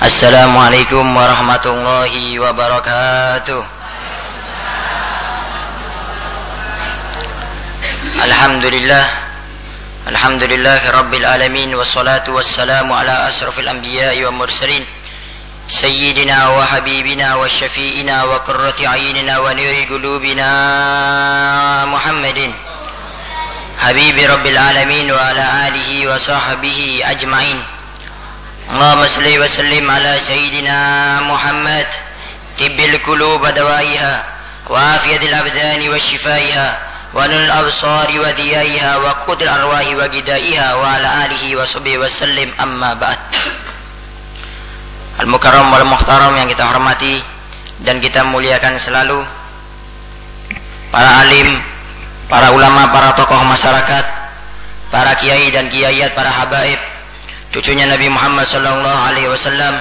Assalamualaikum warahmatullahi wabarakatuh. Alhamdulillah rabbil alamin, wassalatu wassalamu ala asrafil anbiya'i wa mursalin sayyidina wa habibina wa syafi'ina wa qurrati a'yunina wa nuri qulubina Muhammadin habibi rabbil alamin wa ala alihi wa sahbihi ajma'in. Allahumma salli wa sallim ala sayyidina Muhammad tibbil qulub dawaiha wa afiyatil abdani wa shifaiha wa nuril absari wa diyaiha wa qutil arwahi wa gidaiha wa ala alihi wa sahbihi wa sallim, amma ba'd. Al-mukarram wal muhtaram yang kita hormati dan kita muliakan selalu, para alim, para ulama, para tokoh masyarakat, para kiai dan kiaiat, para habaib, cucunya Nabi Muhammad sallallahu alaihi wasallam,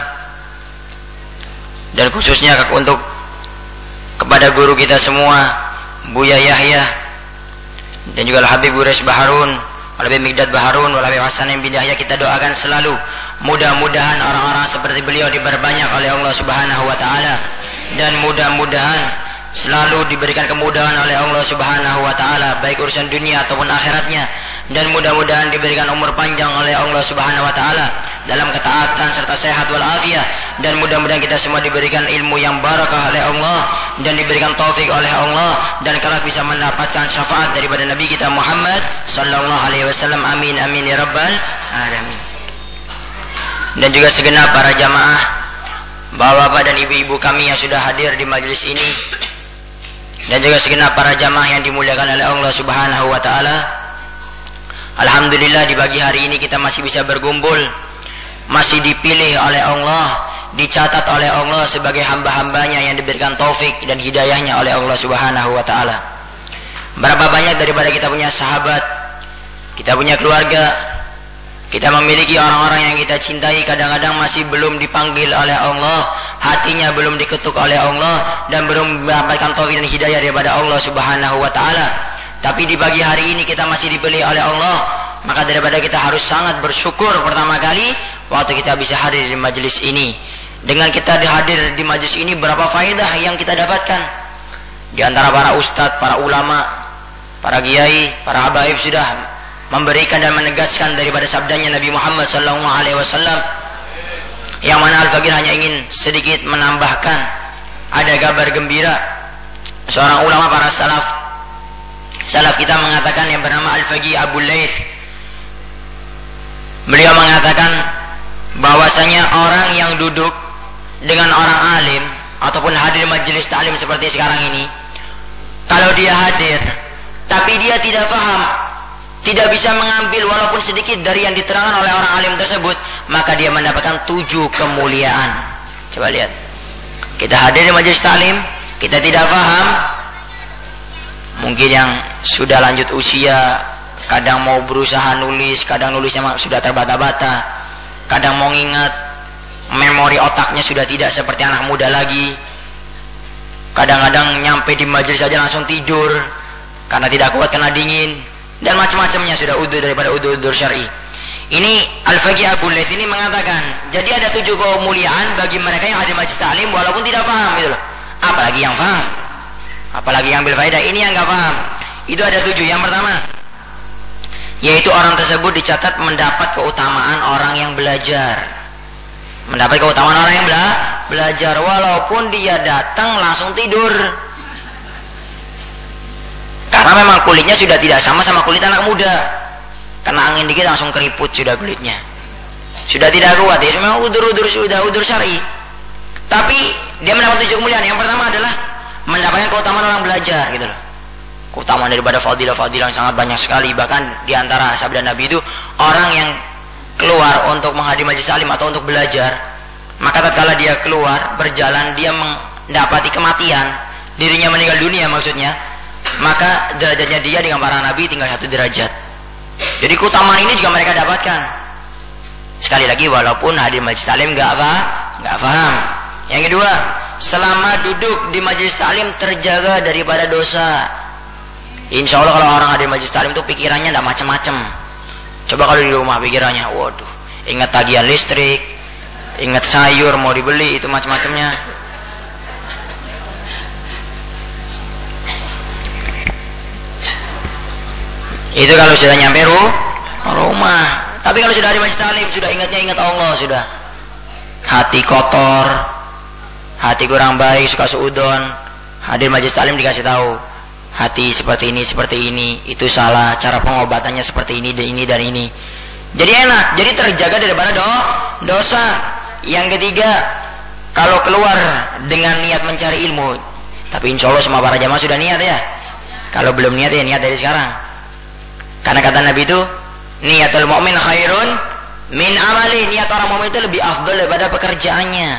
dan khususnya untuk kepada guru kita semua, Buya Yahya, dan juga Al-Habib Urais Baharun, Al-Habib Migdad Baharun, Al-Habib Hasan bin Yahya, kita doakan selalu mudah-mudahan orang-orang seperti beliau diperbanyak oleh Allah Subhanahu wa taala, dan mudah-mudahan selalu diberikan kemudahan oleh Allah Subhanahu wa taala baik urusan dunia ataupun akhiratnya, dan mudah-mudahan diberikan umur panjang oleh Allah Subhanahu wa taala dalam ketaatan serta sehat wal afiat, dan mudah-mudahan kita semua diberikan ilmu yang barakah oleh Allah dan diberikan taufik oleh Allah, dan kelak bisa mendapatkan syafaat daripada Nabi kita Muhammad sallallahu alaihi wasallam. Amin amin ya rabbal alamin. Dan juga segenap para jamaah, bapak-bapak dan ibu-ibu kami yang sudah hadir di majelis ini, dan juga segenap para jamaah yang dimuliakan oleh Allah Subhanahu wa taala. Alhamdulillah, di pagi hari ini kita masih bisa berkumpul, masih dipilih oleh Allah, dicatat oleh Allah sebagai hamba-hambanya yang diberikan taufik dan hidayahnya oleh Allah Subhanahu wa taala. Berapa banyak daripada kita punya sahabat, kita punya keluarga, kita memiliki orang-orang yang kita cintai, kadang-kadang masih belum dipanggil oleh Allah, hatinya belum diketuk oleh Allah, dan belum mendapatkan taufik dan hidayah daripada Allah Subhanahu wa taala. Tapi di pagi hari ini kita masih dipilih oleh Allah, maka daripada kita harus sangat bersyukur pertama kali waktu kita bisa hadir di majelis ini. Dengan kita hadir di majelis ini, berapa faedah yang kita dapatkan? Di antara para ustadz, para ulama, para kiai, para habaib sudah memberikan dan menegaskan daripada sabdanya Nabi Muhammad sallallahu alaihi wasallam, yang mana Al-Faqih hanya ingin sedikit menambahkan, ada kabar gembira. Seorang ulama para salaf kita mengatakan, yang bernama Al-Faqih Abu Laith, beliau mengatakan bahwasanya orang yang duduk dengan orang alim ataupun hadir majelis taklim seperti sekarang ini, kalau dia hadir tapi dia tidak faham, tidak bisa mengambil walaupun sedikit dari yang diterangkan oleh orang alim tersebut, maka dia mendapatkan 7 kemuliaan. Coba lihat, kita hadir di majelis taklim, kita tidak faham, mungkin yang sudah lanjut usia, kadang mau berusaha nulis, kadang nulisnya sudah terbata-bata, kadang mau ingat, memori otaknya sudah tidak seperti anak muda lagi, kadang-kadang nyampe di majelis saja langsung tidur karena tidak kuat kena dingin, dan macam-macamnya sudah udzur daripada udzur syar'i. Ini Al-Faqih Abu Laith ini mengatakan, jadi ada 7 kemuliaan bagi mereka yang hadir majelis taklim walaupun tidak paham gitu loh. Apalagi yang paham, apalagi yang ambil faedah, ini yang enggak paham. Itu ada 7. Yang pertama, yaitu orang tersebut dicatat mendapat keutamaan orang yang belajar. Mendapat keutamaan orang yang belajar walaupun dia datang langsung tidur. Karena memang kulitnya sudah tidak sama kulit anak muda. Kena angin dikit langsung keriput sudah kulitnya. Sudah tidak kuat, ya memang udzur syar'i. Tapi dia mendapat 7 kemuliaan. Yang pertama adalah mendapatkan keutamaan orang belajar gitu loh. Keutamaan daripada fadilah-fadilah yang sangat banyak sekali. Bahkan di antara sabda Nabi itu, orang yang keluar untuk menghadiri majelis taklim atau untuk belajar, maka tatkala dia keluar berjalan, dia mendapati kematian, dirinya meninggal dunia maksudnya, maka derajatnya dia dengan para nabi tinggal 1 derajat. Jadi keutamaan ini juga mereka dapatkan. Sekali lagi, walaupun hadir majelis taklim enggak paham. Yang kedua, selama duduk di majelis taklim terjaga daripada dosa. Insya Allah kalau orang hadir majelis taklim itu pikirannya tidak macam-macam. Coba kalau di rumah pikirannya, waduh, ingat tagihan listrik, ingat sayur mau dibeli, itu macam-macamnya. Itu kalau sudah nyampe rumah. Tapi kalau sudah di majelis taklim, sudah ingat Allah sudah. Hati kotor, hati kurang baik, suka suudon. Hadir majelis taklim dikasih tahu, hati seperti ini, itu salah, cara pengobatannya seperti ini dan ini. Jadi enak, jadi terjaga daripada dosa. Yang ketiga, kalau keluar dengan niat mencari ilmu, tapi insya Allah semua para jamaah sudah niat ya. Kalau belum niat ya niat dari sekarang. Karena kata Nabi itu, niatul mu'min khairun min amali. Niat orang mukmin itu lebih afdal daripada pekerjaannya.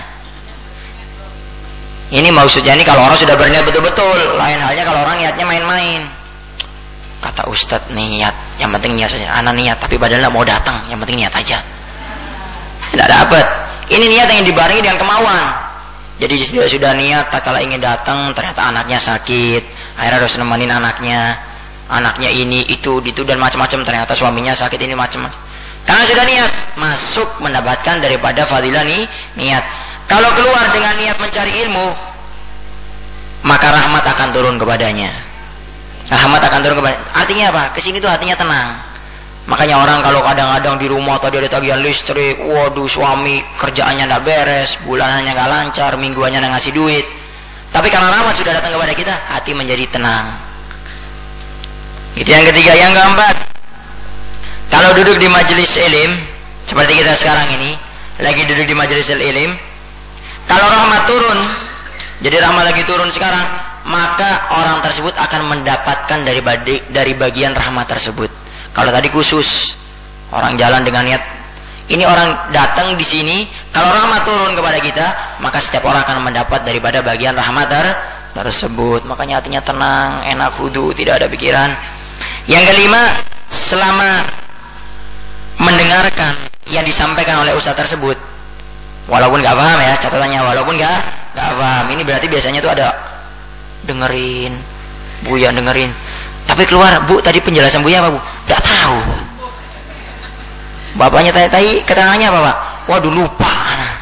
Ini maksudnya ini kalau orang sudah berniat betul-betul. Lain halnya kalau orang niatnya main-main. Kata Ustadz, niat, yang penting niat saja. Anak niat, tapi padahal nggak mau datang, yang penting niat aja. Tidak dapat. Ini niat yang dibarengi dengan kemauan. Jadi dia sudah niat, tak kala ingin datang, ternyata anaknya sakit, akhirnya harus nemenin anaknya ini, itu dan macam-macam. Ternyata suaminya sakit, ini macam-macam. Karena sudah niat, masuk mendapatkan daripada fadilah niat. Kalau keluar dengan niat mencari ilmu, maka rahmat akan turun kepadanya. Rahmat akan turun kepadanya. Artinya apa? Kesini tuh hatinya tenang. Makanya orang kalau kadang-kadang di rumah tadi ada tagihan listrik, waduh suami kerjaannya nggak beres, bulanannya nggak lancar, mingguannya nggak ngasih duit. Tapi karena rahmat sudah datang kepada kita, hati menjadi tenang. Itu yang ketiga. Yang keempat, kalau duduk di majelis ilim seperti kita sekarang ini, lagi duduk di majelis ilim, kalau rahmat turun, jadi rahmat lagi turun sekarang, maka orang tersebut akan mendapatkan dari bagian rahmat tersebut. Kalau tadi khusus orang jalan dengan niat, ini orang datang di sini, kalau rahmat turun kepada kita, maka setiap orang akan mendapat daripada bagian rahmat tersebut. Makanya hatinya tenang, enak hudu, tidak ada pikiran. Yang kelima, selama mendengarkan yang disampaikan oleh ustaz tersebut, walaupun nggak paham ya, catatannya walaupun nggak paham, ini berarti biasanya tuh ada dengerin, Buya dengerin, tapi keluar, Bu tadi penjelasan Buya apa Bu? Nggak tahu. Bapaknya tanya-tanya keterangannya apa Pak? Waduh lupa.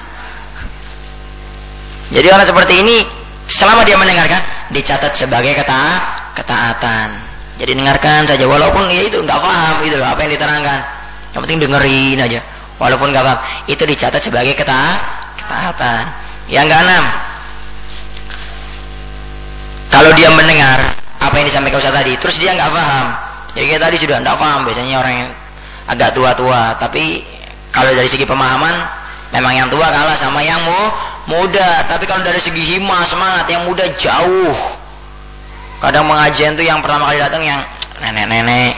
Jadi orang seperti ini, selama dia mendengarkan, dicatat sebagai ketaatan. Jadi dengarkan saja, walaupun ya itu nggak paham gitu loh apa yang diterangkan. Yang penting dengerin aja, walaupun nggak paham, itu dicatat sebagai ketaatan. Yang keenam, kalau dia mendengar apa yang disampaikan Ustaz tadi, terus dia nggak paham, jadi kayak tadi sudah nggak paham, biasanya orang yang agak tua-tua. Tapi kalau dari segi pemahaman, memang yang tua kalah sama yang muda. Tapi kalau dari segi himah, semangat, yang muda jauh. Kadang pengajian tuh yang pertama kali datang yang nenek-nenek,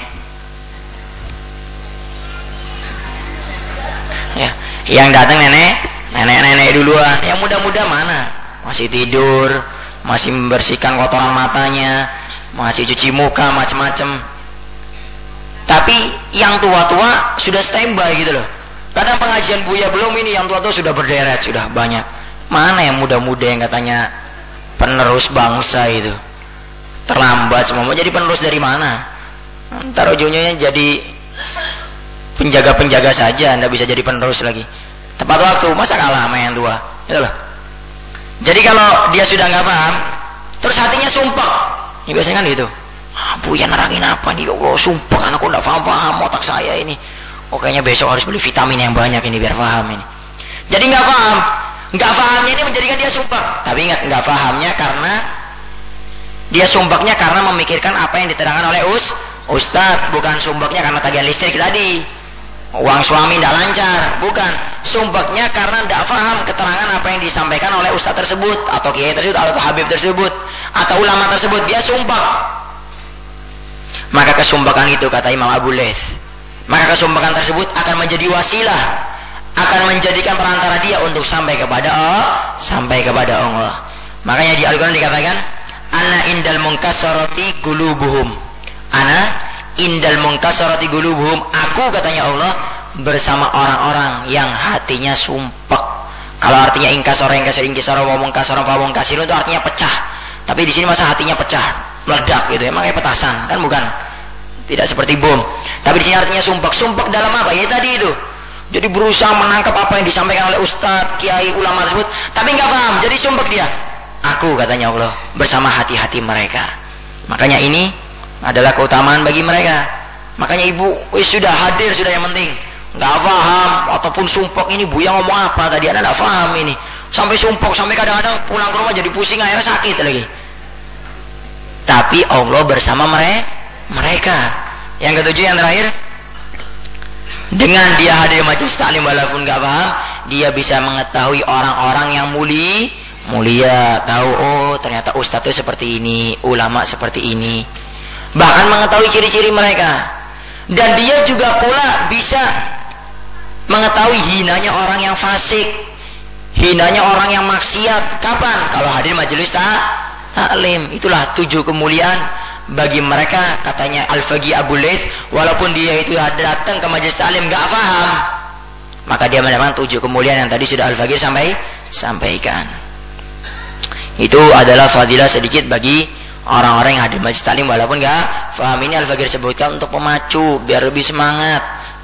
ya, yang datang nenek-nenek duluan. Yang muda-muda mana? Masih tidur, masih membersihkan kotoran matanya, masih cuci muka, macam-macam. Tapi yang tua-tua sudah standby gitu loh. Kadang pengajian Buya belum ini, yang tua-tua sudah berderet, sudah banyak. Mana yang muda-muda yang katanya penerus bangsa itu? Terlambat semua. Mau jadi penerus dari mana? Ntar ujungnya jadi penjaga-penjaga saja, anda bisa jadi penerus lagi. Tepat waktu, masa kalah sama yang tua? Gitu loh. Jadi kalau dia sudah nggak paham, terus hatinya sumpah. Ini biasanya kan gitu. Buya nerangin apa nih? Ya Allah, sumpah kan aku nggak paham otak saya ini. Oh kayaknya besok harus beli vitamin yang banyak ini biar paham ini. Jadi nggak paham. Nggak pahamnya ini menjadikan dia sumpah. Tapi ingat, nggak pahamnya karena dia sumpahnya karena memikirkan apa yang diterangkan oleh Ustadz, bukan sumpahnya karena tagihan listrik tadi, uang suami tidak lancar, bukan. Sumpahnya karena tidak paham keterangan apa yang disampaikan oleh Ustadz tersebut, atau kiai tersebut, atau habib tersebut, atau ulama tersebut. Dia sumpah. Maka kesumpahan itu, kata Imam Abu Laits, maka kesumpahan tersebut akan menjadi wasilah, akan menjadikan perantara dia untuk sampai kepada Allah. Makanya di Al-Quran dikatakan, ana indal munkasarati qulubuhum. Ana indal munkasarati qulubuhum. Aku, katanya Allah, bersama orang-orang yang hatinya sumpah. Kalau artinya ingkasara wa munkasirun itu artinya pecah. Tapi di sini masa hatinya pecah, meledak gitu ya, makanya petasan, kan bukan. Tidak seperti bom. Tapi di sini artinya sumpah. Sumpah dalam apa? Ya tadi itu. Jadi berusaha menangkap apa yang disampaikan oleh ustadz, kiai, ulama tersebut, tapi nggak paham. Jadi sumpek dia. Aku, katanya Allah, bersama hati-hati mereka. Makanya ini adalah keutamaan bagi mereka. Makanya ibu, sudah hadir, sudah yang penting. Nggak paham ataupun sumpek, ini Buya ngomong apa tadi, Anda nggak paham ini. Sampai sumpek, sampai kadang-kadang pulang ke rumah jadi pusing, akhirnya sakit lagi. Tapi Allah bersama mereka. Yang ketujuh, yang terakhir, dengan dia hadir majelis taklim walaupun nggak paham, dia bisa mengetahui orang-orang yang mulia, tahu oh ternyata ustadz itu seperti ini, ulama seperti ini, bahkan mengetahui ciri-ciri mereka. Dan dia juga pula bisa mengetahui hinanya orang yang fasik, hinanya orang yang maksiat. Kapan? Kalau hadir majelis taklim. Itulah 7 kemuliaan bagi mereka, katanya Al-Faqih Abu Laits, walaupun dia itu datang ke majelis taklim nggak paham, maka dia mendapatkan 7 kemuliaan yang tadi sudah Al-Faqih sampaikan. Itu adalah fadilah sedikit bagi orang-orang yang hadir majelis taklim walaupun nggak paham. Ini Al-Faqih sebutkan untuk pemacu biar lebih semangat.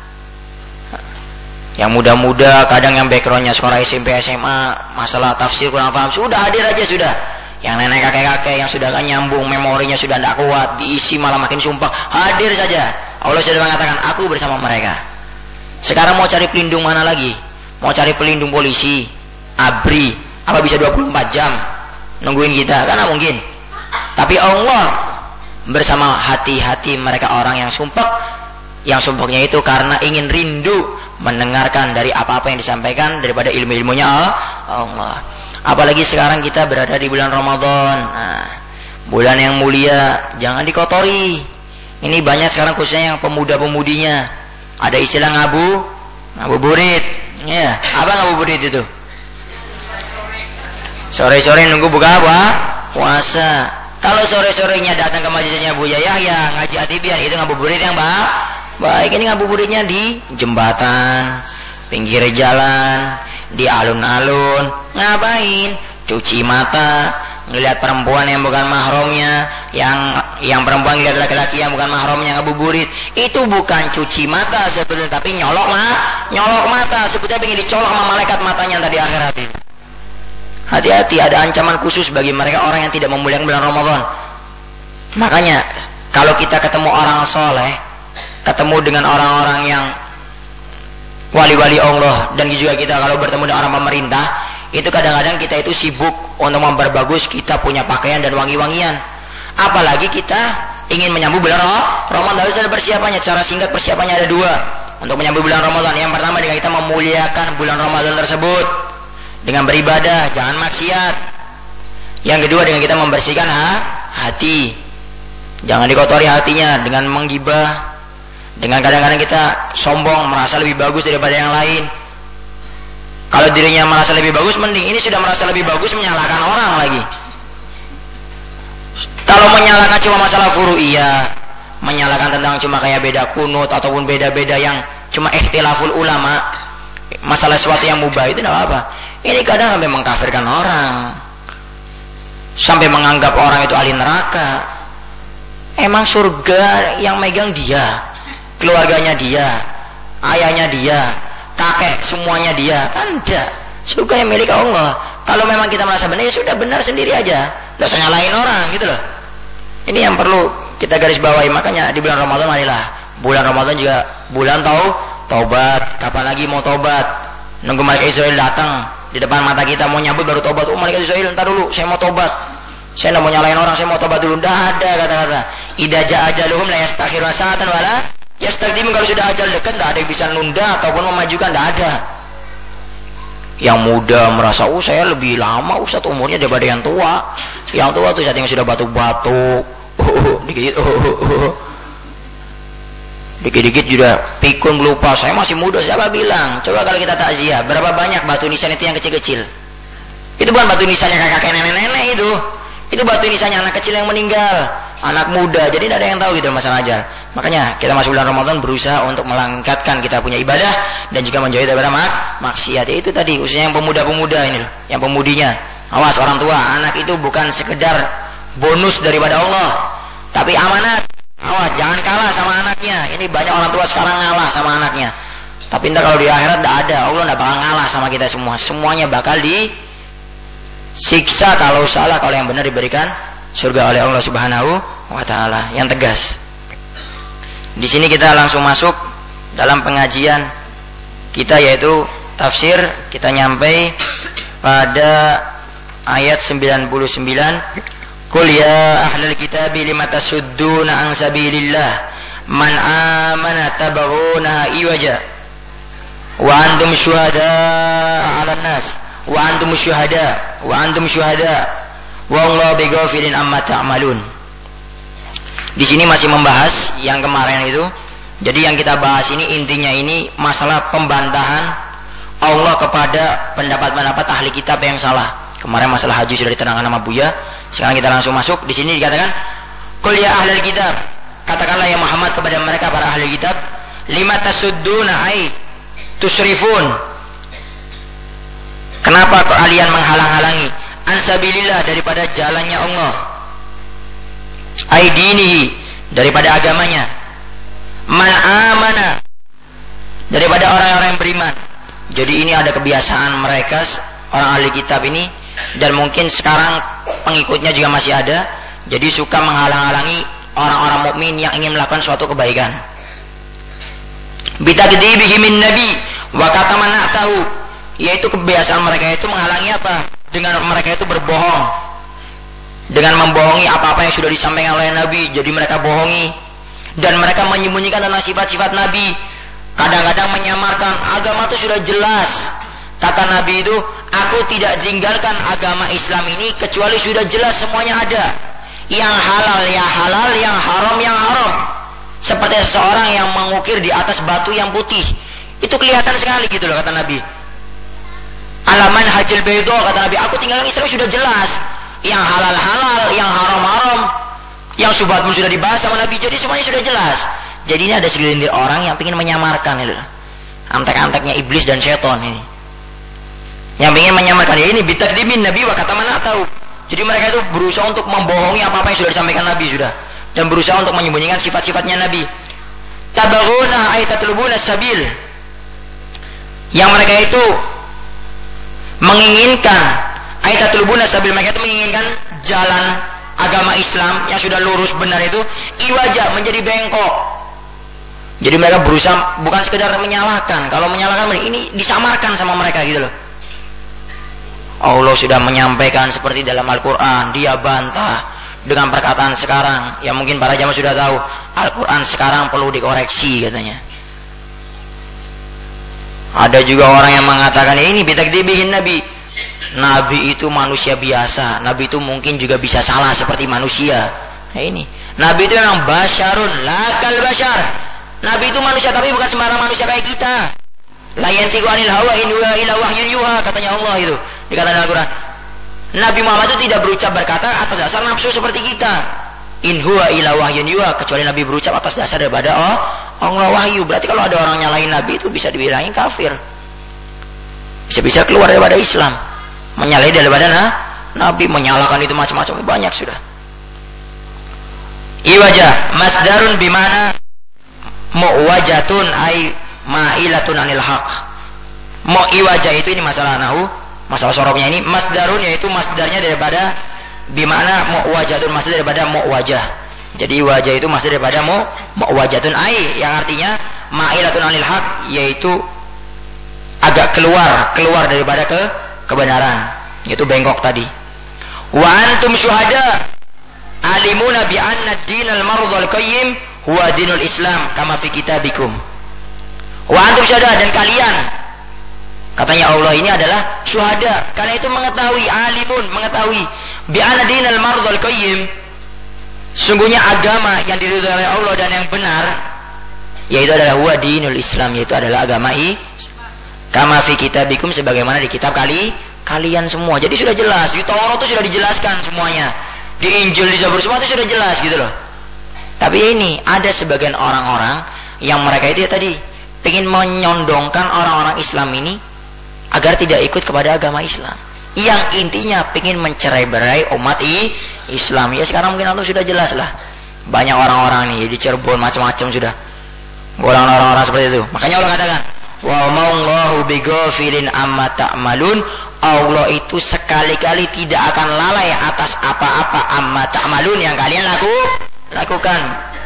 Yang muda-muda, kadang yang backgroundnya sekolah SMP SMA, masalah tafsir kurang paham, sudah hadir aja sudah. Yang nenek kakek-kakek yang sudah kan nyambung, memorinya sudah tidak kuat, diisi malah makin sumpah, hadir saja. Allah sudah mengatakan, aku bersama mereka. Sekarang mau cari pelindung mana lagi? Mau cari pelindung polisi, ABRI, apa bisa 24 jam nungguin kita? Kan mungkin. Tapi Allah bersama hati-hati mereka orang yang sumpah. Yang sumpahnya itu karena ingin rindu mendengarkan dari apa-apa yang disampaikan daripada ilmu-ilmunya Allah. Apalagi sekarang kita berada di bulan Ramadan. Nah, bulan yang mulia, jangan dikotori. Ini banyak sekarang khususnya yang pemuda-pemudinya. Ada istilah ngabuburit. Ya, apa ngabuburit itu? Sore-sore nunggu buka puasa. Kalau sore-sorenya datang ke majelisnya Buya Yahya ngaji Atibian, itu ngabuburit yang baik. Ini ngabuburitnya di jembatan, pinggir jalan, di alun-alun. Ngapain? Cuci mata, ngelihat perempuan yang bukan mahramnya, yang perempuan ngelihat laki-laki yang bukan mahramnya, ngabuburit. Itu bukan cuci mata sebetulnya, tapi nyolok mata. Sebetulnya ingin dicolok sama malaikat matanya tadi akhirat itu. Hati-hati, ada ancaman khusus bagi mereka orang yang tidak memuliakan bulan Ramadan. Makanya kalau kita ketemu orang soleh, ketemu dengan orang-orang yang wali-wali Allah, dan juga kita kalau bertemu dengan orang pemerintah, itu kadang-kadang kita itu sibuk untuk memperbagus kita punya pakaian dan wangi-wangian. Apalagi kita ingin menyambut bulan Ramadan, harus ada persiapannya. Cara singkat persiapannya ada 2 untuk menyambut bulan Ramadan. Yang pertama dengan kita memuliakan bulan Ramadan tersebut dengan beribadah, jangan maksiat. Yang kedua dengan kita membersihkan hati, jangan dikotori hatinya dengan menggibah, dengan kadang-kadang kita sombong, merasa lebih bagus daripada yang lain. Kalau dirinya merasa lebih bagus, mending. Ini sudah merasa lebih bagus, menyalahkan orang lagi. Kalau menyalahkan cuma masalah furu'iyah, menyalahkan tentang cuma kayak beda kunut ataupun beda-beda yang cuma ikhtilaful ulama, masalah sesuatu yang mubah, itu tidak apa-apa. Ini kadang sampai mengkafirkan orang, sampai menganggap orang itu ahli neraka. Emang surga yang megang dia, keluarganya dia, ayahnya dia, kakek semuanya dia? Kan enggak. Surga yang milik Allah. Kalau memang kita merasa benar, ya sudah benar sendiri aja, tidak usah nyalahin orang gitu loh. Ini yang perlu kita garis bawahi. Makanya di bulan Ramadan, marilah, bulan Ramadan juga bulan taubat. Kapan lagi mau taubat? Nunggu malaikat Israel datang di depan mata kita mau nyambut baru taubat. Oh, malaikat Israel, entar dulu, saya mau taubat, saya tidak mau nyalahin orang, saya mau taubat dulu. Tidak ada kata-kata idza jaa ajaluhum la yastakhiruna sa'atan wala yastaqdimun. Kalau sudah ajal dekat, tidak ada yang bisa nunda ataupun memajukan, tidak ada. Yang muda merasa, oh saya lebih lama Ustaz umurnya daripada yang tua. Yang tua tuh saat yang sudah batuk-batuk, dikit-dikit juga pikun, lupa saya masih muda. Siapa bilang? Coba kalau kita takziah, berapa banyak batu nisan itu yang kecil-kecil? Itu bukan batu nisannya kakek nenek-nenek itu. Itu batu nisannya anak kecil yang meninggal, anak muda. Jadi tidak ada yang tahu gitu masalah ajal. Makanya kita masuk bulan Ramadan berusaha untuk melangkatkan kita punya ibadah dan juga menjauhi daripada maksiat. Itu tadi khususnya yang pemuda-pemuda ini loh, yang pemudinya. Awas orang tua, anak itu bukan sekedar bonus daripada Allah, tapi amanat. Awas jangan kalah sama anaknya. Ini banyak orang tua sekarang ngalah sama anaknya. Tapi entar kalau di akhirat tidak ada, Allah tidak bakal ngalah sama kita semua. Semuanya bakal disiksa kalau salah, kalau yang benar diberikan surga oleh Allah Subhanahu wa taala yang tegas. Di sini kita langsung masuk dalam pengajian kita, yaitu tafsir. Kita nyampe pada ayat 99. Qul ya ahlal kitabi lima tasudduna an sabilillah man amana tabaghuna iwaja wa antum syuhada 'alan nas wa antum syuhada wallahu bighafilin amma ta'malun. Di sini masih membahas yang kemarin itu. Jadi yang kita bahas ini intinya ini masalah pembantahan Allah kepada pendapat-pendapat ahli kitab yang salah. Kemarin masalah haji sudah diterangkan sama Buya. Sekarang kita langsung masuk. Di sini dikatakan, "Qul ya ahlal kitab," katakanlah ya Muhammad kepada mereka para ahli kitab, "Lima tasudduna ai tusrifun." Kenapa kalian menghalang-halangi ansabilillah daripada jalannya Allah? Ai dinihi daripada agamanya. Man amana daripada orang-orang yang beriman. Jadi ini ada kebiasaan mereka orang ahli kitab ini, dan mungkin sekarang pengikutnya juga masih ada. Jadi suka menghalang-halangi orang-orang mukmin yang ingin melakukan suatu kebaikan. Bitakdzibihi min nabi wa katamana tahu, yaitu kebiasaan mereka itu menghalangi apa? Dengan mereka itu berbohong. Dengan membohongi apa-apa yang sudah disampaikan oleh Nabi, jadi mereka bohongi. Dan mereka menyembunyikan tentang sifat-sifat Nabi. Kadang-kadang menyamarkan, agama itu sudah jelas. Kata Nabi itu, aku tidak tinggalkan agama Islam ini kecuali sudah jelas semuanya ada. Yang halal ya halal, yang haram ya haram. Seperti seseorang yang mengukir di atas batu yang putih. Itu kelihatan sekali gitu loh kata Nabi. Alaman hajil baydo, kata Nabi, aku tinggalkan Islam sudah jelas. Yang halal halal, yang haram haram. Yang syubhat pun sudah dibahas sama Nabi, jadi semuanya sudah jelas. Jadi ini ada segelintir orang yang ingin menyamarkan itu. Antek-anteknya iblis dan syaitan ini. Yang ingin menyamarkan, ya ini bitakdimin Nabi wa kata mana tahu. Jadi mereka itu berusaha untuk membohongi apa-apa yang sudah disampaikan Nabi sudah, dan berusaha untuk menyembunyikan sifat-sifatnya Nabi. Tabaghuna ay tatlubuna sabil. Yang mereka itu menginginkan ay tatlubuna sabil, mereka itu menginginkan jalan agama Islam yang sudah lurus benar itu iwaja menjadi bengkok. Jadi mereka berusaha bukan sekedar menyalahkan. Kalau menyalahkan ini disamarkan sama mereka gitu loh. Allah sudah menyampaikan seperti dalam Al-Quran, dia bantah dengan perkataan sekarang yang mungkin para jamaah sudah tahu. Al-Quran sekarang perlu dikoreksi katanya. Ada juga orang yang mengatakan ini bitakdibihin Nabi. Nabi itu manusia biasa. Nabi itu mungkin juga bisa salah seperti manusia. Nah ini, Nabi itu memang basyarun lakal basyar. Nabi itu manusia tapi bukan sembarang manusia kayak kita. La yantiqu anil hawa in huwa illa wahyun yuha, katanya Allah itu. Dikatakan dalam Al-Quran. Nabi Muhammad itu tidak berucap berkata atas dasar nafsu seperti kita. In huwa illa wahyun yuha, kecuali Nabi berucap atas dasar daripada Allah wahyu. Berarti kalau ada orang nyalahin Nabi itu bisa dibilangin kafir. Bisa-bisa keluar daripada Islam. Menyalahi daripada Nabi, menyalahkan itu macam-macam banyak sudah. Iwaja masdarun bimana muwajatun ay ma'ilatun anil haq. Iwaja itu ini masalah nahu, masalah sorobnya ini masdarun, yaitu masdarnya daripada bimana muwajatun, masdar daripada muwajah. Jadi wajah itu masdar daripada muwajatun ay yang artinya ma'ilatun anil haq, yaitu agak keluar daripada kebenaran, yaitu bengkok tadi. Wa antum syuhada alimuna bi anna ad-dinal mardhal qayyim huwa dinul Islam kama fi kitabikum. Wa antum syuhada, dan kalian, katanya Allah ini adalah syuhada, karena itu mengetahui, alimun mengetahui bi anna dinal mardhal qayyim, sungguhnya agama yang diridhai oleh Allah dan yang benar, yaitu adalah huwa dinul Islam, yaitu adalah agama kama fi kitabikum, sebagaimana di kitab kalian semua. Jadi sudah jelas, di Taurat itu sudah dijelaskan semuanya, di Injil, di Zabur, semua itu sudah jelas gitu loh. Tapi ini ada sebagian orang-orang yang mereka itu ya tadi ingin menyondongkan orang-orang Islam ini agar tidak ikut kepada agama Islam, yang intinya ingin mencerai-berai umat Islam. Ya sekarang mungkin Allah sudah jelas lah, banyak orang-orang nih di Cirebon macam-macam sudah golongan orang-orang seperti itu. Makanya Allah katakan Wa ma'allahu bighafilin amma ta'malun. Allah itu sekali-kali tidak akan lalai atas apa-apa amma ta'malun yang kalian lakukan.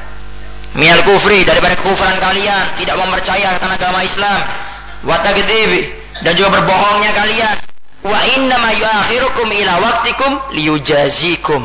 Minal kufri, daripada kekufuran kalian, tidak mempercaya tentang agama Islam, wa takdzib, dan juga berbohongnya kalian. Wa innama yuakhirukum ila waqtikum liyujazikum.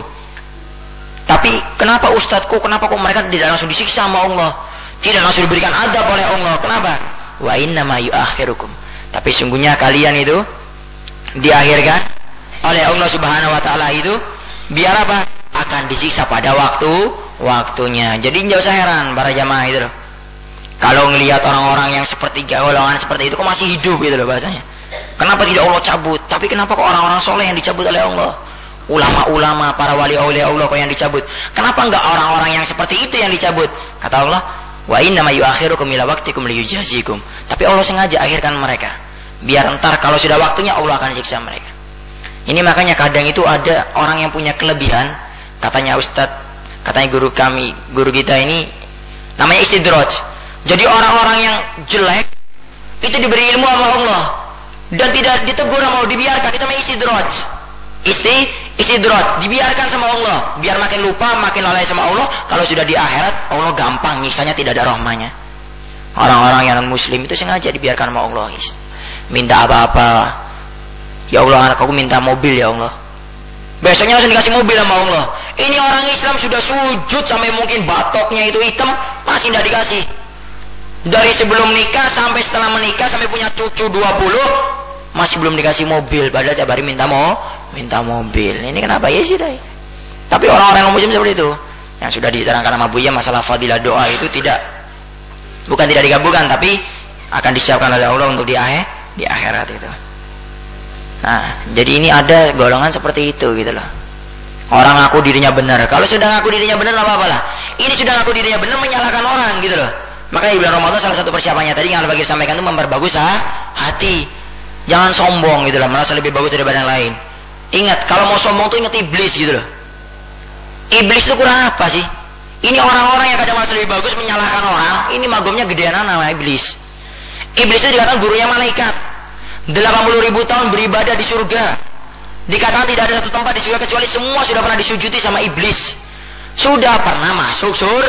Tapi kenapa ustadzku, kenapa kok mereka tidak langsung disiksa sama Allah, tidak langsung diberikan adab oleh Allah? Kenapa? Wa innama yuakhirukum, tapi sungguhnya kalian itu diakhirkan oleh Allah Subhanahu wa taala itu biar apa? Akan disiksa pada waktunya. Jadi enggak usah heran para jamaah itu loh. Kalau ngelihat orang-orang yang seperti golongan seperti itu kok masih hidup gitu loh bahasanya. Kenapa tidak Allah cabut? Tapi kenapa kok orang-orang soleh yang dicabut oleh Allah? Ulama-ulama, para wali aulia Allah kok yang dicabut? Kenapa enggak orang-orang yang seperti itu yang dicabut? Kata Allah, wa innama yuakhirukum ila waqtikum liyujazikum. Tapi Allah sengaja akhirkan mereka, biar entar kalau sudah waktunya Allah akan siksa mereka. Ini makanya kadang itu ada orang yang punya kelebihan, katanya Ustadz, katanya guru kita ini namanya istidraj. Jadi orang-orang yang jelek itu diberi ilmu sama Allah dan tidak ditegur sama Allah, dibiarkan. Itu namanya istidraj. Istidraj, dibiarkan sama Allah biar makin lupa, makin lalai sama Allah. Kalau sudah di akhirat Allah gampang nyiksanya, tidak ada rahmanya. Orang-orang yang non muslim itu sengaja dibiarkan sama Allah. Minta apa-apa, ya Allah aku minta mobil ya Allah, besoknya langsung dikasih mobil sama Allah. Ini orang Islam sudah sujud sampai mungkin batoknya itu hitam, masih tidak dikasih. Dari sebelum nikah sampai setelah menikah sampai punya cucu 20 masih belum dikasih mobil, padahal tiap hari minta mobil. Ini kenapa ya sih dai? Tapi orang-orang yang muslim seperti itu, yang sudah diterangkan sama Buya masalah fadilah doa itu bukan tidak dikabulkan, tapi akan disiapkan oleh Allah untuk di akhirat itu. Nah, jadi ini ada golongan seperti itu gitu loh. Orang ngaku dirinya benar. Kalau sudah ngaku dirinya benar apa-apa lah. Ini sudah ngaku dirinya benar menyalahkan orang gitu loh. Makanya di bulan Ramadan salah satu persiapannya tadi yang Al-Fakir sampaikan itu memperbagus hati. Jangan sombong gitu loh, merasa lebih bagus daripada yang lain. Ingat, kalau mau sombong tuh ingat iblis gitu loh. Iblis itu kurang apa sih? Ini orang-orang yang kadang merasa lebih bagus menyalahkan orang, ini magomnya gedean nama iblis. Iblis itu dikatakan gurunya malaikat. 80.000 tahun beribadah di surga. Dikatakan tidak ada satu tempat di surga kecuali semua sudah pernah disujuti sama iblis. Sudah pernah masuk surga.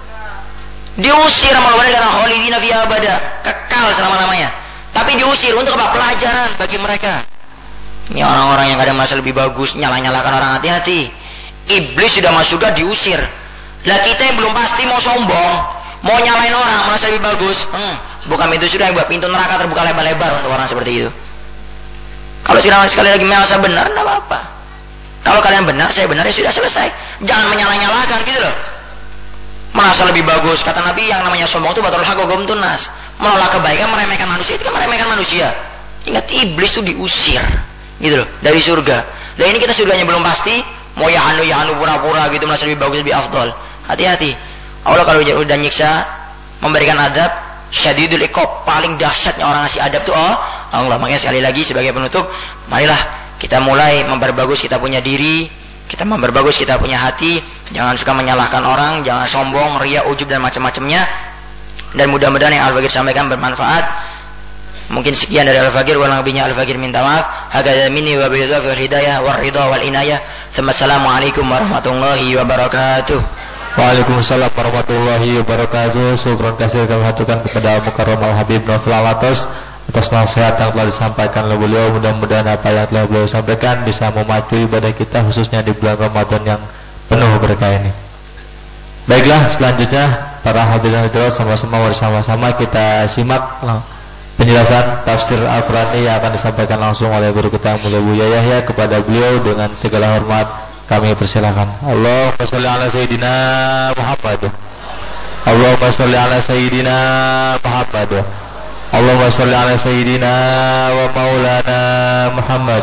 Diusir sama Allah karena khalidina fiha abada, kekal selama-lamanya. Tapi diusir untuk apa? Pelajaran bagi mereka. Ini orang-orang yang kadang merasa lebih bagus, nyalah-nyalahkan orang, hati-hati. Iblis sudah masuk surga diusir. Lah kita yang belum pasti mau sombong, mau nyalain orang, merasa lebih bagus. Bukan pintu surga yang buat pintu neraka terbuka lebar-lebar untuk orang seperti itu. Kalau sekali lagi merasa benar, tidak apa-apa. Kalau kalian benar, saya benar, ya sudah selesai. Jangan menyalah-nyalahkan gitu loh. Merasa lebih bagus, kata Nabi, yang namanya sombong itu batul haq wa ghamtun nas. Menolak kebaikan, meremehkan manusia, itu kan meremehkan manusia. Ingat, iblis itu diusir gitu loh dari surga. Nah ini kita surganya belum pasti, mau ya anu pura-pura gitu merasa lebih bagus, lebih afdol. Hati-hati. Allah kalau udah nyiksa, memberikan adab, syadidul iqab, paling dahsyatnya orang ngasih adab tuh Allah. Makanya sekali lagi sebagai penutup, marilah kita mulai memperbagus kita punya diri, kita memperbagus kita punya hati. Jangan suka menyalahkan orang, jangan sombong, riya, ujub dan macam-macamnya. Dan mudah-mudahan yang Al-Fakir sampaikan bermanfaat. Mungkin sekian dari Al-Fakir, walang lebihnya Al-Fakir minta maaf. Hakadha minni wa billahi wal hidayah war ridha wal inayah. Assalamualaikum warahmatullahi wabarakatuh. Waalaikumsalam warahmatullahi wabarakatuh. Syukron kasih kami haturkan kepada Al-Mukarram Al-Habib Nofil Alatos atas nasihat yang telah disampaikan oleh beliau. Mudah-mudahan apa yang telah beliau sampaikan bisa memacu ibadah kita khususnya di bulan Ramadan yang penuh berkah ini. Baiklah, selanjutnya para hadirin hadirat sama-sama kita simak penjelasan tafsir Al-Qur'an yang akan disampaikan langsung oleh guru kita Mulia Buya Yahya. Kepada beliau dengan segala hormat kami persilakan. Allahumma shalli ala sayyidina Muhammad. Allahumma shalli ala sayyidina Muhammad. Allahumma shalli ala sayyidina wa maulana Muhammad.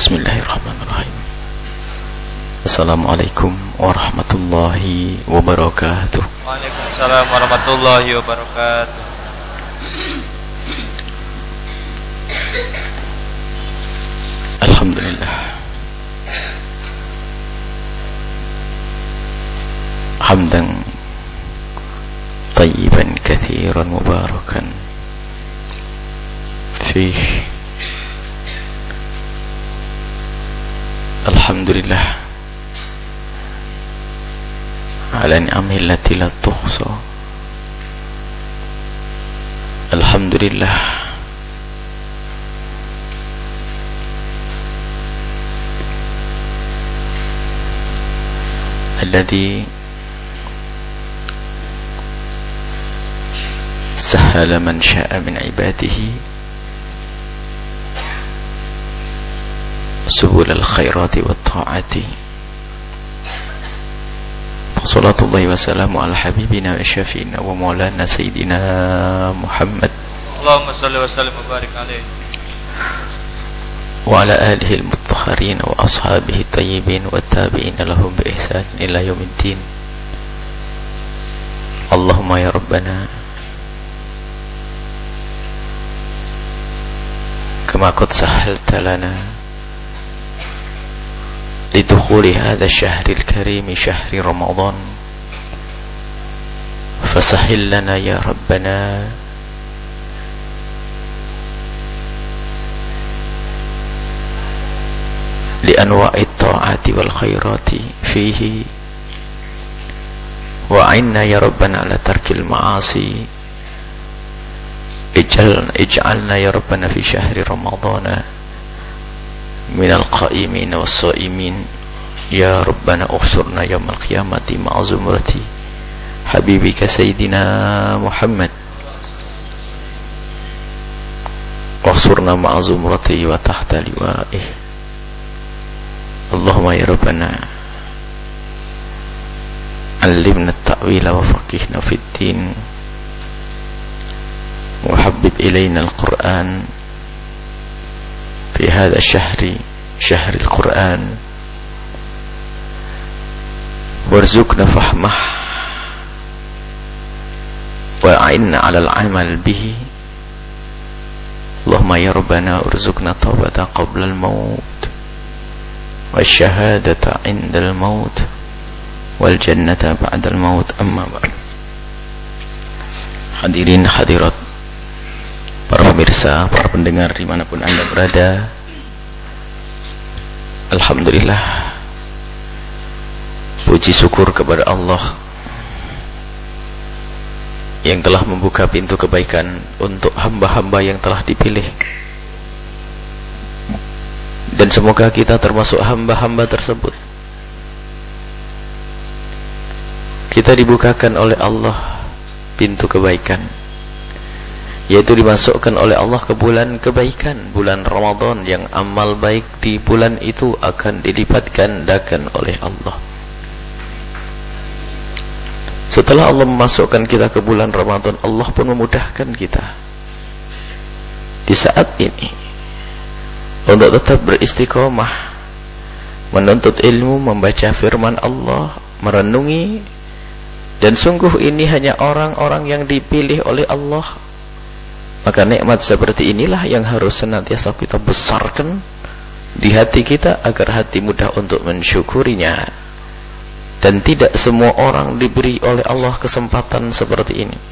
Bismillahirrahmanirrahim. Assalamualaikum warahmatullahi wabarakatuh. Waalaikumsalam warahmatullahi wabarakatuh. Alhamdulillah. Hamdan tayyiban katsiran mubarakan fih. Alhamdulillah ala ni'amihi allati la tuhsa. Alhamdulillah alladzi sahhala man syaa min ibadihi subul al-khairati wa ta'ati. Salatullahi wa salamu ala habibina wa syafi'ina wa maulana sayyidina Muhammad. Allahumma salli wa sallim wa barik alaihi wa ala alihi al-mutahharin wa ashabihi tayyibin wa tabi'ina lahum bi ihsan ila yaumiddin. Allahumma ya Rabbana kama qad sahhalta lana لدخول هذا الشهر الكريم شهر رمضان فسهل لنا يا ربنا لأنواع الطاعات والخيرات فيه وأعنا يا ربنا على ترك المعاصي اجعلنا يا ربنا في شهر رمضان من القائمين والصائمين يا ربنا احشرنا يوم القيامة مع زمرة حبيبك سيدنا محمد واحشرنا مع زمرته وتحت لوائه. اللهم يا ربنا علمنا التأويل وفقهنا في الدين وحبب إلينا القرآن في هذا الشهر شهر القرآن وارزقنا فهمه وأعنا على العمل به. اللهم يا ربنا ارزقنا التوبة قبل الموت والشهادة عند الموت والجنة بعد الموت. أما بعد. Hadirin hadirat, para pemirsa, para pendengar dimanapun Anda berada, alhamdulillah, puji syukur kepada Allah yang telah membuka pintu kebaikan untuk hamba-hamba yang telah dipilih, dan semoga kita termasuk hamba-hamba tersebut. Kita dibukakan oleh Allah pintu kebaikan, yaitu dimasukkan oleh Allah ke bulan kebaikan, bulan Ramadan, yang amal baik di bulan itu akan dilipat gandakan oleh Allah. Setelah Allah memasukkan kita ke bulan Ramadan, Allah pun memudahkan kita di saat ini untuk tetap beristiqomah menuntut ilmu, membaca firman Allah, merenungi. Dan sungguh ini hanya orang-orang yang dipilih oleh Allah. Maka nikmat seperti inilah yang harus senantiasa kita besarkan di hati kita, agar hati mudah untuk mensyukurinya. Dan tidak semua orang diberi oleh Allah kesempatan seperti ini.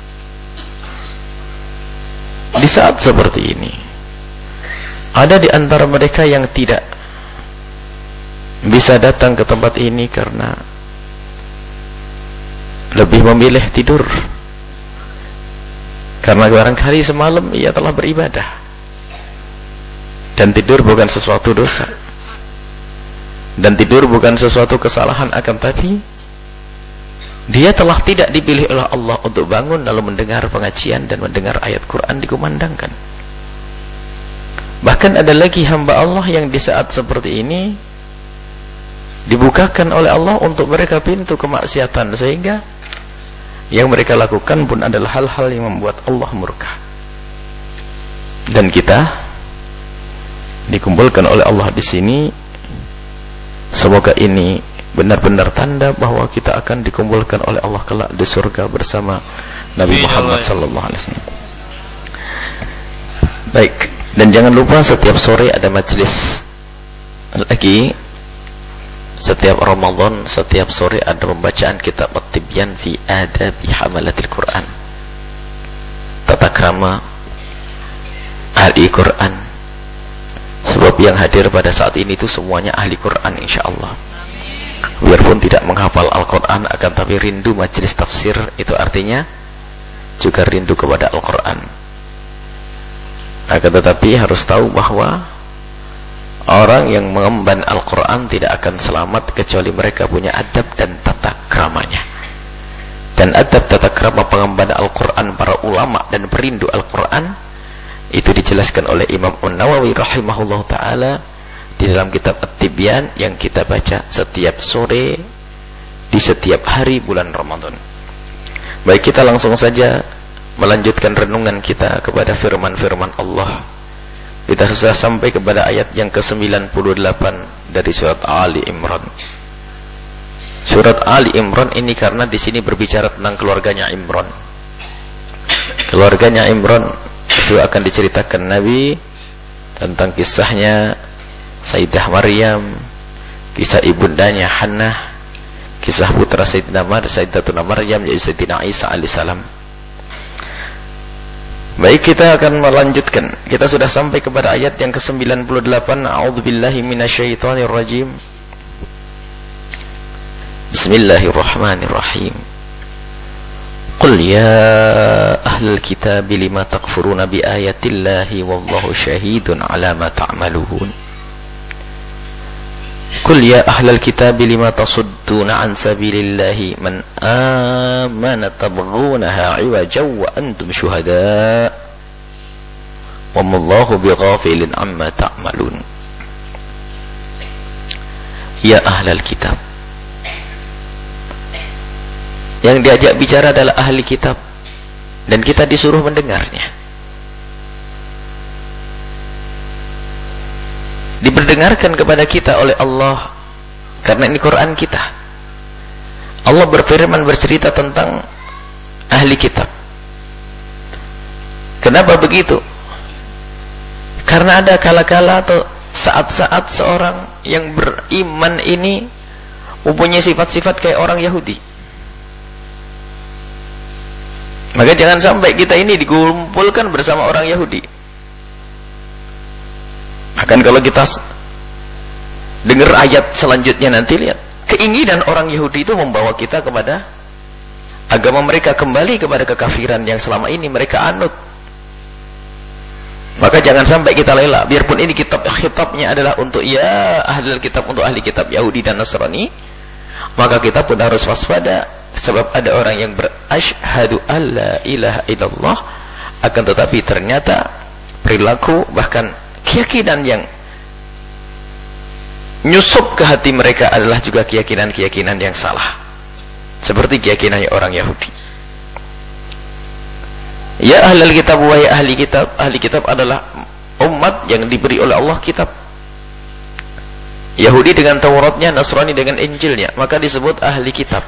Di saat seperti ini, ada di antara mereka yang tidak bisa datang ke tempat ini karena lebih memilih tidur, karena barangkali semalam ia telah beribadah, dan tidur bukan sesuatu dosa, dan tidur bukan sesuatu kesalahan, akan tapi dia telah tidak dipilih oleh Allah untuk bangun lalu mendengar pengajian dan mendengar ayat Quran dikumandangkan. Bahkan ada lagi hamba Allah yang di saat seperti ini dibukakan oleh Allah untuk mereka pintu kemaksiatan, sehingga yang mereka lakukan pun adalah hal-hal yang membuat Allah murka. Dan kita dikumpulkan oleh Allah di sini, semoga ini benar-benar tanda bahwa kita akan dikumpulkan oleh Allah kelak di surga bersama Nabi Muhammad sallallahu alaihi wasallam. Baik, dan jangan lupa setiap sore ada majelis lagi. Setiap Ramadan, setiap sore ada pembacaan kitab At-Tibyan fi Adabi Hamalatil Quran, tata krama ahli Quran. Sebab yang hadir pada saat ini itu semuanya ahli Quran insyaallah. Biarpun tidak menghafal Al-Quran, akan tapi rindu majelis tafsir, itu artinya juga rindu kepada Al-Quran. Akan tetapi harus tahu bahwa orang yang mengemban Al-Quran tidak akan selamat kecuali mereka punya adab dan tata kramanya. Dan adab tata krama pengemban Al-Quran para ulama dan perindu Al-Quran itu dijelaskan oleh Imam An-Nawawi rahimahullah ta'ala di dalam kitab At-Tibyan yang kita baca setiap sore di setiap hari bulan Ramadan. Baik, kita langsung saja melanjutkan renungan kita kepada firman-firman Allah. Kita sudah sampai kepada ayat yang ke-98 dari surat Ali Imran. Surat Ali Imran ini karena di sini berbicara tentang keluarganya Imran. Keluarganya Imran itu akan diceritakan Nabi tentang kisahnya Sayyidah Maryam, kisah ibundanya Hannah, kisah putra Sayyidatuna Maryam yaitu Sayyidina Isa alaihissalam. Baik, kita akan melanjutkan. Kita sudah sampai kepada ayat yang ke-98. A'udzubillahi minasyaitonirrajim. Bismillahirrahmanirrahim. Qul ya ahlal kitab lima takfuruna bi ayatillahi wallahu syahidun ala ma ta'malun. Qul ya ahlal kitab lima tasudduna an sabilillahi man amana tabghunaha 'iwajan wa antum syuhada wa mallahu bighafilin amma ta'malun. Ya ahlal kitab, yang diajak bicara adalah ahli kitab dan kita disuruh mendengarnya. Diperdengarkan kepada kita oleh Allah karena ini Quran kita. Allah berfirman bercerita tentang ahli kitab. Kenapa begitu? Karena ada kala-kala atau saat-saat seorang yang beriman ini mempunyai sifat-sifat kayak orang Yahudi. Maka jangan sampai kita ini dikumpulkan bersama orang Yahudi. Akan kalau kita dengar ayat selanjutnya nanti, lihat keinginan orang Yahudi itu membawa kita kepada agama mereka, kembali kepada kekafiran yang selama ini mereka anut. Maka jangan sampai kita lela, biarpun ini kitabnya adalah untuk ya ahli kitab, untuk ahli kitab Yahudi dan Nasrani, maka kita pun harus waspada. Sebab ada orang yang berasyhadu alla ilaha illallah, akan tetapi ternyata perilaku bahkan keyakinan yang nyusup ke hati mereka adalah juga keyakinan-keyakinan yang salah, seperti keyakinannya orang Yahudi. Ya ahlul kitab, wa ya ahli kitab. Ahli kitab adalah umat yang diberi oleh Allah kitab. Yahudi dengan Tauratnya, Nasrani dengan Injilnya, maka disebut ahli kitab.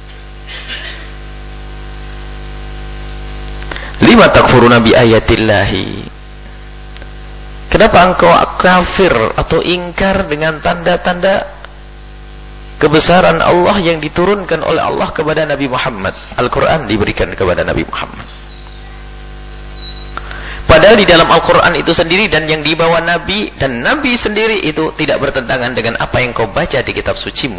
Lima takfuruna bi ayatillahi, kenapa engkau kafir atau ingkar dengan tanda-tanda kebesaran Allah yang diturunkan oleh Allah kepada Nabi Muhammad? Al-Quran diberikan kepada Nabi Muhammad. Padahal di dalam Al-Quran itu sendiri dan yang dibawa Nabi dan Nabi sendiri itu tidak bertentangan dengan apa yang kau baca di kitab sucimu.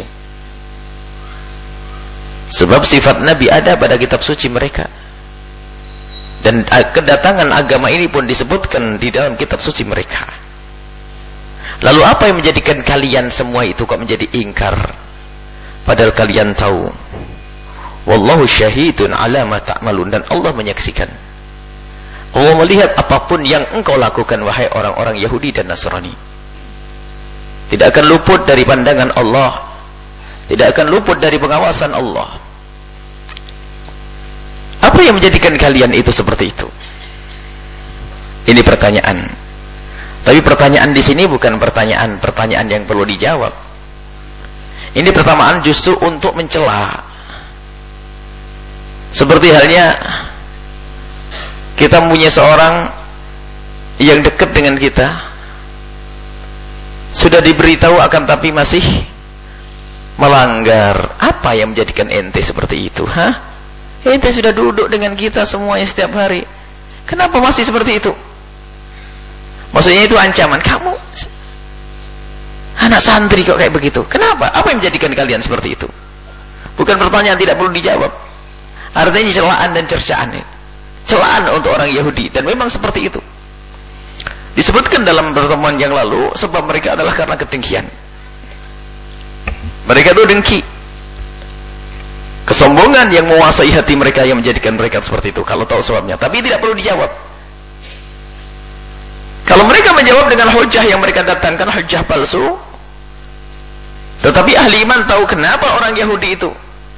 Sebab sifat Nabi ada pada kitab suci mereka. Dan kedatangan agama ini pun disebutkan di dalam kitab suci mereka. Lalu apa yang menjadikan kalian semua itu kok menjadi ingkar? Padahal kalian tahu, wallahu syahidun ala ma ta'malun, dan Allah menyaksikan. Allah melihat apapun yang engkau lakukan, wahai orang-orang Yahudi dan Nasrani. Tidak akan luput dari pandangan Allah, tidak akan luput dari pengawasan Allah. Apa yang menjadikan kalian itu seperti itu? Ini pertanyaan. Tapi pertanyaan di sini bukan pertanyaan yang perlu dijawab. Ini pertanyaan justru untuk mencela. Seperti halnya kita mempunyai seorang yang dekat dengan kita, sudah diberitahu akan tapi masih melanggar. Apa yang menjadikan ente seperti itu? Ente sudah duduk dengan kita semuanya setiap hari, kenapa masih seperti itu? Maksudnya itu ancaman, kamu anak santri kok kayak begitu. Kenapa? Apa yang menjadikan kalian seperti itu? Bukan pertanyaan tidak perlu dijawab. Artinya celaan dan cercaan. Celaan untuk orang Yahudi, dan memang seperti itu. Disebutkan dalam pertemuan yang lalu, sebab mereka adalah karena kedengkian. Mereka itu dengki. Kesombongan yang menguasai hati mereka yang menjadikan mereka seperti itu, kalau tahu sebabnya. Tapi tidak perlu dijawab. Kalau mereka menjawab dengan hujah yang mereka datangkan, hujah palsu, tetapi ahli iman tahu kenapa orang Yahudi itu.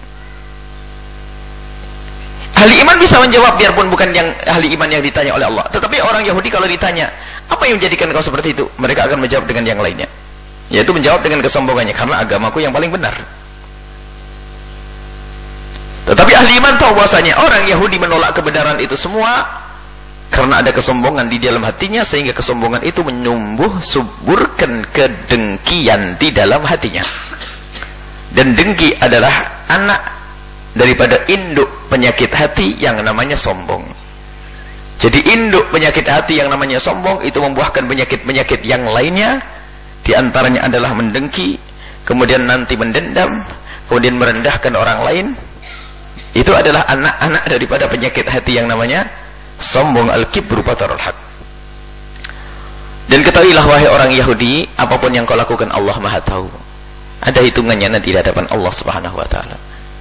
Ahli iman bisa menjawab biarpun bukan yang ahli iman yang ditanya oleh Allah. Tetapi orang Yahudi kalau ditanya, apa yang menjadikan kau seperti itu? Mereka akan menjawab dengan yang lainnya, yaitu menjawab dengan kesombongannya, karena agamaku yang paling benar. Tetapi ahli iman tahu bahwasanya orang Yahudi menolak kebenaran itu semua karena ada kesombongan di dalam hatinya, sehingga kesombongan itu menumbuh suburkan kedengkian di dalam hatinya. Dan dengki adalah anak daripada induk penyakit hati yang namanya sombong. Jadi induk penyakit hati yang namanya sombong itu membuahkan penyakit-penyakit yang lainnya. Di antaranya adalah mendengki, kemudian nanti mendendam, kemudian merendahkan orang lain. Itu adalah anak-anak daripada penyakit hati yang namanya sombong, al-kibru batarul haq. Dan ketahuilah wahai orang Yahudi, apapun yang kau lakukan Allah Maha tahu. Ada hitungannya nanti di hadapan Allah Subhanahu wa taala.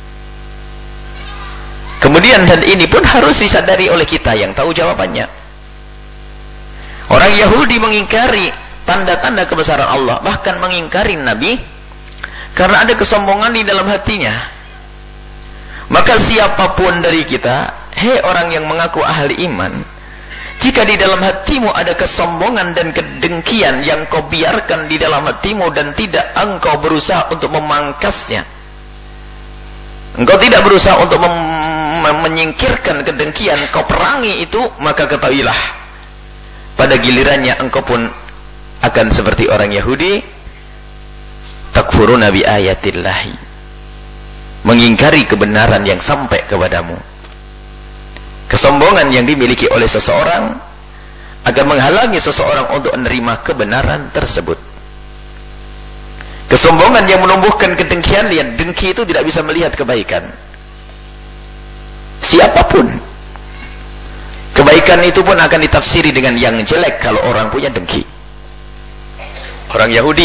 Kemudian, dan ini pun harus disadari oleh kita yang tahu jawabannya. Orang Yahudi mengingkari tanda-tanda kebesaran Allah, bahkan mengingkari Nabi karena ada kesombongan di dalam hatinya. Maka siapapun dari kita, hei orang yang mengaku ahli iman, jika di dalam hatimu ada kesombongan dan kedengkian yang kau biarkan di dalam hatimu dan tidak engkau berusaha untuk memangkasnya, engkau tidak berusaha untuk menyingkirkan kedengkian, kau perangi itu, maka ketahuilah pada gilirannya engkau pun akan seperti orang Yahudi, takfuruna bi ayatillahi, mengingkari kebenaran yang sampai kepadamu. Kesombongan yang dimiliki oleh seseorang akan menghalangi seseorang untuk menerima kebenaran tersebut. Kesombongan yang menumbuhkan kedengkian, lihat, dengki itu tidak bisa melihat kebaikan. Siapapun, kebaikan itu pun akan ditafsiri dengan yang jelek kalau orang punya dengki. Orang Yahudi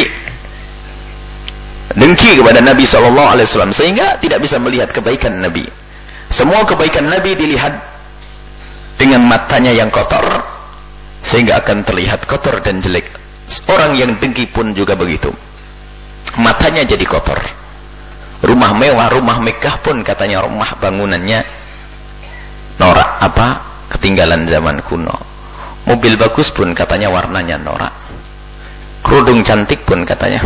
dengki kepada Nabi SAW, sehingga tidak bisa melihat kebaikan Nabi. Semua kebaikan Nabi dilihat dengan matanya yang kotor, sehingga akan terlihat kotor dan jelek. Orang yang dengki pun juga begitu, matanya jadi kotor. Rumah mewah, rumah megah pun katanya rumah bangunannya norak, ketinggalan zaman kuno. Mobil bagus pun katanya warnanya norak. Kerudung cantik pun katanya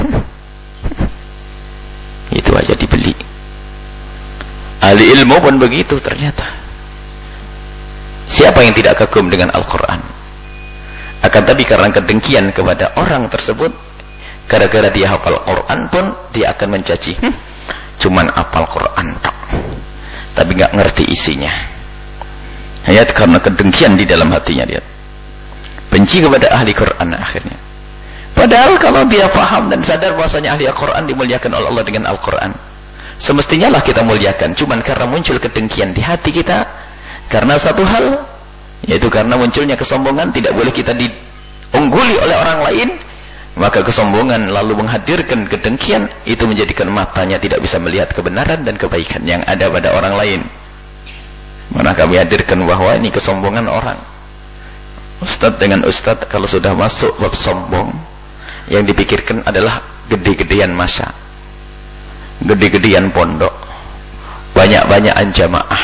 itu aja dibeli. Ahli ilmu pun begitu ternyata. Siapa yang tidak kagum dengan Al-Quran? Akan tapi karena kedengkian kepada orang tersebut, gara-gara dia hafal Quran pun dia akan mencaci, cuman hafal Quran tok, tapi nggak ngerti isinya. Hayat karena kedengkian di dalam hatinya, dia benci kepada ahli Quran akhirnya. Padahal kalau dia paham dan sadar bahwasanya ahli Al-Quran dimuliakan oleh Allah dengan Al-Quran, semestinya lah kita muliakan. Cuman karena muncul kedengkian di hati kita, karena satu hal, yaitu karena munculnya kesombongan, tidak boleh kita diungguli oleh orang lain, maka kesombongan lalu menghadirkan kedengkian, itu menjadikan matanya tidak bisa melihat kebenaran dan kebaikan yang ada pada orang lain. Mana kami hadirkan bahwa ini kesombongan orang. Ustadz dengan ustadz kalau sudah masuk bab sombong, yang dipikirkan adalah gede-gedean masa, gede-gedean pondok, banyak-banyakan jamaah.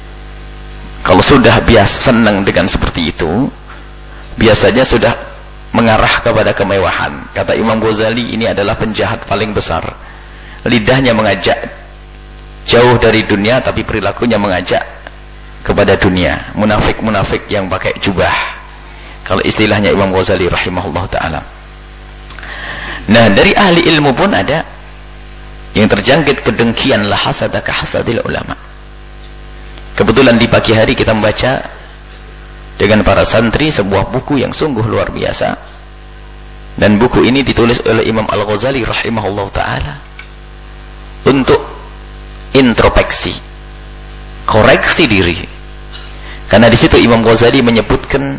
Kalau sudah biasa senang dengan seperti itu, biasanya sudah mengarah kepada kemewahan. Kata Imam Ghazali, ini adalah penjahat paling besar. Lidahnya mengajak jauh dari dunia, tapi perilakunya mengajak kepada dunia. Munafik-munafik yang pakai jubah, kalau istilahnya Imam Ghazali rahimahullah ta'ala. Nah, dari ahli ilmu pun ada yang terjangkit kedengkian, la hasada ka hasadil ulama. Kebetulan di pagi hari kita membaca dengan para santri sebuah buku yang sungguh luar biasa, dan buku ini ditulis oleh Imam Al-Ghazali rahimahullah ta'ala untuk introspeksi, koreksi diri. Karena di situ Imam Ghazali menyebutkan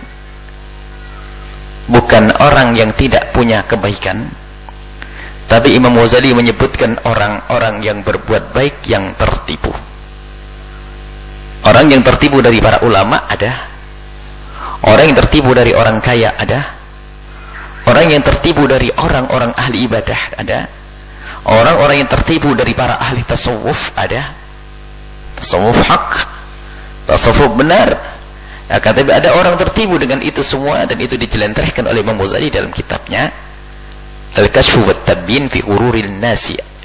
bukan orang yang tidak punya kebaikan, tapi Imam Ghazali menyebutkan orang-orang yang berbuat baik yang tertipu. Orang yang tertipu dari para ulama ada, orang yang tertipu dari orang kaya ada, orang yang tertipu dari orang-orang ahli ibadah ada, orang-orang yang tertipu dari para ahli tasawuf ada, tasawuf hak, tasawuf benar. Tapi ada orang tertipu dengan itu semua, dan itu dijelentrehkan oleh Imam Ghazali dalam kitabnya Al-Kashfu wat Tabyin fi Ghururil Nasi.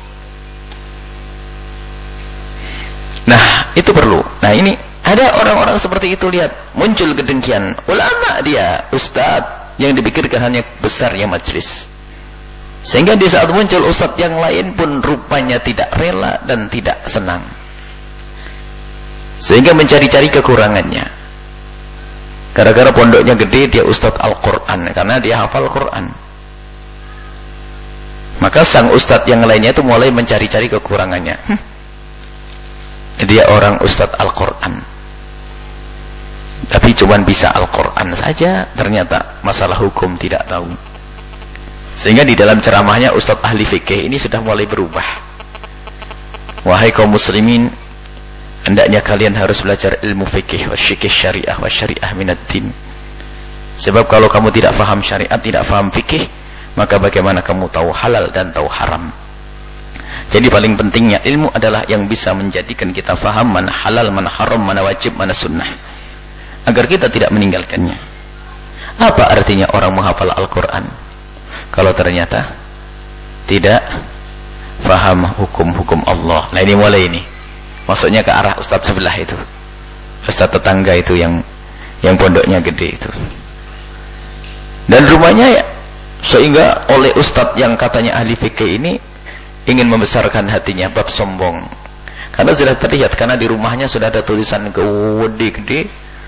Nah, itu perlu. Nah, ini ada orang-orang seperti itu, lihat, muncul kedengkian. Ulama dia, ustadz yang dipikirkan hanya besarnya majelis, sehingga di saat muncul ustadz yang lain pun rupanya tidak rela dan tidak senang, sehingga mencari-cari kekurangannya. Gara-gara pondoknya gede, dia ustadz Al-Quran karena dia hafal Quran, maka sang ustadz yang lainnya itu mulai mencari-cari kekurangannya. Dia orang ustadz Al-Quran, tapi cuman bisa Al-Quran saja, ternyata masalah hukum tidak tahu. Sehingga di dalam ceramahnya ustadz ahli fikih ini sudah mulai berubah. Wahai kaum muslimin, hendaknya kalian harus belajar ilmu fikih wa syariah wa syariah minad din. Sebab kalau kamu tidak faham syariat, tidak faham fikih, maka bagaimana kamu tahu halal dan tahu haram? Jadi paling pentingnya ilmu adalah yang bisa menjadikan kita faham mana halal, mana haram, mana wajib, mana sunnah, agar kita tidak meninggalkannya. Apa artinya orang menghafal Al-Quran kalau ternyata tidak faham hukum-hukum Allah? Nah, ini mulai ini maksudnya ke arah ustadz sebelah itu, ustadz tetangga itu yang pondoknya gede itu, dan rumahnya ya, sehingga oleh ustadz yang katanya ahli fikih ini ingin membesarkan hatinya, bab sombong. Karena sudah terlihat, karena di rumahnya sudah ada tulisan gede-gede,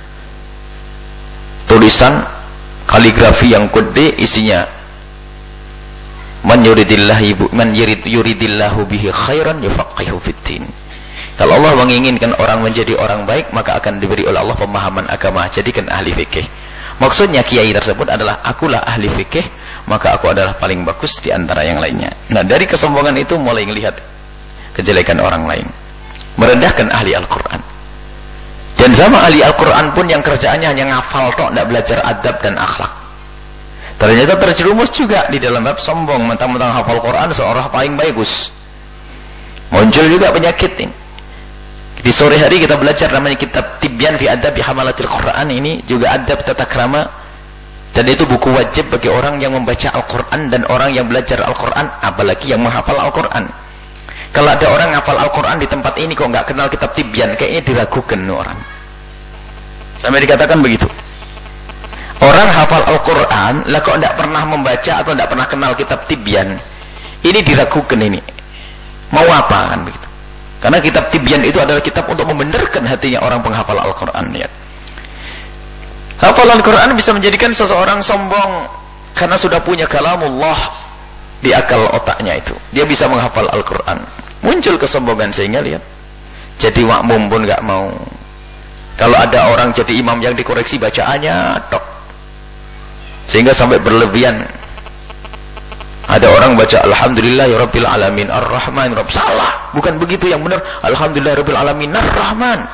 tulisan kaligrafi yang gede, isinya man yuridillahu bihi khairan yufaqihu fiddin. Kalau Allah menginginkan orang menjadi orang baik, maka akan diberi oleh Allah pemahaman agama, jadikan ahli fikih. Maksudnya kiai tersebut adalah, akulah ahli fikih, maka aku adalah paling bagus di antara yang lainnya. Nah, dari kesombongan itu mulai melihat kejelekan orang lain, merendahkan ahli Al-Quran. Dan sama ahli Al-Quran pun yang kerjaannya hanya ngafal tok, tidak belajar adab dan akhlak, ternyata terjerumus juga di dalam bab sombong, mentang-mentang hafal Quran seorang paling bagus. Muncul juga penyakit ini. Di sore hari kita belajar namanya kitab Tibyan fi Adab Hamalatil Quran, ini juga adab tata krama. Dan itu buku wajib bagi orang yang membaca Al-Quran dan orang yang belajar Al-Quran, apalagi yang menghafal Al-Quran. Kalau ada orang menghafal Al-Quran di tempat ini kok nggak kenal kitab Tibyan, kayaknya diragukan orang. Sampai dikatakan begitu. Orang hafal Al-Quran, lah kok tidak pernah membaca atau tidak pernah kenal kitab Tibyan, ini diragukan ini. Mau apa kan begitu? Karena kitab Tibyan itu adalah kitab untuk membenarkan hatinya orang penghafal Al-Quran. Lihat. Hafalan Quran bisa menjadikan seseorang sombong karena sudah punya kalamullah di akal otaknya itu. Dia bisa menghafal Al-Quran. Muncul kesombongan sehingga lihat, jadi makmum pun nggak mau. Kalau ada orang jadi imam yang dikoreksi bacaannya tok, sehingga sampai berlebihan. Ada orang baca Alhamdulillahirabbil alamin Ar-Rahman Rabb, salah, bukan begitu yang benar. Alhamdulillahirabbil alamin Ar-Rahman.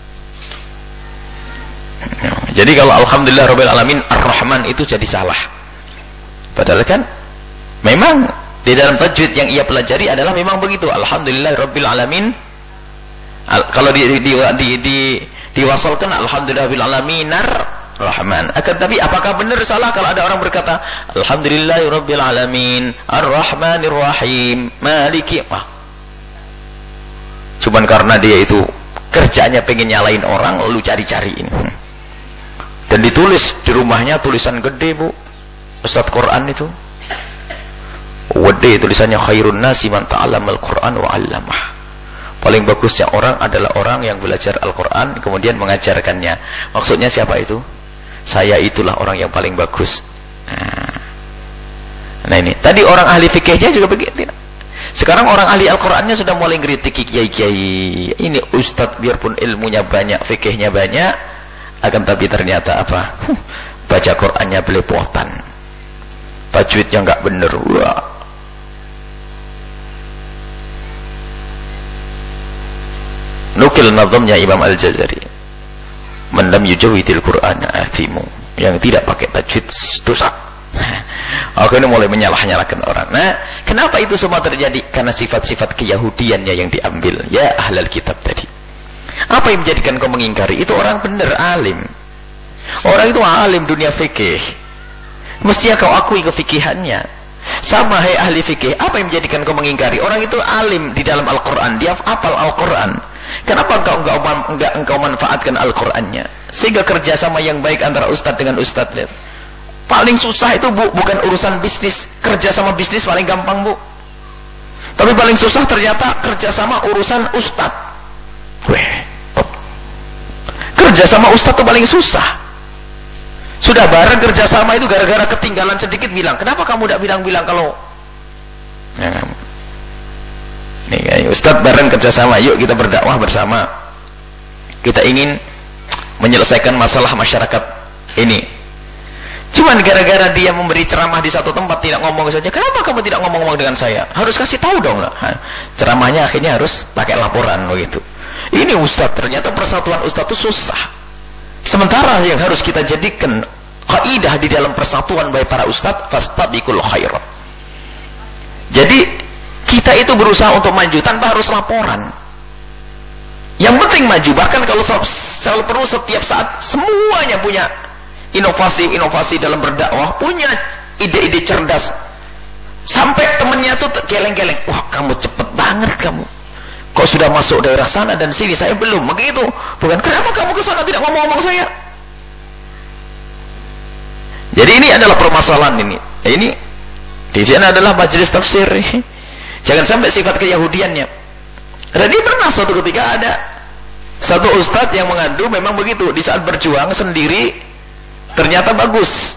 Jadi kalau Alhamdulillahirabbil alamin Ar-Rahman itu jadi salah. Padahal kan memang di dalam tajwid yang ia pelajari adalah memang begitu. Alhamdulillahirabbil alamin. Kalau diwasalkan Alhamdulillahirabbil alamin Rahman. Akan tapi apakah benar salah kalau ada orang berkata Alhamdulillahirabbil alamin, Ar-Rahmanir Rahim, Maliki. Cuman karena dia itu kerjanya pengen nyalain orang, lalu cari-cariin. Dan ditulis di rumahnya tulisan gede, Bu. Ustadz Quran itu. Gede tulisannya khairun nasi man ta'allamal Quran wa 'allamah. Paling bagusnya orang adalah orang yang belajar Al-Quran kemudian mengajarkannya. Maksudnya siapa itu? Saya itulah orang yang paling bagus. Nah ini, tadi orang ahli fikihnya juga begitu. Sekarang orang ahli Al-Qurannya sudah mulai ngeritik kiai-kiai. Ini ustadz biarpun ilmunya banyak, fikihnya banyak, akan tapi ternyata apa? Baca Qurannya belepotan, tajwidnya nggak bener. Wah. Nukil nazamnya Imam Al-Jazari, man lam yujawwidil Qur'ana athimu, yang tidak pakai tajwid dosa. Akhirnya mulai menyalah-nyalahkan orang. Nah, kenapa itu semua terjadi? Karena sifat-sifat keyahudiannya yang diambil. Ya ahlal kitab tadi. Apa yang menjadikan kau mengingkari? Itu orang benar alim. Orang itu alim dunia fikih. Mestinya kau akui kefikihannya. Sama hai ahli fikih, apa yang menjadikan kau mengingkari? Orang itu alim di dalam Al-Qur'an, dia hafal Al-Qur'an. Kenapa engkau manfaatkan Al-Qur'annya? Sehingga kerjasama yang baik antara ustadz dengan ustadz. Lihat. Paling susah itu, Bu, bukan urusan bisnis. Kerjasama bisnis paling gampang, Bu. Tapi paling susah ternyata kerjasama urusan ustadz. Kerjasama ustadz itu paling susah. Sudah bareng kerjasama itu gara-gara ketinggalan sedikit bilang, kenapa kamu tidak bilang-bilang kalau nih ustadz bareng kerjasama, yuk kita berdakwah bersama, kita ingin menyelesaikan masalah masyarakat ini. Cuman gara-gara dia memberi ceramah di satu tempat tidak ngomong saja, kenapa kamu tidak ngomong-ngomong dengan saya? Harus kasih tahu dong lah. Ceramahnya akhirnya harus pakai laporan begitu. Ini ustadz, ternyata persatuan ustadz itu susah. Sementara yang harus kita jadikan kaidah di dalam persatuan baik para ustadz, fastabiqul khairat. Jadi kita itu berusaha untuk maju tanpa harus laporan. Yang penting maju, bahkan kalau selalu perlu setiap saat semuanya punya inovasi-inovasi dalam berdakwah, punya ide-ide cerdas. Sampai temennya tuh geleng-geleng, wah kamu cepet banget kamu. Kok sudah masuk daerah sana dan sini, saya belum. Begitu. Bukan, kenapa kamu ke sana tidak ngomong-ngomong saya? Jadi ini adalah permasalahan ini. Ini di sini adalah majelis tafsir. Jangan sampai sifat keyahudiannya. Jadi pernah suatu ketika ada satu ustadz yang mengadu memang begitu. Di saat berjuang sendiri ternyata bagus.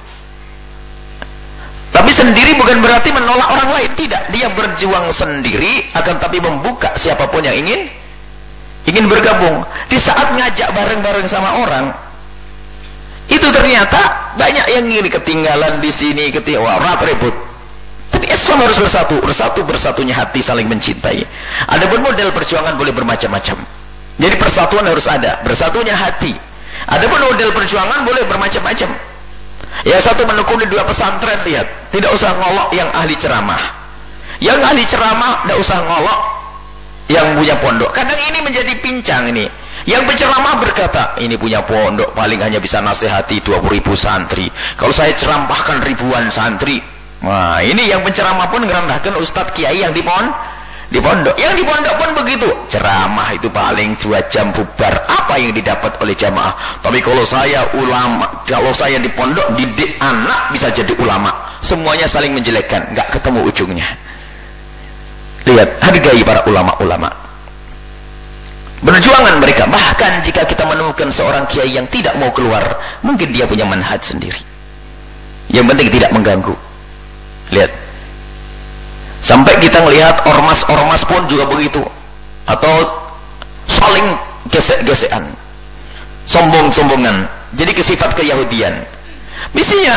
Tapi sendiri bukan berarti menolak orang lain, tidak. Dia berjuang sendiri, akan tapi membuka siapapun yang ingin bergabung. Di saat ngajak bareng-bareng sama orang, itu ternyata banyak yang ingin ketinggalan di sini, ribut. Tapi Islam harus bersatunya hati saling mencintai. Adapun model perjuangan boleh bermacam-macam. Jadi persatuan harus ada, bersatunya hati. Adapun model perjuangan boleh bermacam-macam. Yang satu menekuni dua pesantren, lihat, tidak usah ngolok yang ahli ceramah. Yang ahli ceramah tidak usah ngolok yang punya pondok. Kadang ini menjadi pincang ini. Yang penceramah berkata, ini punya pondok paling hanya bisa nasihati 20.000 santri. Kalau saya cerampahkan ribuan santri. Nah, ini yang penceramah pun ngerendahkan ustadz kiai yang di pondok. Yang di pondok pun begitu. Ceramah itu paling 2 jam bubar. Apa yang didapat oleh jamaah? Tapi kalau saya ulama, kalau saya di pondok didik anak bisa jadi ulama. Semuanya saling menjelekkan, nggak ketemu ujungnya. Lihat, hargai para ulama-ulama. Berjuangan mereka. Bahkan jika kita menemukan seorang kiai yang tidak mau keluar, mungkin dia punya manhaj sendiri. Yang penting tidak mengganggu. Lihat. Sampai kita melihat ormas-ormas pun juga begitu. Atau saling gesek-gesekan, sombong-sombongan. Jadi kesifat keyahudian. Mestinya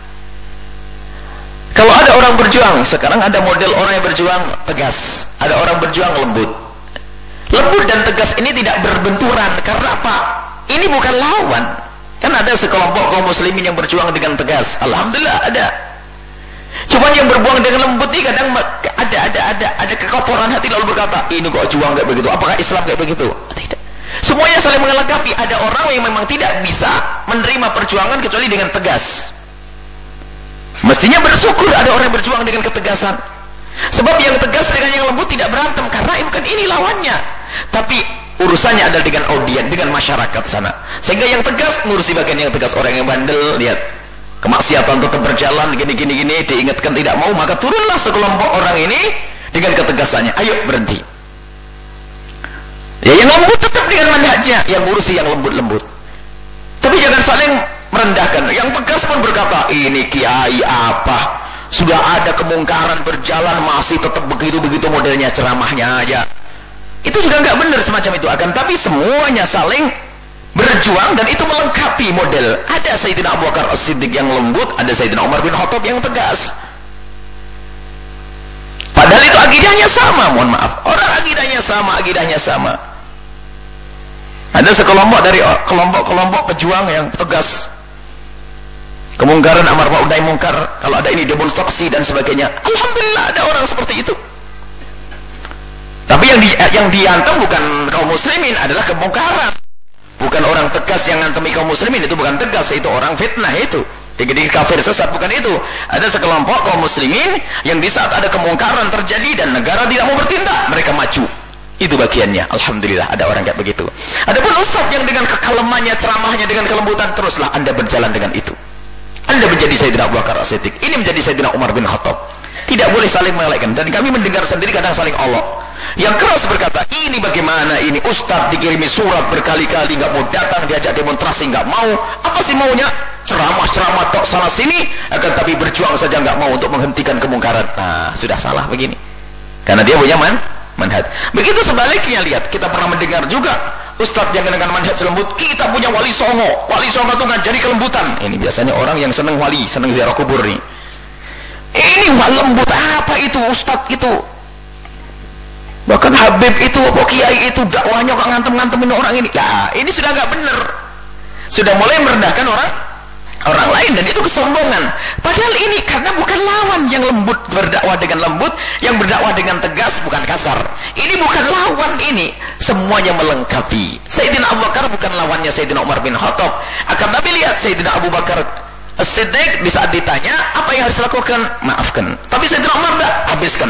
kalau ada orang berjuang, sekarang ada model orang yang berjuang tegas, ada orang berjuang lembut. Lembut dan tegas ini tidak berbenturan. Karena apa? Ini bukan lawan. Kan ada sekelompok kaum muslimin yang berjuang dengan tegas. Alhamdulillah ada. Cuman yang berbuang dengan lembut ini kadang ada kekotoran hati lalu berkata, ini kok juang kayak begitu, apakah Islam kayak begitu? Tidak. Semuanya saling melengkapi. Ada orang yang memang tidak bisa menerima perjuangan kecuali dengan tegas. Mestinya bersyukur ada orang yang berjuang dengan ketegasan. Sebab yang tegas dengan yang lembut tidak berantem, karena bukan ini lawannya. Tapi urusannya adalah dengan audien, dengan masyarakat sana. Sehingga yang tegas ngurusi bagian yang tegas. Orang yang bandel, lihat kemaksiatan tetap berjalan gini, diingatkan tidak mau, maka turunlah sekelompok orang ini dengan ketegasannya. Ayo berhenti. Ya, yang lembut tetap dengan manhajnya, yang ngurusi yang lembut-lembut. Tapi jangan saling merendahkan. Yang tegas pun berkata, ini kiai apa? Sudah ada kemungkaran berjalan, masih tetap begitu-begitu modelnya, ceramahnya aja. Itu juga nggak benar semacam itu. Akan tapi semuanya saling berjuang dan itu melengkapi model. Ada Sayyidina Abu Bakar As-Siddiq yang lembut, ada Sayyidina Umar bin Khattab yang tegas. Padahal itu akidahnya sama, mohon maaf. Orang akidahnya sama. Ada sekelompok dari kelompok-kelompok pejuang yang tegas. Kemungkaran amar ma'ruf nahi munkar, kalau ada ini demonstrasi dan sebagainya. Alhamdulillah ada orang seperti itu. Tapi yang diantem bukan kaum muslimin, adalah kemungkaran. Bukan orang tegas yang ngantemi kaum muslimin, itu bukan tegas, itu orang fitnah itu. Jadi kafir sesat, bukan itu. Ada sekelompok kaum muslimin yang di saat ada kemungkaran terjadi dan negara tidak mau bertindak, mereka maju. Itu bagiannya. Alhamdulillah ada orang kayak begitu. Adapun ustaz yang dengan kekalemannya, ceramahnya dengan kelembutan, teruslah Anda berjalan dengan itu. Anda menjadi Sayyidina Abu Bakar As-Siddiq, ini menjadi Sayyidina Umar bin Khattab. Tidak boleh saling melekkan. Dan kami mendengar sendiri kadang saling olok. Yang keras berkata, ini bagaimana ini? Ustaz dikirimi surat berkali-kali, nggak mau datang, diajak demonstrasi nggak mau. Apa sih maunya? Ceramah-ceramah tok sana sini, akan tapi berjuang saja nggak mau untuk menghentikan kemungkaran. Nah, sudah salah begini. Karena dia punya manhaj. Begitu sebaliknya, lihat, kita pernah mendengar juga ustaz yang dengan manhaj lembut, kita punya wali songo. Wali songo itu ngajari kelembutan. Ini biasanya orang yang senang wali, senang ziarah kubur nih. Ini lembut apa itu ustaz itu? Bahkan Habib itu, Kiai itu dakwahnya kok ngantem-ngantemin orang ini. Nah, ini sudah nggak benar. Sudah mulai merendahkan orang lain, dan itu kesombongan. Padahal ini karena bukan lawan. Yang lembut berdakwah dengan lembut, yang berdakwah dengan tegas, bukan kasar. Ini bukan lawan ini. Semuanya melengkapi. Sayyidina Abu Bakar bukan lawannya Sayyidina Umar bin Khattab. Akan tapi lihat Sayyidina Abu Bakar As-Siddiq di saat ditanya apa yang harus dilakukan, maafkan. Tapi Sayyidina Umar enggak, habiskan.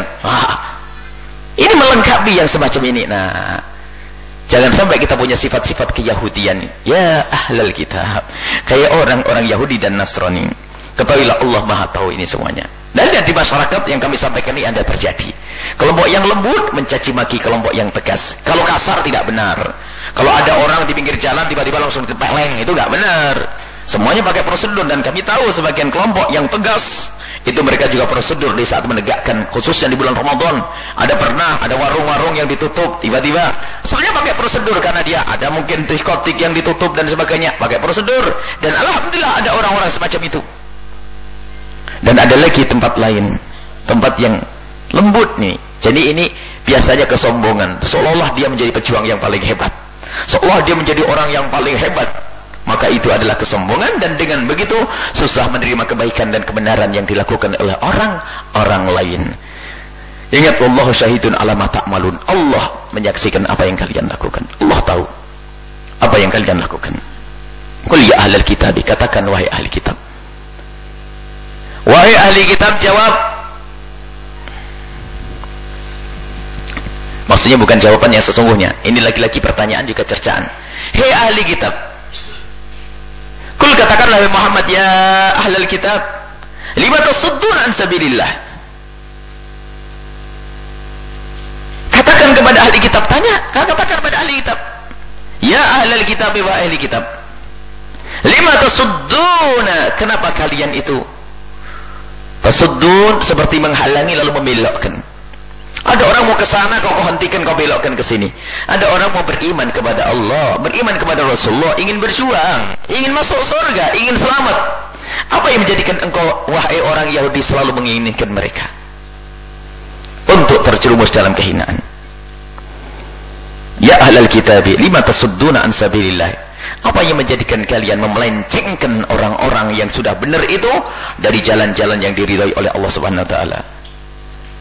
Ini melengkapi yang semacam ini. Nah, jangan sampai kita punya sifat-sifat keyahudian. Ya ahlal kitab, kayak orang-orang Yahudi dan Nasrani. Ketahuilah Allah Maha tahu ini semuanya. Dan di masyarakat yang kami sampaikan ini ada terjadi. Kelompok yang lembut mencaci maki kelompok yang tegas. Kalau kasar tidak benar. Kalau ada orang di pinggir jalan tiba-tiba langsung ditepeleng, itu nggak benar. Semuanya pakai prosedur, dan kami tahu sebagian kelompok yang tegas itu mereka juga prosedur di saat menegakkan, khususnya di bulan Ramadan. Ada warung-warung yang ditutup tiba-tiba, sebenarnya pakai prosedur, karena dia ada mungkin diskotik yang ditutup dan sebagainya, pakai prosedur. Dan alhamdulillah ada orang-orang semacam itu. Dan ada lagi tempat lain, tempat yang lembut nih. Jadi ini biasanya kesombongan, seolah-olah dia menjadi pejuang yang paling hebat, seolah dia menjadi orang yang paling hebat. Maka itu adalah kesombongan, dan dengan begitu susah menerima kebaikan dan kebenaran yang dilakukan oleh orang lain. Ingat, wallahu syahidun ala ma ta'malun. Allah menyaksikan apa yang kalian lakukan. Allah tahu apa yang kalian lakukan. Qul ya ahlal kitab, katakan wahai ahli kitab. Wahai ahli kitab, jawab. Maksudnya bukan jawaban yang sesungguhnya. Ini lagi-lagi pertanyaan juga cercaan. Hei ahli kitab, kul katakanlah Muhammad, ya ahlal kitab, lima tasuddun an sabilillah. Katakan kepada ahli kitab, katakan kepada ahli kitab, ya ahlal kitab, wa ahli kitab, lima tasudduna, kenapa kalian itu tasuddun, seperti menghalangi lalu membelokkan. Ada orang mau ke sana, kau hentikan, kau belokkan ke sini. Ada orang mau beriman kepada Allah, beriman kepada Rasulullah, ingin berjuang, ingin masuk surga, ingin selamat. Apa yang menjadikan engkau, wahai orang Yahudi, selalu menginginkan mereka untuk terjerumus dalam kehinaan? Ya ahlal kitab, lima tasudduna an sabilillah. Apa yang menjadikan kalian memelencengkan orang-orang yang sudah benar itu dari jalan-jalan yang diridhai oleh Allah Subhanahu wa taala?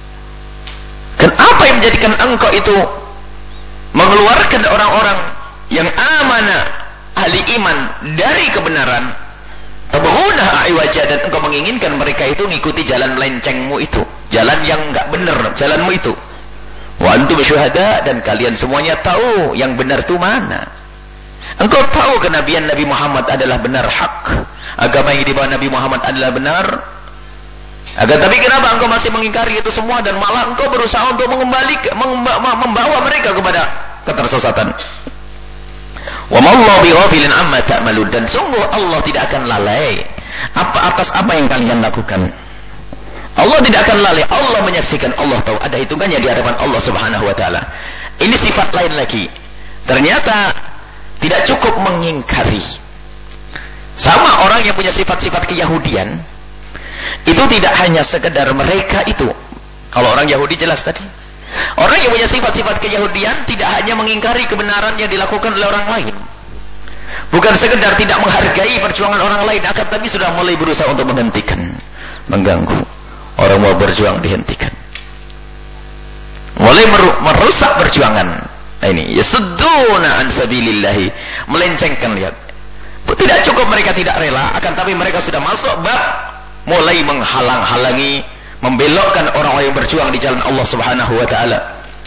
Dan apa yang menjadikan engkau itu mengeluarkan orang-orang yang amana ahli iman dari kebenaran, tabghuna iwaja, dan engkau menginginkan mereka itu mengikuti jalan melencengmu itu, jalan yang enggak benar, jalanmu itu. Wa antum syuhada, dan kalian semuanya tahu yang benar itu mana. Engkau tahu kenabian Nabi Muhammad adalah benar, hak. Agama yang dibawa Nabi Muhammad adalah benar. Agar tapi kenapa engkau masih mengingkari itu semua, dan malah engkau berusaha untuk membawa mereka kepada ketersesatan. Wa mallahu bighafilin amma ta'malun, dan sungguh Allah tidak akan lalai atas apa yang kalian lakukan. Allah tidak akan lalai, Allah menyaksikan, Allah tahu, ada hitungannya di hadapan Allah Subhanahu wa taala. Ini sifat lain lagi. Ternyata tidak cukup mengingkari. Sama orang yang punya sifat-sifat keyahudian, itu tidak hanya sekedar mereka itu. Kalau orang Yahudi jelas tadi. Orang yang punya sifat-sifat keyahudian tidak hanya mengingkari kebenaran yang dilakukan oleh orang lain. Bukan sekedar tidak menghargai perjuangan orang lain, akan tapi sudah mulai berusaha untuk menghentikan, mengganggu. Orang mau berjuang dihentikan. Mulai merusak perjuangan. Nah ini, yasudduna an sabilillahi, melencengkan, lihat. Tidak cukup mereka tidak rela, akan tapi mereka sudah masuk bab mulai menghalang-halangi, membelokkan orang-orang yang berjuang di jalan Allah Subhanahu wa taala.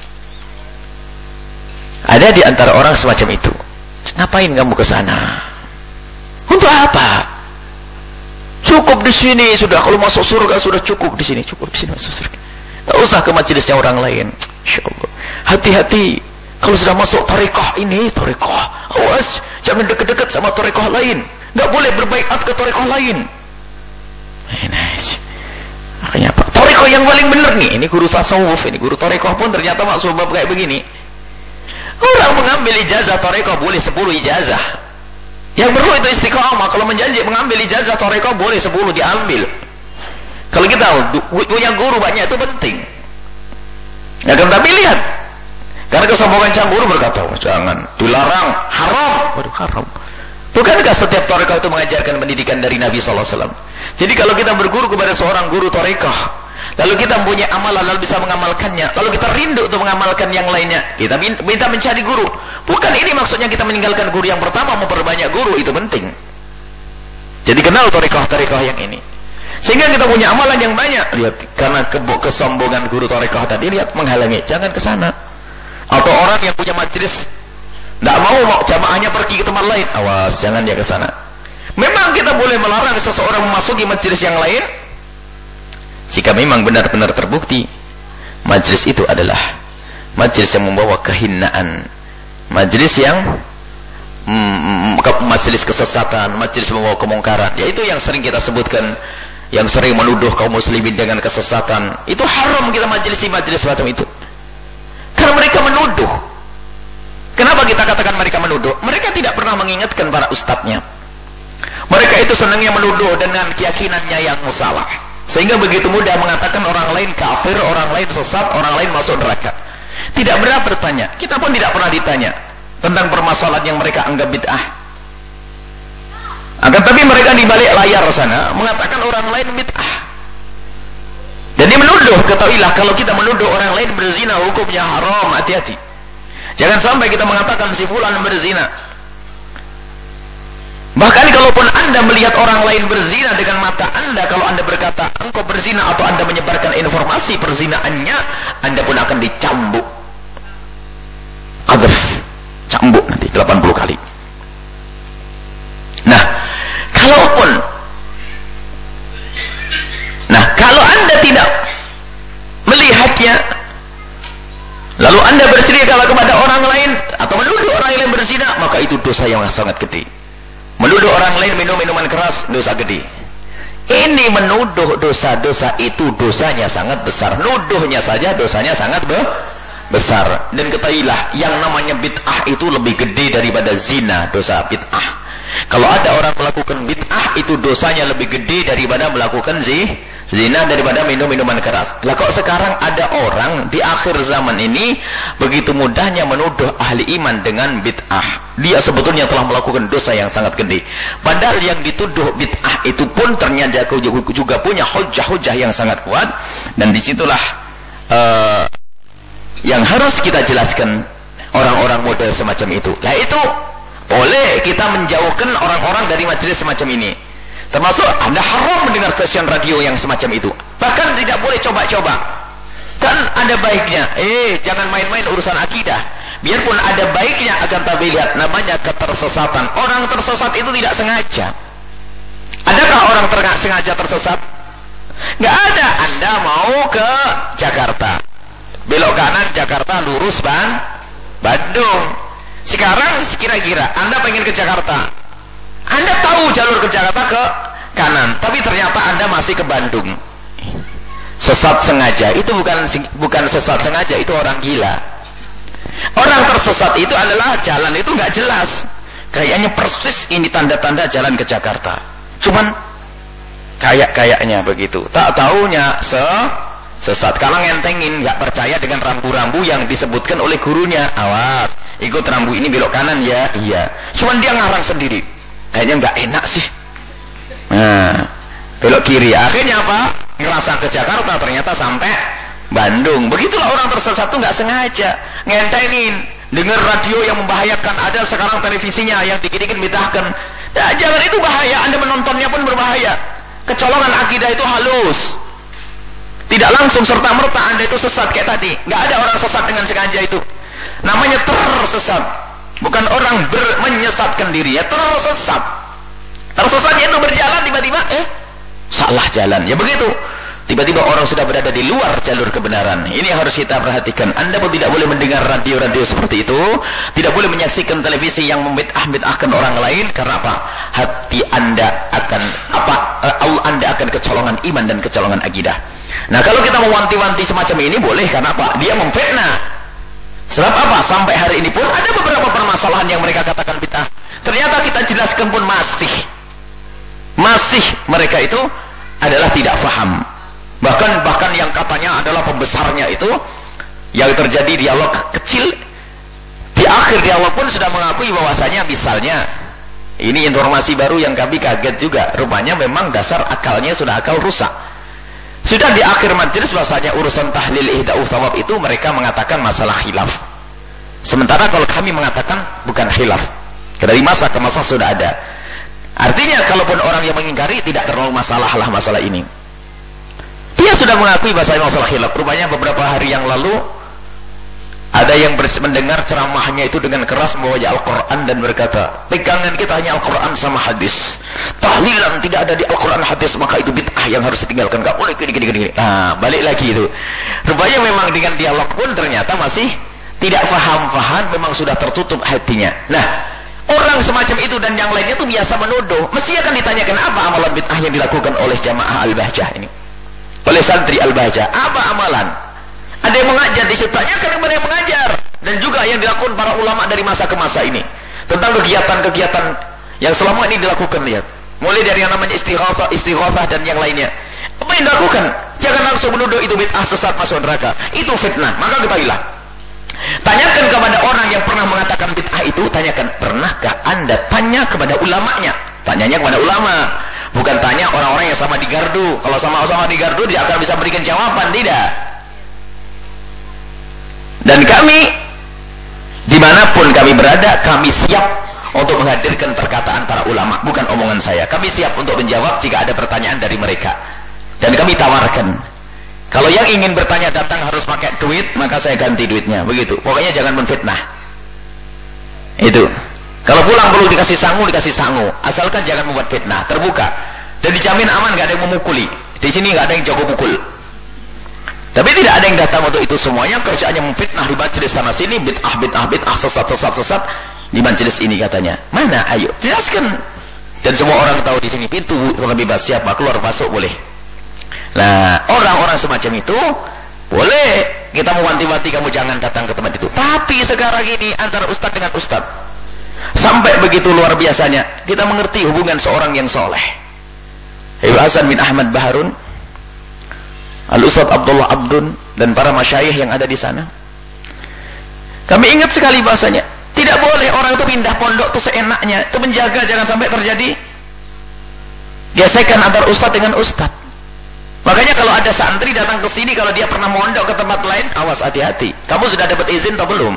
Ada di antara orang semacam itu. Ngapain kamu ke sana? Untuk apa? Cukup di sini sudah, kalau masuk surga sudah cukup di sini, cukup di sini masuk surga. Enggak usah ke majelisnya orang lain. Insyaallah. Hati-hati kalau sudah masuk tarekah ini, tarekah. Awas, jangan dekat-dekat sama tarekah lain. Enggak boleh berbaiat ke tarekah lain. Makanya apa? Tarekah yang paling benar nih. Ini guru tasawuf, ini guru tarekah pun ternyata maksud bab kayak begini. Orang mengambil ijazah tarekah boleh 10 ijazah. Yang perlu itu istiqamah. Kalau menjanji mengambil ijazah tarekah boleh 10 diambil. Kalau kita punya guru banyak itu penting. Ya kan, tapi lihat. Karena kesombongan cemburu berkata, oh, jangan, dilarang, haram. Waduh, haram. Bukankah setiap tarekah itu mengajarkan pendidikan dari Nabi SAW? Jadi kalau kita berguru kepada seorang guru tarekah, lalu kita mempunyai amalan, lalu bisa mengamalkannya, lalu kita rindu untuk mengamalkan yang lainnya, kita minta mencari guru. Bukan ini maksudnya kita meninggalkan guru yang pertama, memperbanyak guru, itu penting. Jadi kenal tarekah-tarekah yang ini, sehingga kita punya amalan yang banyak. Lihat, karena kesombongan guru tarekah tadi, lihat, menghalangi, jangan ke sana. Atau orang yang punya majelis tidak mau jamaahnya pergi ke tempat lain, awas, jangan dia ke sana. Memang kita boleh melarang seseorang memasuki majelis yang lain jika memang benar-benar terbukti majelis itu adalah majelis yang membawa kehinaan, majelis yang majelis kesesatan, majelis membawa kemungkaran. Yaitu yang sering kita sebutkan, yang sering menuduh kaum muslimin dengan kesesatan. Itu haram kita majelis semacam itu. Karena mereka menuduh. Kenapa kita katakan mereka menuduh? Mereka tidak pernah mengingatkan para ustadznya. Mereka itu senangnya menuduh dengan keyakinannya yang salah, sehingga begitu mudah mengatakan orang lain kafir, orang lain sesat, orang lain masuk neraka. Tidak pernah bertanya. Kita pun tidak pernah ditanya tentang permasalahan yang mereka anggap bid'ah. Akan tapi mereka di balik layar sana mengatakan orang lain bid'ah. Jadi menuduh, ketahuilah kalau kita menuduh orang lain berzina hukumnya haram, hati-hati. Jangan sampai kita mengatakan si fulan berzina. Bahkan kalaupun anda melihat orang lain berzina dengan mata anda, kalau anda berkata engkau berzina atau anda menyebarkan informasi perzinaannya, anda pun akan dicambuk. Qadhf, cambuk nanti 80 kali. Kalau anda tidak melihatnya, lalu anda bersedia kalau kepada orang lain atau menuduh orang lain berzina, maka itu dosa yang sangat gede. Menuduh orang lain minum minuman keras, dosa gede. Ini menuduh dosa-dosa itu dosanya sangat besar. Nuduhnya saja dosanya sangat besar. Dan ketahuilah, yang namanya bid'ah itu lebih gede daripada zina, dosa bid'ah. Kalau ada orang melakukan bid'ah, itu dosanya lebih gede daripada melakukan zina, daripada minum minuman keras. Lah kok sekarang ada orang di akhir zaman ini begitu mudahnya menuduh ahli iman dengan bid'ah. Dia sebetulnya telah melakukan dosa yang sangat gede. Padahal yang dituduh bid'ah itu pun ternyata juga punya hujah-hujah yang sangat kuat. Dan disitulah yang harus kita jelaskan. orang-orang model semacam itu. Lah itu boleh kita menjauhkan orang-orang dari majelis semacam ini. Termasuk Anda haram mendengar stasiun radio yang semacam itu. Bahkan tidak boleh coba-coba. Kan ada baiknya. Jangan main-main urusan akidah. Biarpun ada baiknya, akan tapi lihat namanya ketersesatan. Orang tersesat itu tidak sengaja. Adakah orang sengaja tersesat? Nggak ada. Anda mau ke Jakarta, belok kanan Jakarta, lurus Bandung. Sekarang kira-kira Anda pengen ke Jakarta, Anda tahu jalur ke Jakarta ke kanan, tapi ternyata Anda masih ke Bandung. Sesat sengaja. Itu bukan sesat sengaja, itu orang gila. Orang tersesat itu adalah jalan itu nggak jelas. Kayaknya persis ini tanda-tanda jalan ke Jakarta. Cuman kayaknya begitu. Tak taunya sesat. Kalau ngentengin, nggak percaya dengan rambu-rambu yang disebutkan oleh gurunya. Awas, ikut rambu ini belok kanan ya. Iya. Cuman dia ngarang sendiri. Kayaknya nggak enak sih. Nah, belok kiri. Akhirnya apa? Ngerasa ke Jakarta, ternyata sampai Bandung. Begitulah orang tersesat tuh nggak sengaja. Ngentengin, dengar radio yang membahayakan. Ada sekarang televisinya yang dikit-dikit bid'ahkan. Nah, jalan itu bahaya. Anda menontonnya pun berbahaya. Kecolongan akidah itu halus. Tidak langsung serta-merta Anda itu sesat kayak tadi. Nggak ada orang sesat dengan sengaja itu. Namanya tersesat. Bukan orang menyesatkan dirinya, tersesat. Tersesatnya itu berjalan tiba-tiba salah jalan. Ya begitu. Tiba-tiba orang sudah berada di luar jalur kebenaran. Ini yang harus kita perhatikan. Anda pun tidak boleh mendengar radio-radio seperti itu. Tidak boleh menyaksikan televisi yang membid'ahkan orang lain. Karena apa? Hati Anda akan Anda akan kecolongan iman dan kecolongan akidah. Nah, kalau kita mewanti-wanti semacam ini boleh. Karena apa? Dia memfitnah. Sebab apa? Sampai hari ini pun ada beberapa permasalahan yang mereka katakan bid'ah. Ternyata kita jelaskan pun masih mereka itu adalah tidak paham. Bahkan yang katanya adalah pembesarnya itu, yang terjadi dialog kecil, di akhir dialog pun sudah mengakui bahwasanya misalnya ini informasi baru yang kami kaget juga. Rupanya memang dasar akalnya sudah akal rusak. Sudah di akhir majelis bahwasanya urusan tahlil ihda'u thawab itu mereka mengatakan masalah khilaf. Sementara kalau kami mengatakan bukan khilaf. Dari masa ke masa sudah ada. Artinya kalaupun orang yang mengingkari tidak terlalu masalah ini. Dia sudah mengakui bahasanya masalah khilaf. Rupanya beberapa hari yang lalu ada yang mendengar ceramahnya itu dengan keras membawa Al-Quran dan berkata, pegangan kita hanya Al-Quran sama hadis. Tahlilan tidak ada di Al-Quran hadis, maka itu bid'ah yang harus ditinggalkan. Gak boleh gini. Nah, balik lagi itu. Rupanya memang dengan dialog pun ternyata masih tidak paham, memang sudah tertutup hatinya. Nah, orang semacam itu dan yang lainnya itu biasa menuduh. Mesti akan ditanyakan apa amalan bid'ah yang dilakukan oleh jamaah Al-Bahjah ini, oleh santri Al-Bahjah. Apa amalan? Ada yang mengajar, ditanyakan kepada yang mengajar. Dan juga yang dilakukan para ulama dari masa ke masa ini tentang kegiatan-kegiatan yang selama ini dilakukan. Lihat, mulai dari yang namanya istighatsah dan yang lainnya. Apa yang dilakukan? Jangan langsung menuduh itu bid'ah, sesat, masuk neraka. Itu fitnah. Maka ketahuilah, tanyakan kepada orang yang pernah mengatakan bid'ah itu, tanyakan, pernahkah Anda tanya kepada ulamanya? Tanyanya kepada ulama. Bukan tanya orang-orang yang sama di gardu. Kalau sama-sama di gardu dia akan bisa berikan jawaban, tidak. Dan kami dimanapun kami berada, kami siap untuk menghadirkan perkataan para ulama, bukan omongan saya. Kami siap untuk menjawab jika ada pertanyaan dari mereka. Dan kami tawarkan, kalau yang ingin bertanya datang harus pakai duit, maka saya ganti duitnya. Begitu. Pokoknya jangan menfitnah. Itu. Kalau pulang perlu dikasih sangu, asalkan jangan membuat fitnah, terbuka. Dan dijamin aman, gak ada yang memukuli. Di sini gak ada yang jago pukul. Tapi tidak ada yang datang untuk itu semuanya. Kerjaannya memfitnah di majelis sana sini, bid'ah, sesat di majelis ini katanya. Mana? Ayo, jelaskan. Dan semua orang tahu di sini pintu terbebas, siapa keluar masuk boleh. Nah, orang-orang semacam itu boleh kita mewanti-wanti, kamu jangan datang ke tempat itu. Tapi sekarang ini antara ustaz dengan ustaz, sampai begitu luar biasanya kita mengerti hubungan seorang yang soleh, Habib Hasan bin Ahmad Baharun, Al-Ustaz Abdullah Abdun, dan para masyayikh yang ada di sana. Kami ingat sekali bahasanya, tidak boleh orang itu pindah pondok itu seenaknya. Itu menjaga jangan sampai terjadi gesekan antar ustaz dengan ustaz. Makanya kalau ada santri datang ke sini, kalau dia pernah mondok ke tempat lain, awas, hati-hati. Kamu sudah dapat izin atau belum?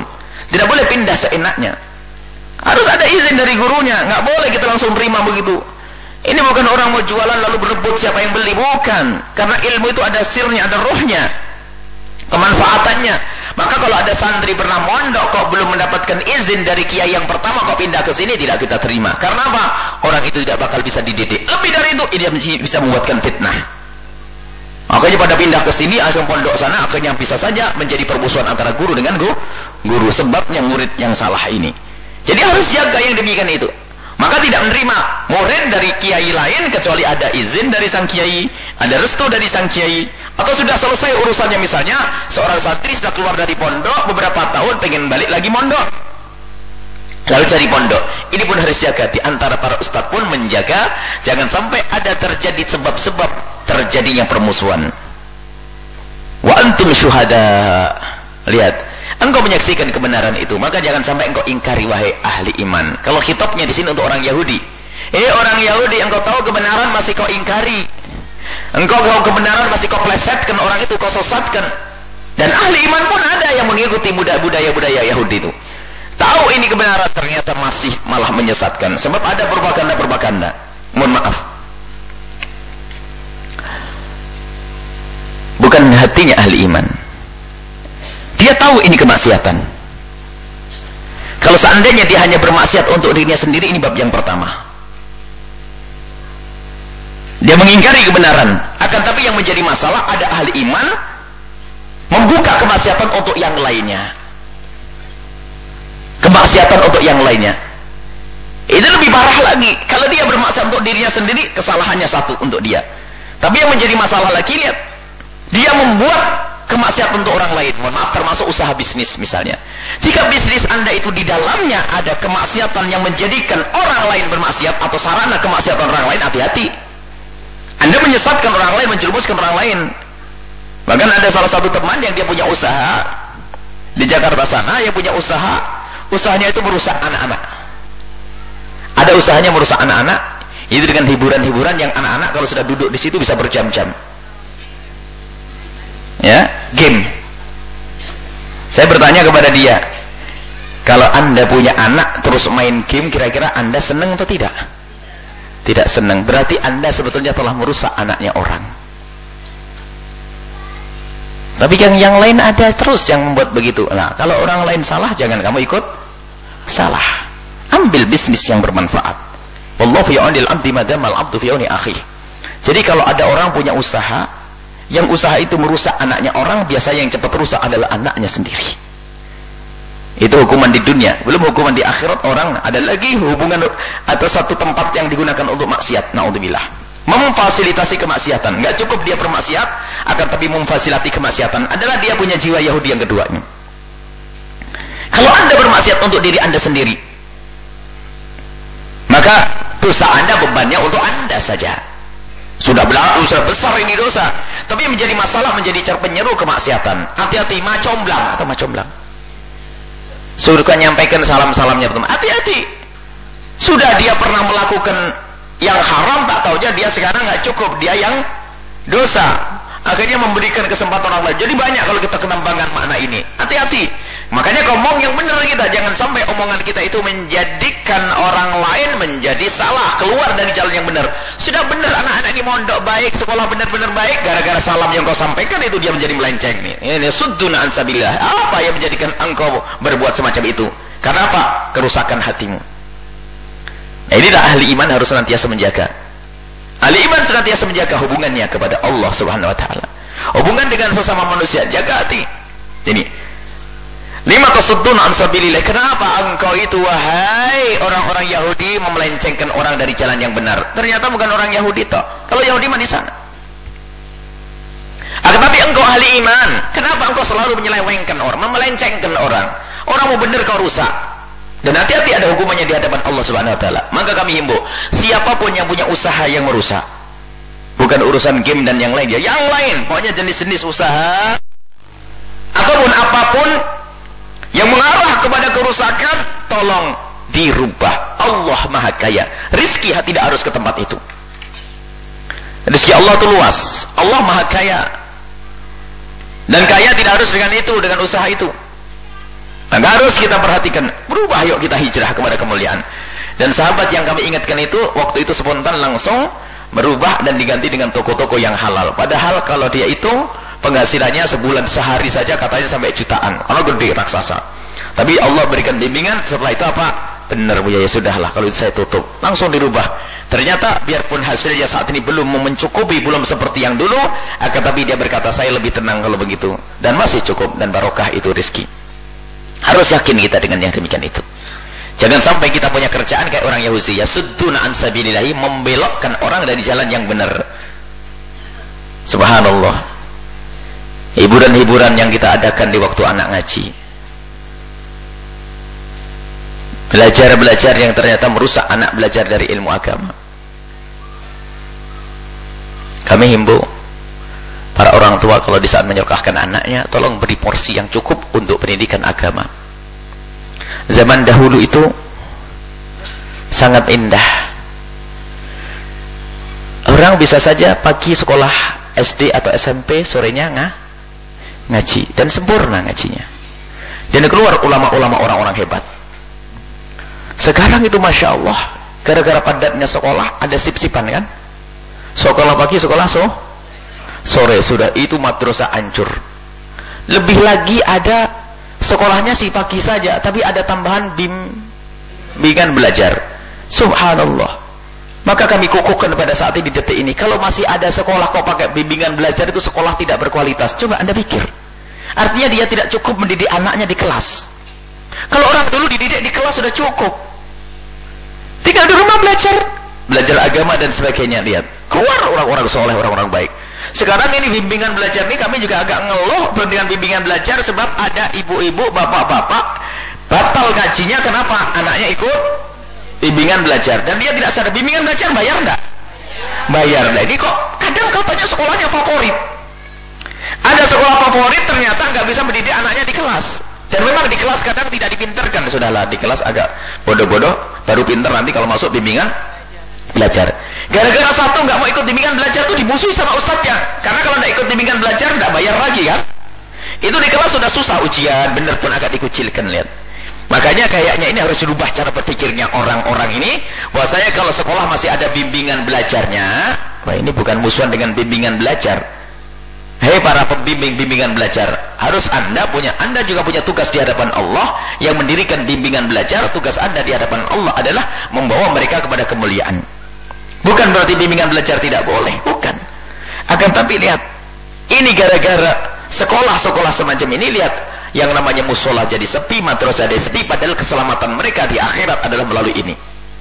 Tidak boleh pindah seenaknya. Harus ada izin dari gurunya. Nggak boleh kita langsung terima begitu. Ini bukan orang mau jualan lalu berebut siapa yang beli, bukan. Karena ilmu itu ada sirnya, ada rohnya, kemanfaatannya. Maka kalau ada santri pernah mondok kok belum mendapatkan izin dari kiai yang pertama kok pindah ke sini, tidak kita terima. Karena apa? Orang itu tidak bakal bisa dididik. Lebih dari itu, dia bisa membuatkan fitnah. Makanya pada pindah ke sini, akhirnya pondok sana, akhirnya bisa saja menjadi permusuhan antara guru dengan guru. Sebabnya murid yang salah ini. Jadi harus jaga yang demikian itu. Maka tidak menerima murid dari kiai lain kecuali ada izin dari sang kiai, ada restu dari sang kiai, atau sudah selesai urusannya. Misalnya seorang santri sudah keluar dari pondok beberapa tahun, pengen balik lagi mondok, lalu cari pondok. Ini pun harus jaga. Di antara para ustadz pun menjaga jangan sampai ada terjadi sebab-sebab terjadinya permusuhan. Wa antum syuhada. Lihat, engkau menyaksikan kebenaran itu, maka jangan sampai engkau ingkari wahai ahli iman. Kalau khitabnya di sini untuk orang Yahudi. Orang Yahudi, engkau tahu kebenaran masih kau ingkari. Engkau tahu kebenaran masih kau plesetkan, orang itu kau sesatkan. Dan ahli iman pun ada yang mengikuti budaya-budaya Yahudi itu. Tahu ini kebenaran, ternyata masih malah menyesatkan. Sebab ada propaganda. Mohon maaf. Bukan hatinya ahli iman. Dia tahu ini kemaksiatan. Kalau seandainya dia hanya bermaksiat untuk dirinya sendiri, ini bab yang pertama. Dia mengingkari kebenaran. Akan tapi yang menjadi masalah, ada ahli iman membuka kemaksiatan untuk yang lainnya. Kemaksiatan untuk yang lainnya. Itu lebih parah lagi. Kalau dia bermaksiat untuk dirinya sendiri, kesalahannya satu untuk dia. Tapi yang menjadi masalah lagi, lihat, dia membuat kemaksiatan untuk orang lain. Mohon maaf, termasuk usaha bisnis misalnya. Jika bisnis Anda itu di dalamnya ada kemaksiatan yang menjadikan orang lain bermaksiat atau sarana kemaksiatan orang lain, hati-hati. Anda menyesatkan orang lain, menjerumuskan orang lain. Bahkan ada salah satu teman yang dia punya usaha di Jakarta sana, yang punya usahanya itu merusak anak-anak. Ada usahanya merusak anak-anak, itu dengan hiburan-hiburan yang anak-anak kalau sudah duduk di situ bisa berjam-jam. Ya, game. Saya bertanya kepada dia, kalau Anda punya anak terus main game, kira-kira Anda senang atau tidak? Tidak senang. Berarti Anda sebetulnya telah merusak anaknya orang. Tapi yang lain ada terus yang membuat begitu. Nah, kalau orang lain salah, jangan kamu ikut salah. Ambil bisnis yang bermanfaat. Wallahu fi aunil abdi madamal abdu fi auni akhi. Jadi kalau ada orang punya usaha, yang usaha itu merusak anaknya orang, biasanya yang cepat rusak adalah anaknya sendiri. Itu hukuman di dunia. Belum hukuman di akhirat. Orang ada lagi hubungan atau satu tempat yang digunakan untuk maksiat. Na'udzubillah. Memfasilitasi kemaksiatan. Nggak cukup dia bermaksiat, akan tapi memfasilitasi kemaksiatan adalah dia punya jiwa Yahudi yang keduanya. Kalau Anda bermaksiat untuk diri Anda sendiri, maka dosa Anda bebannya untuk Anda saja. Sudah besar ini dosa, tapi menjadi masalah, menjadi cara penyeru kemaksiatan. Hati-hati, macomblang atau macomblang. Sudah nyampaikan salam-salamnya teman. Hati-hati. Sudah dia pernah melakukan yang haram, tak tahu dia sekarang nggak cukup, dia yang dosa. Akhirnya memberikan kesempatan orang lain. Jadi banyak kalau kita kenambangkan makna ini. Hati-hati. Makanya ngomong yang benar kita, jangan sampai omongan kita itu menjadikan orang lain menjadi salah, keluar dari jalan yang benar. Sudah benar anak-anak ini mondok baik, sekolah benar-benar baik, gara-gara salam yang kau sampaikan itu dia menjadi melenceng nih. Ini sudduna an sabilillah. Apa yang menjadikan engkau berbuat semacam itu? Karena apa? Kerusakan hatimu. Nah, inilah ahli iman harus senantiasa menjaga. Ahli iman senantiasa menjaga hubungannya kepada Allah Subhanahu wa taala. Hubungan dengan sesama manusia, jaga hati. Ini lima tasuddun an sabilillah. Kenapa engkau itu wahai orang-orang Yahudi memelencengkan orang dari jalan yang benar? Ternyata bukan orang Yahudi toh. Kalau Yahudi mah di sana. Tetapi engkau ahli iman, kenapa engkau selalu menyelewengkan orang, memelencengkan orang? Orang mau benar kau rusak. Dan hati-hati ada hukumannya di hadapan Allah Subhanahu wa taala. Maka kami himbau, siapapun yang punya usaha yang merusak, bukan urusan game dan yang lain ya, yang lain, pokoknya jenis-jenis usaha ataupun apapun yang mengarah kepada kerusakan, tolong dirubah. Allah Maha Kaya. Rizki tidak harus ke tempat itu. Rizki Allah itu luas. Allah Maha Kaya. Dan kaya tidak harus dengan itu, dengan usaha itu. Maka harus kita perhatikan, berubah, yuk kita hijrah kepada kemuliaan. Dan sahabat yang kami ingatkan itu, waktu itu spontan langsung berubah dan diganti dengan toko-toko yang halal. Padahal kalau dia itu penghasilannya sebulan sehari saja katanya sampai jutaan, kalau gede raksasa. Tapi Allah berikan bimbingan, setelah itu apa? Benar Bu, ya sudahlah, kalau itu saya tutup. Langsung dirubah. Ternyata biarpun hasilnya saat ini belum mencukupi, belum seperti yang dulu, akan tapi dia berkata, saya lebih tenang kalau begitu. Dan masih cukup, dan barokah itu rezeki. Harus yakin kita dengan yang demikian itu. Jangan sampai kita punya kerjaan kayak orang Yahudi, yasudduna an sabilillahi, membelokkan orang dari jalan yang benar. Subhanallah. Hiburan-hiburan yang kita adakan di waktu anak ngaji, belajar-belajar yang ternyata merusak anak belajar dari ilmu agama. Kami himbau para orang tua kalau di saat menyekolahkan anaknya, tolong beri porsi yang cukup untuk pendidikan agama. Zaman dahulu itu sangat indah. Orang bisa saja pagi sekolah SD atau SMP, sorenya ngaji, dan sempurna ngajinya. Dan keluar ulama-ulama, orang-orang hebat. Sekarang itu Masya Allah, gara-gara padatnya sekolah, ada sip-sipan kan? Sekolah pagi, sekolah sore, sudah itu madrasah hancur. Lebih lagi ada sekolahnya si pagi saja, tapi ada tambahan bimbingan belajar. Subhanallah. Maka kami kukuhkan pada saat ini, di detik ini, kalau masih ada sekolah kok pakai bimbingan belajar, itu sekolah tidak berkualitas. Coba Anda pikir. Artinya dia tidak cukup mendidik anaknya di kelas. Kalau orang dulu dididik di kelas sudah cukup. Tinggal di rumah belajar agama dan sebagainya. Lihat, keluar orang-orang soleh, orang-orang baik. Sekarang ini bimbingan belajar ini kami juga agak ngeluh dengan bimbingan belajar, sebab ada ibu-ibu, bapak-bapak batal gajinya. Kenapa? Anaknya ikut bimbingan belajar, dan dia tidak sadar bimbingan belajar bayar enggak? Bayar. Nah, ini kok kadang katanya sekolahnya favorit. Ada sekolah favorit ternyata nggak bisa mendidik anaknya di kelas. Dan memang di kelas kadang tidak dipinterkan. Sudahlah, di kelas agak bodoh-bodoh, baru pinter nanti kalau masuk bimbingan belajar. Gara-gara satu nggak mau ikut bimbingan belajar tuh dimusuhi sama ustadznya. Karena kalau nggak ikut bimbingan belajar nggak bayar lagi kan? Itu di kelas sudah susah ujian, bener pun agak dikucilkan. Lihat. Makanya kayaknya ini harus dirubah cara berpikirnya orang-orang ini. Bahwasanya kalau sekolah masih ada bimbingan belajarnya, wah ini bukan musuhan dengan bimbingan belajar. Hei para pembimbing bimbingan belajar, harus Anda juga punya tugas di hadapan Allah, yang mendirikan bimbingan belajar. Tugas Anda di hadapan Allah adalah membawa mereka kepada kemuliaan. Bukan berarti bimbingan belajar tidak boleh, bukan. Akan tapi lihat, ini gara-gara sekolah-sekolah semacam ini, lihat, yang namanya musola jadi sepi, madrasah jadi sepi, padahal keselamatan mereka di akhirat adalah melalui ini.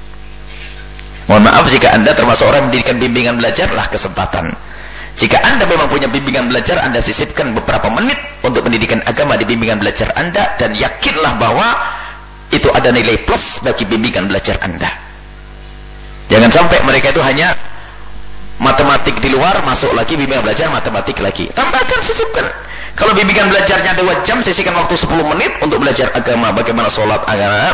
Mohon maaf jika Anda termasuk orang yang mendirikan bimbingan belajar, lah kesempatan. Jika Anda memang punya bimbingan belajar, Anda sisipkan beberapa menit untuk pendidikan agama di bimbingan belajar Anda, dan yakinlah bahwa itu ada nilai plus bagi bimbingan belajar Anda. Jangan sampai mereka itu hanya matematik di luar, masuk lagi bimbingan belajar matematik lagi. Tambahkan, sisipkan. Kalau bimbingan belajarnya 2 jam, sisihkan waktu 10 menit untuk belajar agama, bagaimana sholat agama.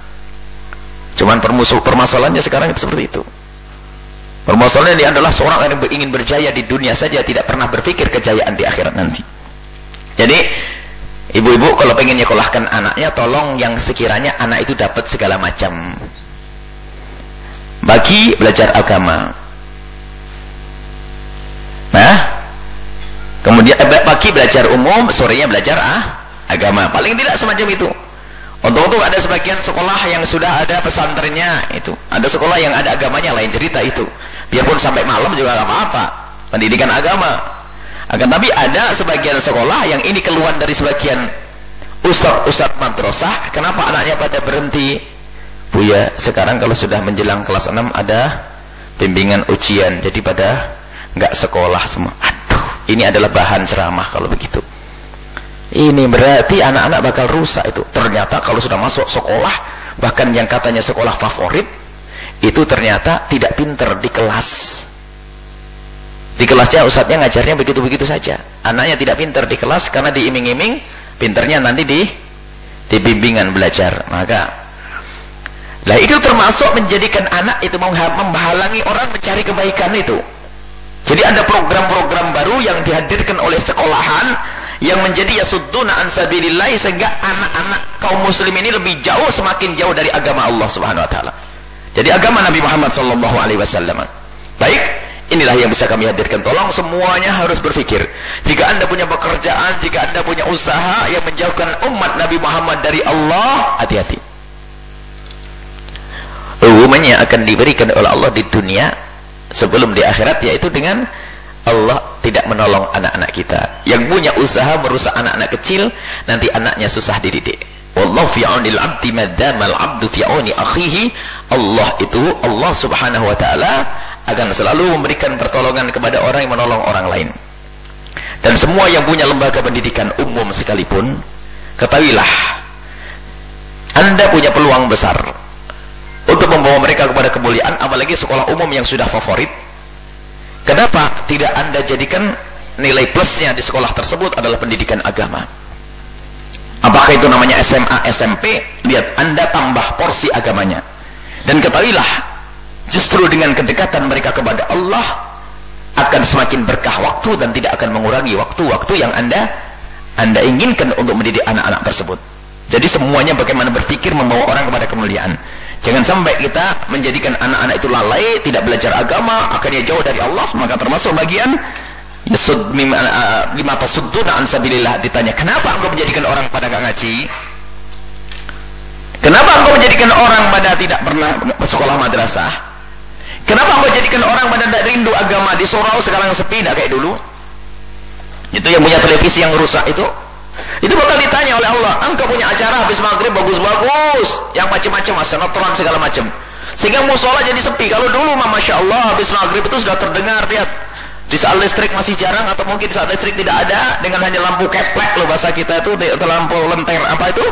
Cuman permasalahannya sekarang itu seperti itu. Permasalahannya dia adalah seorang yang ingin berjaya di dunia saja, tidak pernah berpikir kejayaan di akhirat nanti. Jadi ibu-ibu kalau pengen nyekolahkan anaknya, tolong yang sekiranya anak itu dapat segala macam bagi belajar agama. Nah, kemudian pagi belajar umum, sorenya belajar agama. Paling tidak semacam itu. Untuk ada sebagian sekolah yang sudah ada pesantrennya itu. Ada sekolah yang ada agamanya, lain cerita itu. Biarpun sampai malam juga nggak apa-apa, pendidikan agama. Akan tapi ada sebagian sekolah yang ini keluhan dari sebagian ustadz madrasah. Kenapa anaknya pada berhenti? Buya, sekarang kalau sudah menjelang kelas 6 ada bimbingan ujian, jadi pada nggak sekolah semua. Aduh, ini adalah bahan ceramah kalau begitu. Ini berarti anak-anak bakal rusak itu. Ternyata kalau sudah masuk sekolah, bahkan yang katanya sekolah favorit, itu ternyata tidak pinter di kelas. Di kelasnya ustadznya ngajarnya begitu-begitu saja. Anaknya tidak pinter di kelas karena diiming-iming pinternya nanti di bimbingan belajar. Maka lah itu termasuk menjadikan anak itu menghalangi orang mencari kebaikan itu. Jadi ada program-program baru yang dihadirkan oleh sekolahan yang menjadi yasudduna an sabilillah, sehingga anak-anak kaum muslim ini lebih jauh, semakin jauh dari agama Allah Subhanahu wa taala. Jadi agama Nabi Muhammad sallallahu alaihi wasallam. Baik, inilah yang bisa kami hadirkan. Tolong semuanya harus berpikir. Jika Anda punya pekerjaan, jika Anda punya usaha yang menjauhkan umat Nabi Muhammad dari Allah, hati-hati. Umumnya akan diberikan oleh Allah di dunia sebelum di akhirat, yaitu dengan Allah tidak menolong anak-anak kita. Yang punya usaha merusak anak-anak kecil, nanti anaknya susah dididik. Wallahu fi aunil abdi madzamal abdu fi auni akhihi. Allah Subhanahu wa taala akan selalu memberikan pertolongan kepada orang yang menolong orang lain. Dan semua yang punya lembaga pendidikan umum sekalipun, ketahuilah Anda punya peluang besar untuk membawa mereka kepada kemuliaan, apalagi sekolah umum yang sudah favorit. Kenapa tidak Anda jadikan nilai plusnya di sekolah tersebut adalah pendidikan agama? Apakah itu namanya SMA, SMP? Lihat, Anda tambah porsi agamanya. Dan ketahuilah, justru dengan kedekatan mereka kepada Allah akan semakin berkah waktu dan tidak akan mengurangi waktu-waktu yang Anda inginkan untuk mendidik anak-anak tersebut. Jadi semuanya bagaimana berpikir membawa orang kepada kemuliaan. Jangan sampai kita menjadikan anak-anak itu lalai, tidak belajar agama, akhirnya jauh dari Allah. Maka termasuk bagian lima tasudduna an sabilillah. Ditanya, kenapa engkau menjadikan orang pada gak ngaji? Kenapa engkau menjadikan orang pada tidak pernah sekolah madrasah? Kenapa engkau jadikan orang pada tidak rindu agama? Di surau sekarang sepi, tidak kayak dulu. Itu yang punya televisi yang rusak itu bakal ditanya oleh Allah. Engkau punya acara habis maghrib bagus-bagus, yang macam-macam, sinetron segala macam, sehingga musola jadi sepi. Kalau dulu Masya Allah habis maghrib itu sudah terdengar, lihat, di saat listrik masih jarang, atau mungkin di saat listrik tidak ada, dengan hanya lampu keplek loh bahasa kita itu, lampu lenter apa itu,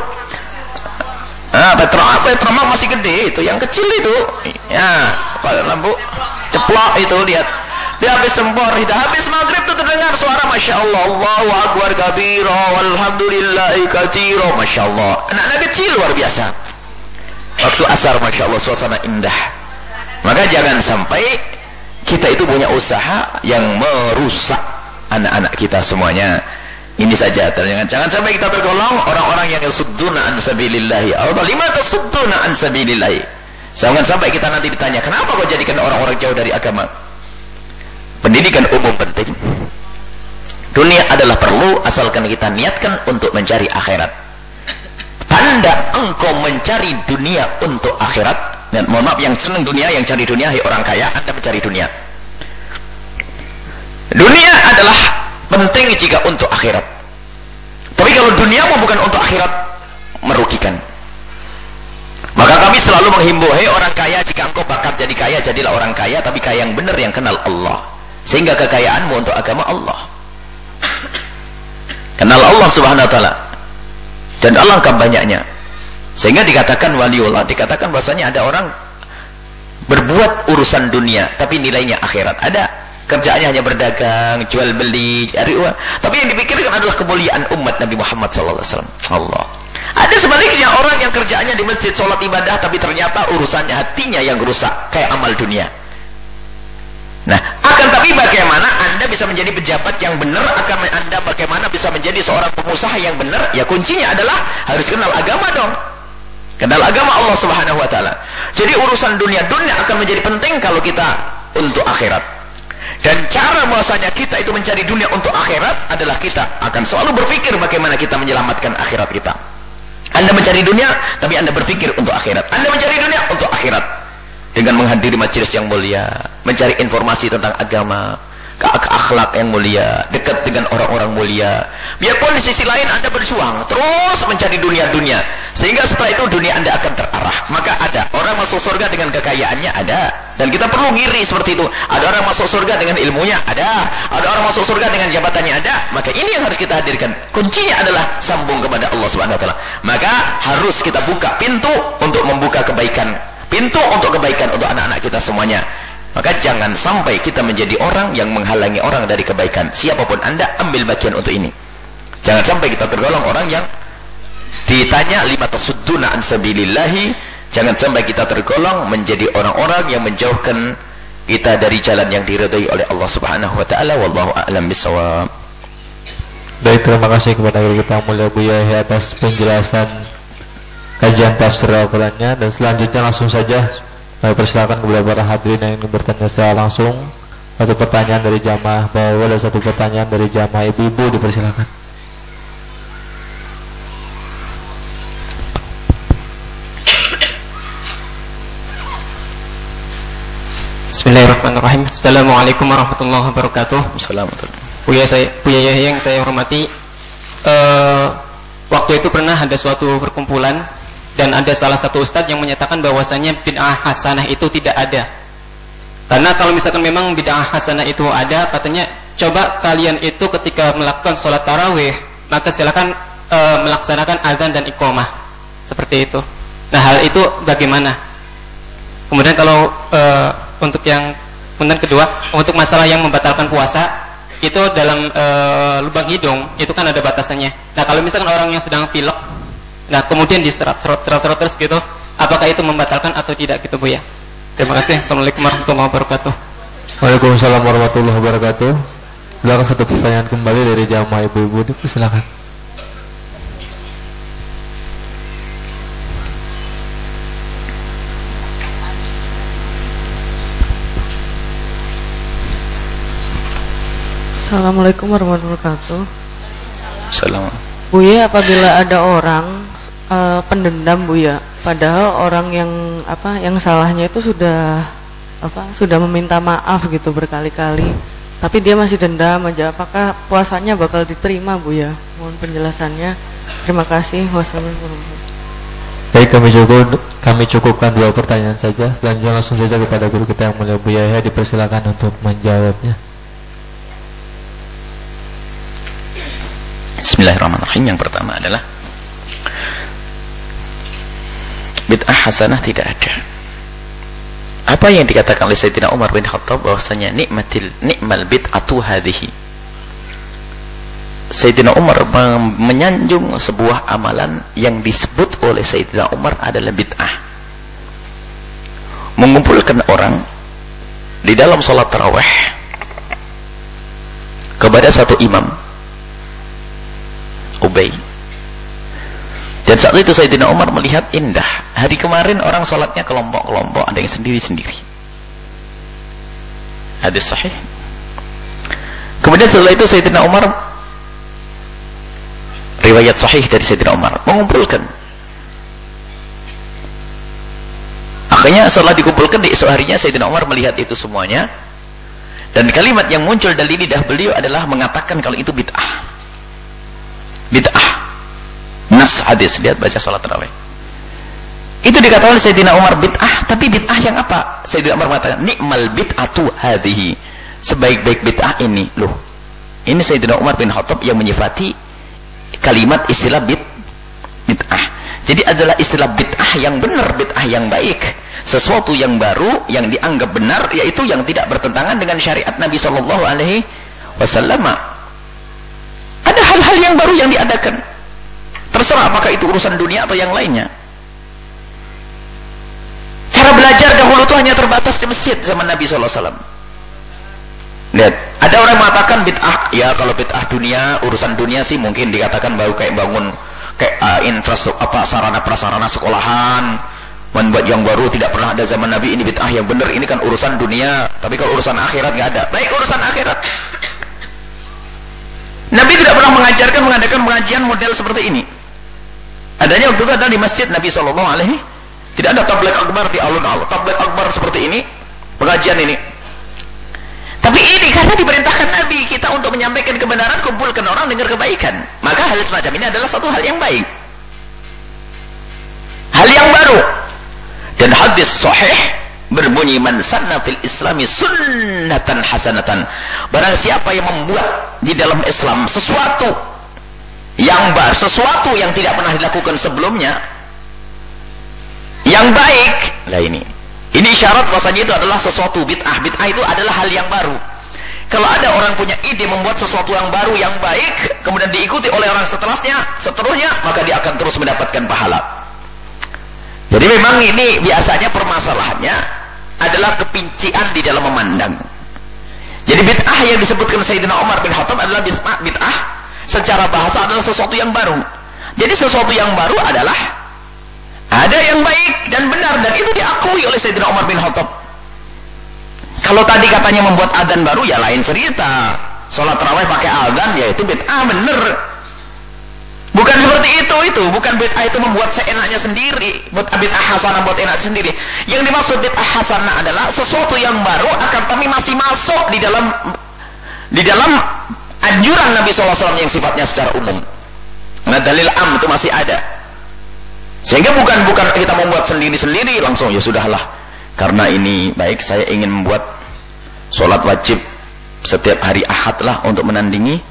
petromak masih gede itu, yang kecil itu ya, lampu ceplok itu, lihat. Dia habis sempor, habis maghrib itu terdengar suara Masya Allah, Allahu Akbar kabira walhamdulillahi katsira. Masya Allah, anak-anak kecil luar biasa. Waktu asar Masya Allah suasana indah. Maka jangan sampai kita itu punya usaha yang merusak anak-anak kita semuanya. Ini saja, jangan sampai kita tergolong orang-orang yang yasudduna an sabilillahi. Allah lima tasudduna an sabilillahi. Jangan sampai kita nanti ditanya, kenapa kau jadikan orang-orang jauh dari agama? Pendidikan umum penting. Dunia adalah perlu, asalkan kita niatkan untuk mencari akhirat. Tanda engkau mencari dunia untuk akhirat, dan mohon maaf, yang senang dunia, yang cari dunia, hai orang kaya, Anda mencari dunia. Dunia adalah penting jika untuk akhirat. Tapi kalau duniamu bukan untuk akhirat, merugikan. Maka kami selalu menghimbau, hai orang kaya, jika engkau bakat jadi kaya, jadilah orang kaya, tapi kaya yang benar, yang kenal Allah. Sehingga kekayaanmu untuk agama Allah. Kenal Allah Subhanahu wa taala. Dan alangkah banyaknya. Sehingga dikatakan waliullah, dikatakan bahasanya ada orang berbuat urusan dunia tapi nilainya akhirat. Ada kerjaannya hanya berdagang, jual beli, cari uang, tapi yang dipikirkan adalah kemuliaan umat Nabi Muhammad sallallahu alaihi wasallam. Allah. Ada sebaliknya orang yang kerjaannya di masjid sholat ibadah, tapi ternyata urusannya hatinya yang rusak, kayak amal dunia. Nah, akan tapi bagaimana Anda bisa menjadi pejabat yang benar, akan Anda bagaimana bisa menjadi seorang pengusaha yang benar? Ya kuncinya adalah harus kenal agama dong. Kenal agama Allah Subhanahu wa taala. Jadi urusan dunia akan menjadi penting kalau kita untuk akhirat. Dan cara bahwasanya kita itu mencari dunia untuk akhirat adalah kita akan selalu berpikir bagaimana kita menyelamatkan akhirat kita. Anda mencari dunia, tapi Anda berpikir untuk akhirat. Anda mencari dunia untuk akhirat. Dengan menghadiri majelis yang mulia, mencari informasi tentang agama, akhlak yang mulia, dekat dengan orang-orang mulia. Biarpun di sisi lain Anda berjuang, terus mencari dunia, sehingga setelah itu dunia Anda akan terarah. Maka ada orang masuk surga dengan kekayaannya, ada. Dan kita perlu ngiri seperti itu. Ada orang masuk surga dengan ilmunya, ada. Ada orang masuk surga dengan jabatannya, ada. Maka ini yang harus kita hadirkan. Kuncinya adalah sambung kepada Allah Subhanahu wa taala. Maka harus kita buka pintu untuk membuka kebaikan. Pintu untuk kebaikan untuk anak-anak kita semuanya. Maka jangan sampai kita menjadi orang yang menghalangi orang dari kebaikan. Siapapun Anda, ambil bagian untuk ini. Jangan sampai kita tergolong orang yang ditanya lima tasudduna an sabilillahi. Jangan sampai kita tergolong menjadi orang-orang yang menjauhkan kita dari jalan yang diridhai oleh Allah Subhanahu wa taala. Wallahu a'lam bishawab. Baik, terima kasih kepada guru kita yang mulia Buya Yahya atas penjelasan kajian tafsir Al-Qur'annya. Dan selanjutnya langsung saja kami persilakan kepada para hadirin yang ingin bertanya secara langsung. Satu pertanyaan dari jamaah bawah dan satu pertanyaan dari jamaah ibu-ibu, dipersilakan. Bismillahirrahmanirrahim. Assalamualaikum warahmatullahi wabarakatuh. Assalamualaikum. Buya Yahya yang saya hormati, waktu itu pernah ada suatu perkumpulan dan ada salah satu ustadz yang menyatakan bahwasanya bid'ah hasanah itu tidak ada. Karena kalau misalkan memang bid'ah hasanah itu ada, katanya coba kalian itu ketika melakukan sholat tarawih, maka silakan melaksanakan azan dan iqamah seperti itu. Nah, hal itu bagaimana? Kemudian kalau kemudian kedua, untuk masalah yang membatalkan puasa, itu dalam lubang hidung itu kan ada batasannya. Nah, kalau misalkan orang yang sedang pilek, nah kemudian diserot terus gitu, apakah itu membatalkan atau tidak gitu, Bu ya? Terima kasih. Assalamualaikum warahmatullahi wabarakatuh. Waalaikumsalam warahmatullahi wabarakatuh. Silakan satu pertanyaan kembali dari jamaah ibu-ibu, dipersilakan. Assalamualaikum warahmatullahi wabarakatuh. Assalamualaikum. Buya, apabila ada orang pendendam, Buya, padahal orang yang salahnya itu sudah meminta maaf gitu berkali-kali, tapi dia masih dendam aja, apakah puasanya bakal diterima, Buya? Mohon penjelasannya. Terima kasih. Wassalamualaikum. Baik, kami cukupkan 2 pertanyaan saja. Selanjutnya langsung saja kepada guru kita yang mulia Buya Yahya, dipersilakan untuk menjawabnya. Bismillahirrahmanirrahim. Yang pertama adalah bid'ah hasanah tidak ada. Apa yang dikatakan oleh Sayyidina Umar bin Khattab bahwasanya ni'mal bid'atu hadhihi. Sayyidina Umar menyanjung sebuah amalan yang disebut oleh Sayyidina Umar adalah bid'ah. Mengumpulkan orang di dalam salat tarawih kepada satu imam, Ubay. Dan saat itu Sayyidina Umar melihat indah. Hari kemarin orang sholatnya kelompok-kelompok, ada yang sendiri-sendiri. Hadis sahih. Kemudian setelah itu Sayyidina Umar, riwayat sahih dari Sayyidina Umar, mengumpulkan. Akhirnya setelah dikumpulkan di esok harinya Sayyidina Umar melihat itu semuanya. Dan kalimat yang muncul dari lidah beliau adalah mengatakan kalau itu bid'ah. Bid'ah. Nas hadis, lihat baca salat tarawih. Itu dikatakan oleh Sayyidina Umar bid'ah, tapi bid'ah yang apa? Sayyidina Umar mengatakan ni'mal bid'atu hadhihi. Sebaik-baik bid'ah ini, loh. Ini Sayyidina Umar bin Khattab yang menyifati kalimat istilah bid'ah. Jadi adalah istilah bid'ah yang benar, bid'ah yang baik. Sesuatu yang baru yang dianggap benar, yaitu yang tidak bertentangan dengan syariat Nabi sallallahu alaihi wasallam. Ada hal-hal yang baru yang diadakan. Terserah apakah itu urusan dunia atau yang lainnya. Cara belajar dahulu itu hanya terbatas di masjid zaman Nabi SAW. Lihat, ada orang mengatakan bid'ah. Ya, kalau bid'ah dunia, urusan dunia sih mungkin dikatakan baru kayak bangun infrastruktur, sarana prasarana sekolahan, membuat yang baru tidak pernah ada zaman Nabi, ini bid'ah yang benar. Ini kan urusan dunia. Tapi kalau urusan akhirat nggak ada. Baik, urusan akhirat. Nabi tidak pernah mengajarkan mengadakan pengajian model seperti ini. Adanya waktu itu ada di masjid Nabi sallallahu alaihi. Tidak ada tabligh akbar di alun-alun, tabligh akbar seperti ini, pengajian ini. Tapi ini karena diperintahkan Nabi kita untuk menyampaikan kebenaran, kumpulkan orang dengar kebaikan. Maka hal semacam ini adalah satu hal yang baik. Hal yang baru. Dan hadis sahih berbunyi man sanna fil islami sunnatan hasanatan. Barang siapa yang membuat di dalam Islam sesuatu yang baru, sesuatu yang tidak pernah dilakukan sebelumnya, yang baik. Lah ini isyarat bahwasanya itu adalah sesuatu bid'ah. Bid'ah itu adalah hal yang baru. Kalau ada orang punya ide membuat sesuatu yang baru, yang baik, kemudian diikuti oleh orang seterusnya, maka dia akan terus mendapatkan pahala. Jadi memang ini biasanya permasalahannya adalah kepincian di dalam memandang. Jadi bid'ah yang disebutkan Sayyidina Umar bin Khattab adalah bid'ah secara bahasa adalah sesuatu yang baru. Jadi sesuatu yang baru adalah ada yang baik dan benar, dan itu diakui oleh Sayyidina Umar bin Khattab. Kalau tadi katanya membuat adzan baru, ya lain cerita. Sholat tarawih pakai adzan, ya itu bid'ah bener. Bukan seperti itu bukan bid'ah itu membuat seenaknya sendiri, buat bid'ah hasanah buat enak sendiri. Yang dimaksud bid'ah hasanah adalah sesuatu yang baru akan tapi masih masuk di dalam anjuran Nabi SAW yang sifatnya secara umum. Nah, dalil am itu masih ada. Sehingga bukan kita membuat sendiri-sendiri langsung, ya sudahlah, karena ini baik, saya ingin membuat sholat wajib setiap hari Ahad lah untuk menandingi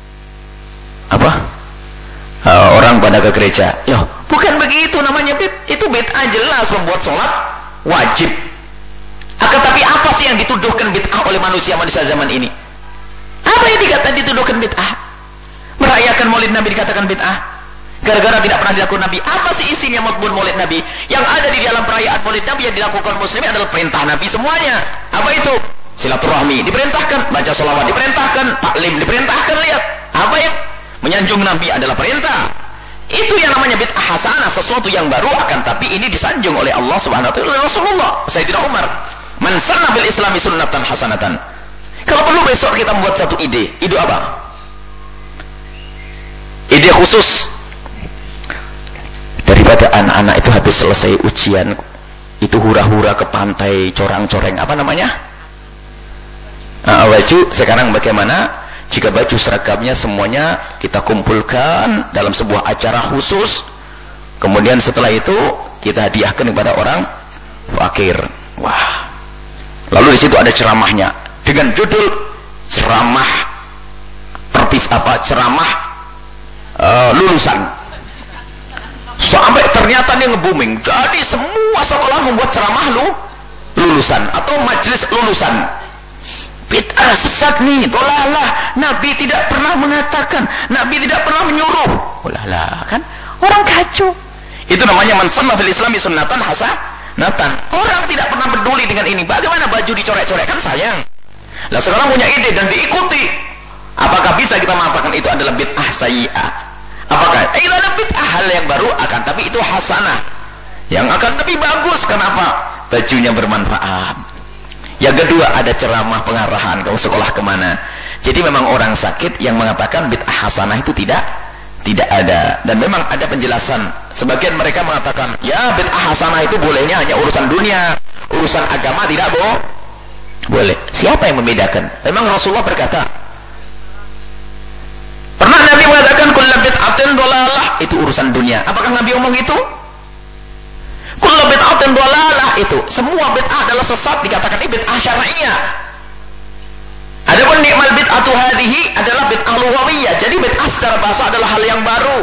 orang pada ke gereja. Ya, bukan begitu namanya. Itu bid'ah jelas membuat sholat wajib. Akan tapi apa sih yang dituduhkan bid'ah oleh manusia zaman ini? Apa yang dituduhkan bid'ah? Merayakan maulid Nabi dikatakan bid'ah gara-gara tidak pernah dilakukan Nabi. Apa sih isinya maulid Nabi? Yang ada di dalam perayaan maulid Nabi yang dilakukan muslimin adalah perintah Nabi semuanya. Apa itu? Silaturahmi diperintahkan, baca sholawat diperintahkan, taklim diperintahkan. Lihat, apa yang menyanjung Nabi adalah perintah. Itu yang namanya bid'ah hasanah, sesuatu yang baru akan tapi ini disanjung oleh Allah Subhanahu wa taala, Rasulullah, Sayyidina Umar. Man sanna bil islami sunnatan hasanatan. Kalau perlu besok kita membuat satu ide apa? Ide khusus, daripada anak-anak itu habis selesai ujian itu hura-hura ke pantai, corang-coreng, apa namanya? Baju. Sekarang bagaimana jika baju seragamnya semuanya kita kumpulkan dalam sebuah acara khusus, kemudian setelah itu kita hadiahkan kepada orang fakir. Wah. Lalu di situ ada ceramahnya dengan judul ceramah lulusan. Sampai ternyata dia nge-booming. Jadi semua sekolah membuat ceramah lulusan atau majelis lulusan. Bid'ah, sesat nih, dolalah. Nabi tidak pernah mengatakan, Nabi tidak pernah menyuruh. Dolalah, kan? Orang kacau. Itu namanya man sanna fil islami sunnatan hasanatan. Orang tidak pernah peduli dengan ini. Bagaimana baju dicorek-corek, kan sayang. Lah sekarang punya ide dan diikuti. Apakah bisa kita mengatakan itu adalah bid'ah sayyi'ah? Apakah itu adalah bid'ah hal yang baru akan tapi itu hasanah, yang akan tapi bagus? Kenapa? Bajunya bermanfaat. Yang kedua, ada ceramah pengarahan kamu sekolah kemana. Jadi memang orang sakit yang mengatakan bid'ah hasanah itu tidak ada, dan memang ada penjelasan. Sebagian mereka mengatakan ya bid'ah hasanah itu bolehnya hanya urusan dunia, urusan agama tidak boleh. Siapa yang membedakan? Memang Rasulullah berkata, pernah Nabi mengatakan kullu bid'atin dhalalah, itu urusan dunia. Apakah Nabi omong itu? Kullu bid'atin dhalalah, itu semua bid'ah adalah sesat, dikatakan ini bid'ah syar'iyyah. Adapun ni'mal bid'atu hadhihi adalah bid'ah lughawiyah. Jadi bid'ah secara bahasa adalah hal yang baru.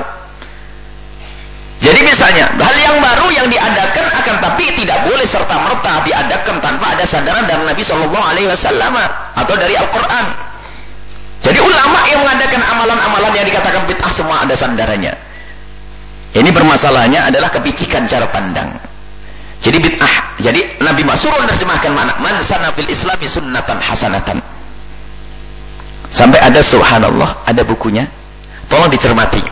Jadi misalnya hal yang baru yang diadakan akan tapi tidak boleh serta-merta diadakan tanpa ada sandaran dari Nabi SAW atau dari Al-Quran. Jadi ulama yang mengadakan amalan-amalan yang dikatakan bid'ah semua ada sandarannya. Ini permasalahannya adalah kepicikan cara pandang. Jadi bid'ah. Jadi Nabi Mas'ud menerjemahkan makna man sanna fil islami sunnatan hasanatan. Sampai ada subhanallah, ada bukunya. Tolong dicermati.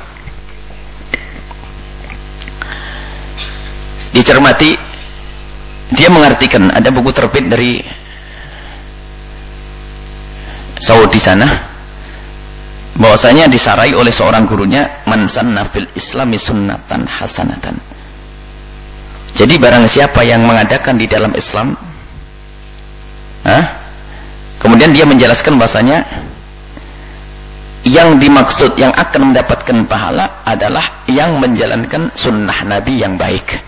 Dicermati. Dia mengartikan, ada buku terbit dari Saudi sana, bahwasanya disarai oleh seorang gurunya, man sanna fil islami sunnatan hasanatan. Jadi barang siapa yang mengadakan di dalam Islam, kemudian dia menjelaskan bahwasanya yang dimaksud yang akan mendapatkan pahala adalah yang menjalankan sunnah Nabi yang baik.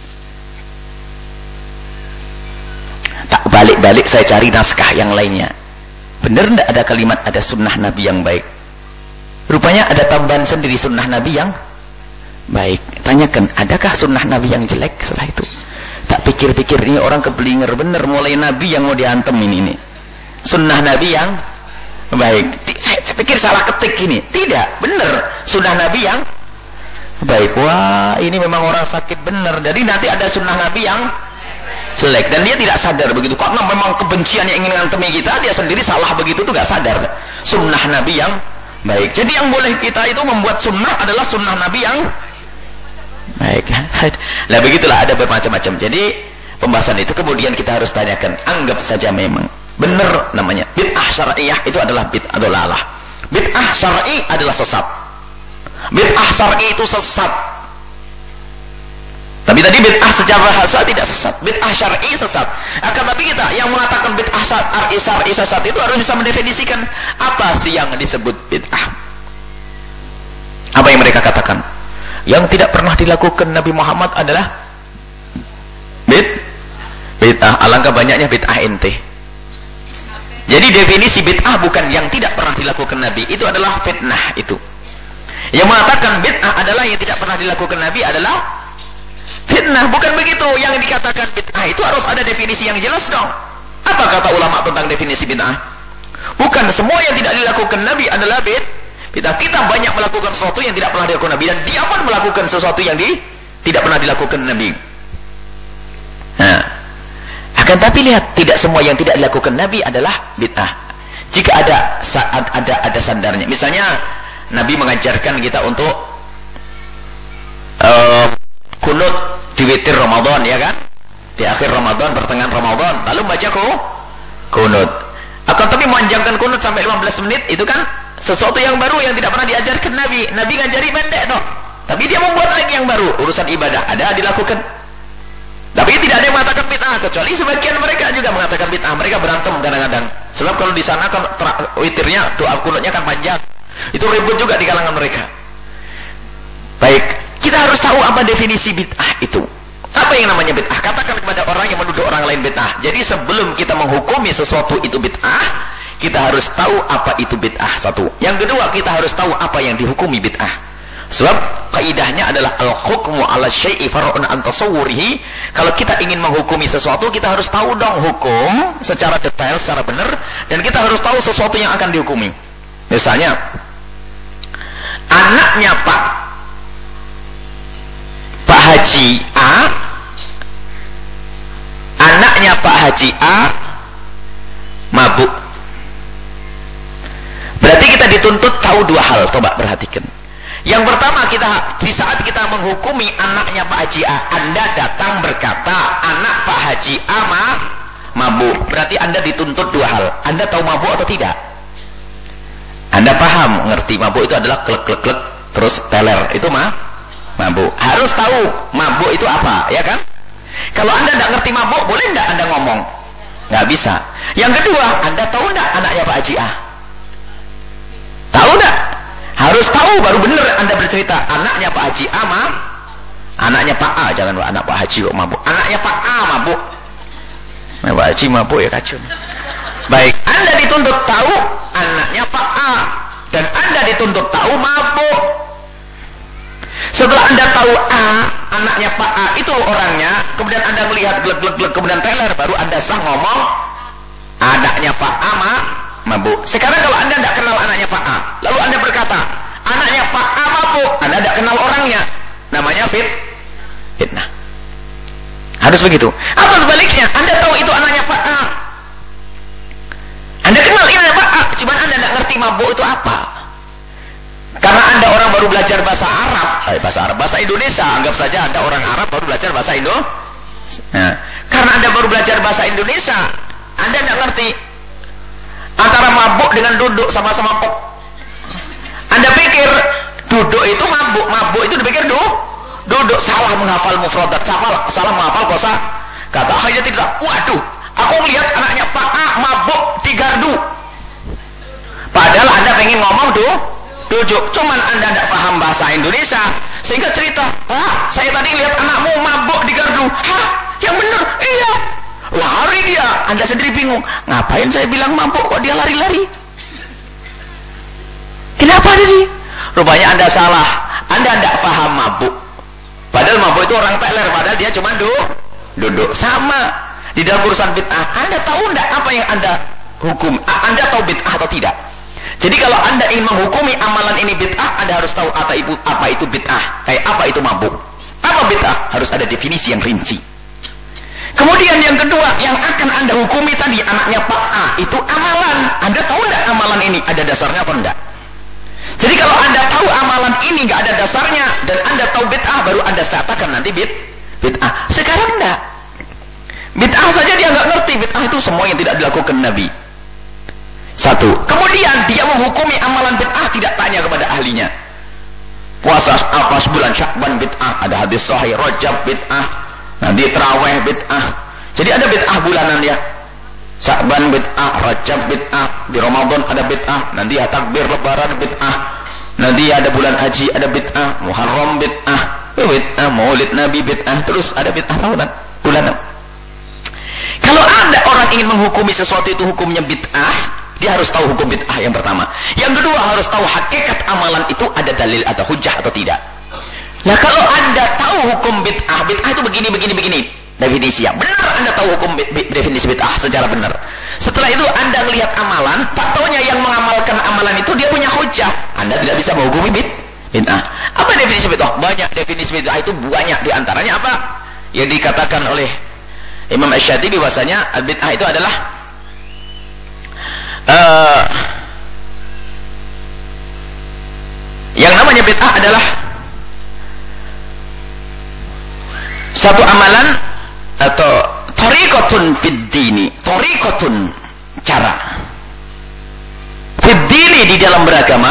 Tak balik-balik saya cari naskah yang lainnya. Benar tidak ada kalimat ada sunnah Nabi yang baik? Rupanya ada tambahan sendiri sunnah Nabi yang baik. Tanyakan, adakah sunnah Nabi yang jelek setelah itu? Tak pikir-pikir, ini orang keblinger bener, mulai Nabi yang mau diantem ini. Sunnah Nabi yang baik. Saya pikir salah ketik ini. Tidak, bener. Sunnah Nabi yang baik. Wah, ini memang orang sakit bener. Jadi nanti ada sunnah Nabi yang jelek. Dan dia tidak sadar begitu. Karena memang kebencian yang ingin ngantemi kita, dia sendiri salah begitu tuh gak sadar. Sunnah Nabi yang Baik, jadi yang boleh kita itu membuat sunnah adalah sunnah Nabi yang baik. Nah begitulah, ada bermacam-macam. Jadi pembahasan itu kemudian kita harus tanyakan, anggap saja memang benar namanya bid'ah syar'iyah itu adalah bid'ah dhalalah. Bid'ah syar'i adalah sesat. Bid'ah syar'i itu sesat. Tapi tadi bid'ah secara bahasa tidak sesat, bid'ah syar'i sesat. Akan tapi kita yang mengatakan bid'ah syar'i sesat itu harus bisa mendefinisikan apa sih yang disebut bid'ah. Apa yang mereka katakan? Yang tidak pernah dilakukan Nabi Muhammad adalah bid'ah. Alangkah banyaknya bid'ah ente. Jadi definisi bid'ah bukan yang tidak pernah dilakukan Nabi, itu adalah fitnah itu. Yang mengatakan bid'ah adalah yang tidak pernah dilakukan Nabi adalah fitnah. Bukan begitu. Yang dikatakan bid'ah itu harus ada definisi yang jelas dong. Apa kata ulama tentang definisi bid'ah? Bukan semua yang tidak dilakukan Nabi adalah bid'ah. Kita banyak melakukan sesuatu yang tidak pernah dilakukan Nabi, dan dia pun melakukan sesuatu yang tidak pernah dilakukan Nabi. Nah, akan tapi lihat, tidak semua yang tidak dilakukan Nabi adalah bid'ah. Jika ada sandarnya. Misalnya Nabi mengajarkan kita untuk kunut di witir Ramadan, ya kan? Di akhir Ramadan, pertengahan Ramadan, lalu baca kunut. Akan tapi memanjangkan kunut sampai 15 menit itu kan sesuatu yang baru yang tidak pernah diajarkan Nabi. Nabi ngajari pendek dong. Tapi dia membuat lagi yang baru, urusan ibadah ada dilakukan. Tapi tidak ada yang mengatakan bid'ah, kecuali sebagian mereka juga mengatakan bid'ah. Mereka berantem kadang-kadang. Sebab kalau di sana kan witirnya, doa kunutnya kan panjang. Itu ribut juga di kalangan mereka. Baik, kita harus tahu apa definisi bid'ah itu. Apa yang namanya bid'ah? Katakan kepada orang yang menuduh orang lain bid'ah. Jadi sebelum kita menghukumi sesuatu itu bid'ah, kita harus tahu apa itu bid'ah, satu. Yang kedua, kita harus tahu apa yang dihukumi bid'ah. Sebab kaidahnya adalah al-hukmu ala syai'i far'un an tasawwurihi. Kalau kita ingin menghukumi sesuatu, kita harus tahu dong hukum secara detail, secara benar, dan kita harus tahu sesuatu yang akan dihukumi. Misalnya anaknya Pak Haji A, anaknya Pak Haji A mabuk. Berarti kita dituntut tahu dua hal. Coba perhatikan. Yang pertama, di saat kita menghukumi anaknya Pak Haji A, Anda datang berkata anak Pak Haji A mabuk. Berarti Anda dituntut dua hal. Anda tahu mabuk atau tidak? Anda paham, ngerti mabuk itu adalah klek-klek-klek terus teler. Itu mabuk. Harus tahu mabuk itu apa, ya kan? Kalau Anda tidak ngerti mabuk, boleh tidak Anda ngomong? Nggak bisa. Yang kedua, Anda tahu tidak anaknya Pak Haji A? Tahu tidak? Harus tahu baru benar Anda bercerita. Anaknya Pak Haji A anaknya Pak A, jangan anak Pak Haji kok mabuk. Anaknya Pak A mabuk. Pak Haji mabuk ya kacau. Baik, Anda dituntut tahu anaknya Pak A, dan Anda dituntut tahu mabuk. Setelah Anda tahu A, anaknya Pak A itu orangnya, kemudian Anda melihat glek-glek-glek kemudian teler, baru Anda sah ngomong anaknya Pak A mabuk. Sekarang kalau Anda tidak kenal anaknya Pak A, lalu Anda berkata anaknya Pak A mabuk, Anda tidak kenal orangnya, namanya fitnah. Harus begitu. Atau sebaliknya, Anda tahu itu anaknya Pak A, Anda kenal anaknya Pak A, cuma Anda tidak ngerti mabuk itu apa. Karena Anda orang baru belajar bahasa Arab, bahasa Indonesia, anggap saja Anda orang Arab baru belajar bahasa Indonesia. Nah, karena Anda baru belajar bahasa Indonesia, Anda tidak ngerti antara mabuk dengan duduk sama-sama pop. Anda pikir duduk itu mabuk itu dipikir duduk. Salah menghafal mufradat, salah menghafal kosa kata. Akhirnya tidak. Waduh, aku melihat anaknya Pak A mabuk di gardu. Padahal Anda pengen ngomong duduk, cuman Anda tidak paham bahasa Indonesia sehingga cerita, Pak, saya tadi lihat anakmu mabuk di gardu. Hah? Yang benar? Iya. Lari dia. Anda sendiri bingung, ngapain saya bilang mabuk kok dia lari-lari? Kenapa tadi? Rupanya Anda salah. Anda tidak paham mabuk. Padahal mabuk itu orang teler, padahal dia cuma duduk. Sama di dalam urusan bid'ah. Anda tahu tidak apa yang Anda hukum? Anda tahu bid'ah atau tidak? Jadi kalau Anda ingin menghukumi amalan ini bid'ah, Anda harus tahu apa itu bid'ah. Kayak apa itu mabuk. Apa bid'ah? Harus ada definisi yang rinci. Kemudian yang kedua, yang akan Anda hukumi tadi anaknya Pak A, itu amalan. Anda tahu tidak amalan ini ada dasarnya atau tidak? nggak ada dasarnya dan Anda tahu bid'ah, baru Anda katakan nanti bid'ah. Sekarang enggak. Bid'ah saja dia nggak ngerti. Bid'ah itu semua yang tidak dilakukan Nabi. Satu. Kemudian dia menghukumi amalan bid'ah, tidak tanya kepada ahlinya. Puasa apa sebulan Sya'ban bid'ah, ada hadis sahih. Rajab bid'ah, nanti tarawih bid'ah. Jadi ada bid'ah bulanan ya. Sya'ban bid'ah, Rajab bid'ah, di Ramadan ada bid'ah, nanti ya takbir lebaran bid'ah, nanti ada bulan haji ada bid'ah, Muharram bid'ah, Maulid Nabi bid'ah, terus ada bid'ah tahunan, bulanan. Kalau ada orang ingin menghukumi sesuatu itu hukumnya bid'ah, dia harus tahu hukum bid'ah yang pertama. Yang kedua harus tahu hakikat amalan itu ada dalil atau hujah atau tidak. Nah kalau Anda tahu hukum bid'ah, bid'ah itu begini definisi yang benar, Anda tahu hukum definisi bid'ah secara benar. Setelah itu Anda melihat amalan, tak taunya yang mengamalkan amalan itu dia punya hujah, Anda tidak bisa menghukumi bid'ah. Apa definisi bid'ah? Banyak definisi bid'ah itu, banyak. Di antaranya apa? Yang dikatakan oleh Imam Asy-Syatibi bahwasanya bid'ah itu adalah yang namanya bid'ah adalah satu amalan atau thariqatun fid dini, thariqatun cara fid dini, di dalam beragama,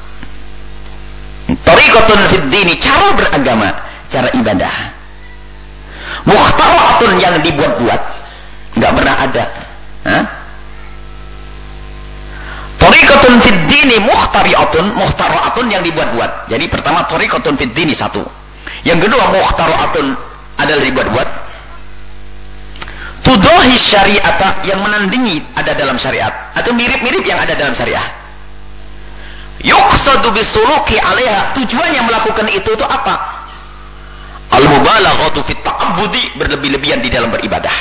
thariqatun fid dini, cara beragama, cara ibadah, mukhtara'atun, yang dibuat-buat, enggak pernah ada. Thariqatun fid dini mukhtara'atun, yang dibuat-buat. Jadi pertama thariqatun fid dini, satu. Yang kedua mukhtara'atun, adalah dibuat-buat. Tudohi syari'ata, yang menandingi ada dalam syariat atau mirip-mirip yang ada dalam syariah. Yuqsadu bisuluki 'alaiha, tujuannya melakukan itu apa? Al-mubalaghatu fit ta'abbudi, berlebih-lebihan di dalam beribadah.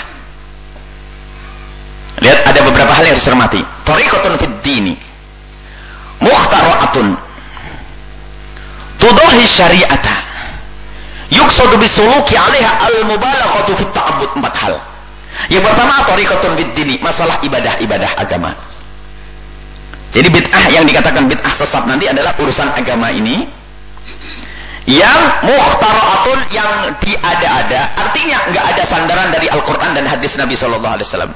Lihat, ada beberapa hal yang harus cermati. Thariqatun fid dini mukhtara'atun tudohi syari'ata yuqsadu bisuluki 'alaiha al-mubalaghatu fit ta'abbud. 4 hal. Yang pertama thariqatun fid dini, masalah ibadah agama. Jadi bid'ah yang dikatakan bid'ah sesat nanti adalah urusan agama ini yang mukhtara'atun, yang diada-ada, artinya enggak ada sandaran dari Al-Qur'an dan hadis Nabi sallallahu alaihi wasallam.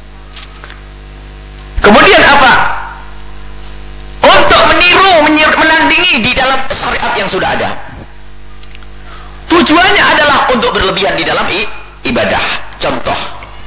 Kemudian apa? Untuk meniru, menandingi di dalam syariat yang sudah ada. Tujuannya adalah untuk berlebihan di dalam ibadah. Contoh,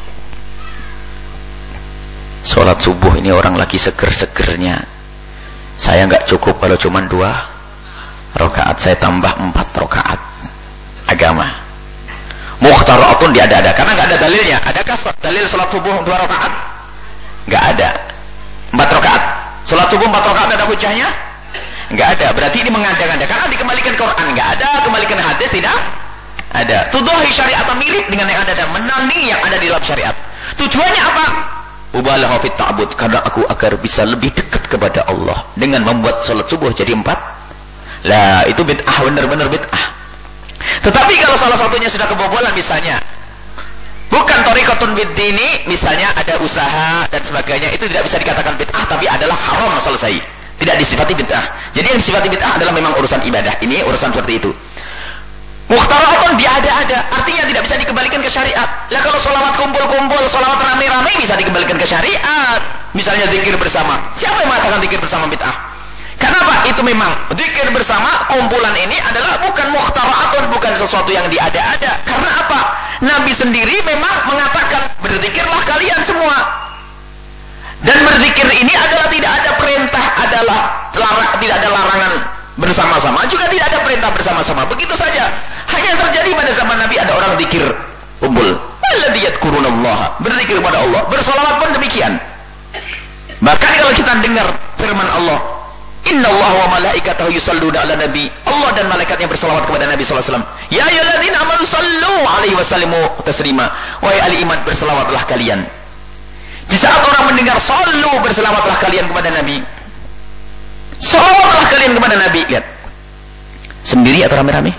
sholat subuh ini orang lagi seger-segernya, saya nggak cukup kalau cuma 2 rakaat, saya tambah 4 rakaat. Agama mukhtara'atun, diada-ada karena nggak ada dalilnya. Adakah dalil sholat subuh 2 rakaat? Nggak ada. 4 rakaat sholat subuh 4 rakaat ada hujahnya? Nggak ada. Berarti ini mengada-ngada karena dikembalikan Quran nggak ada, kembalikan hadis tidak ada. Tuduhi syariat mirip dengan yang ada dan menandingi yang ada di dalam syariat. Tujuannya apa? Ubalagha fit ta'bud, karena aku agar bisa lebih dekat kepada Allah dengan membuat sholat subuh jadi 4. Lah itu bid'ah, benar-benar bid'ah. Tetapi kalau salah satunya sudah kebobolan, misalnya bukan thariqatun fid dini, misalnya ada usaha dan sebagainya, itu tidak bisa dikatakan bid'ah, tapi adalah haram, selesai. Tidak disifati bid'ah. Jadi yang disifati bid'ah adalah memang urusan ibadah. Ini urusan seperti itu. Mukhtara'atun, diada-ada, artinya tidak bisa dikembalikan ke syariat. Lah kalau sholawat kumpul-kumpul, sholawat rame-rame bisa dikembalikan ke syariat. Misalnya zikir bersama. Siapa yang mengatakan zikir bersama bid'ah? Kenapa? Itu memang zikir bersama, kumpulan ini adalah bukan mukhtara'atun, bukan sesuatu yang diada-ada. Karena apa? Nabi sendiri memang mengatakan berzikirlah kalian semua. Dan berzikir ini adalah tidak ada perintah, tidak ada larangan bersama-sama, juga tidak ada perintah bersama-sama. Begitu saja. Hanya terjadi pada zaman Nabi ada orang zikir kumpul. Alladzi yadhkurunallaha, berzikir kepada Allah. Bersolawat pun demikian. Bahkan kalau kita dengar firman Allah, Innallaha wa malaikatahu yusalluna 'alan nabi. Allah dan malaikatnya berselawat kepada Nabi sallallahu alaihi wasallam. Ya ayyuhalladzina amanu sallu 'alaihi wasallimu taslima. Wahai ahli iman, berselawatlah kalian. Di saat orang mendengar sallu, berselawatlah kalian kepada Nabi. Selawatlah kalian kepada Nabi. Lihat. Sendiri atau rame-rame?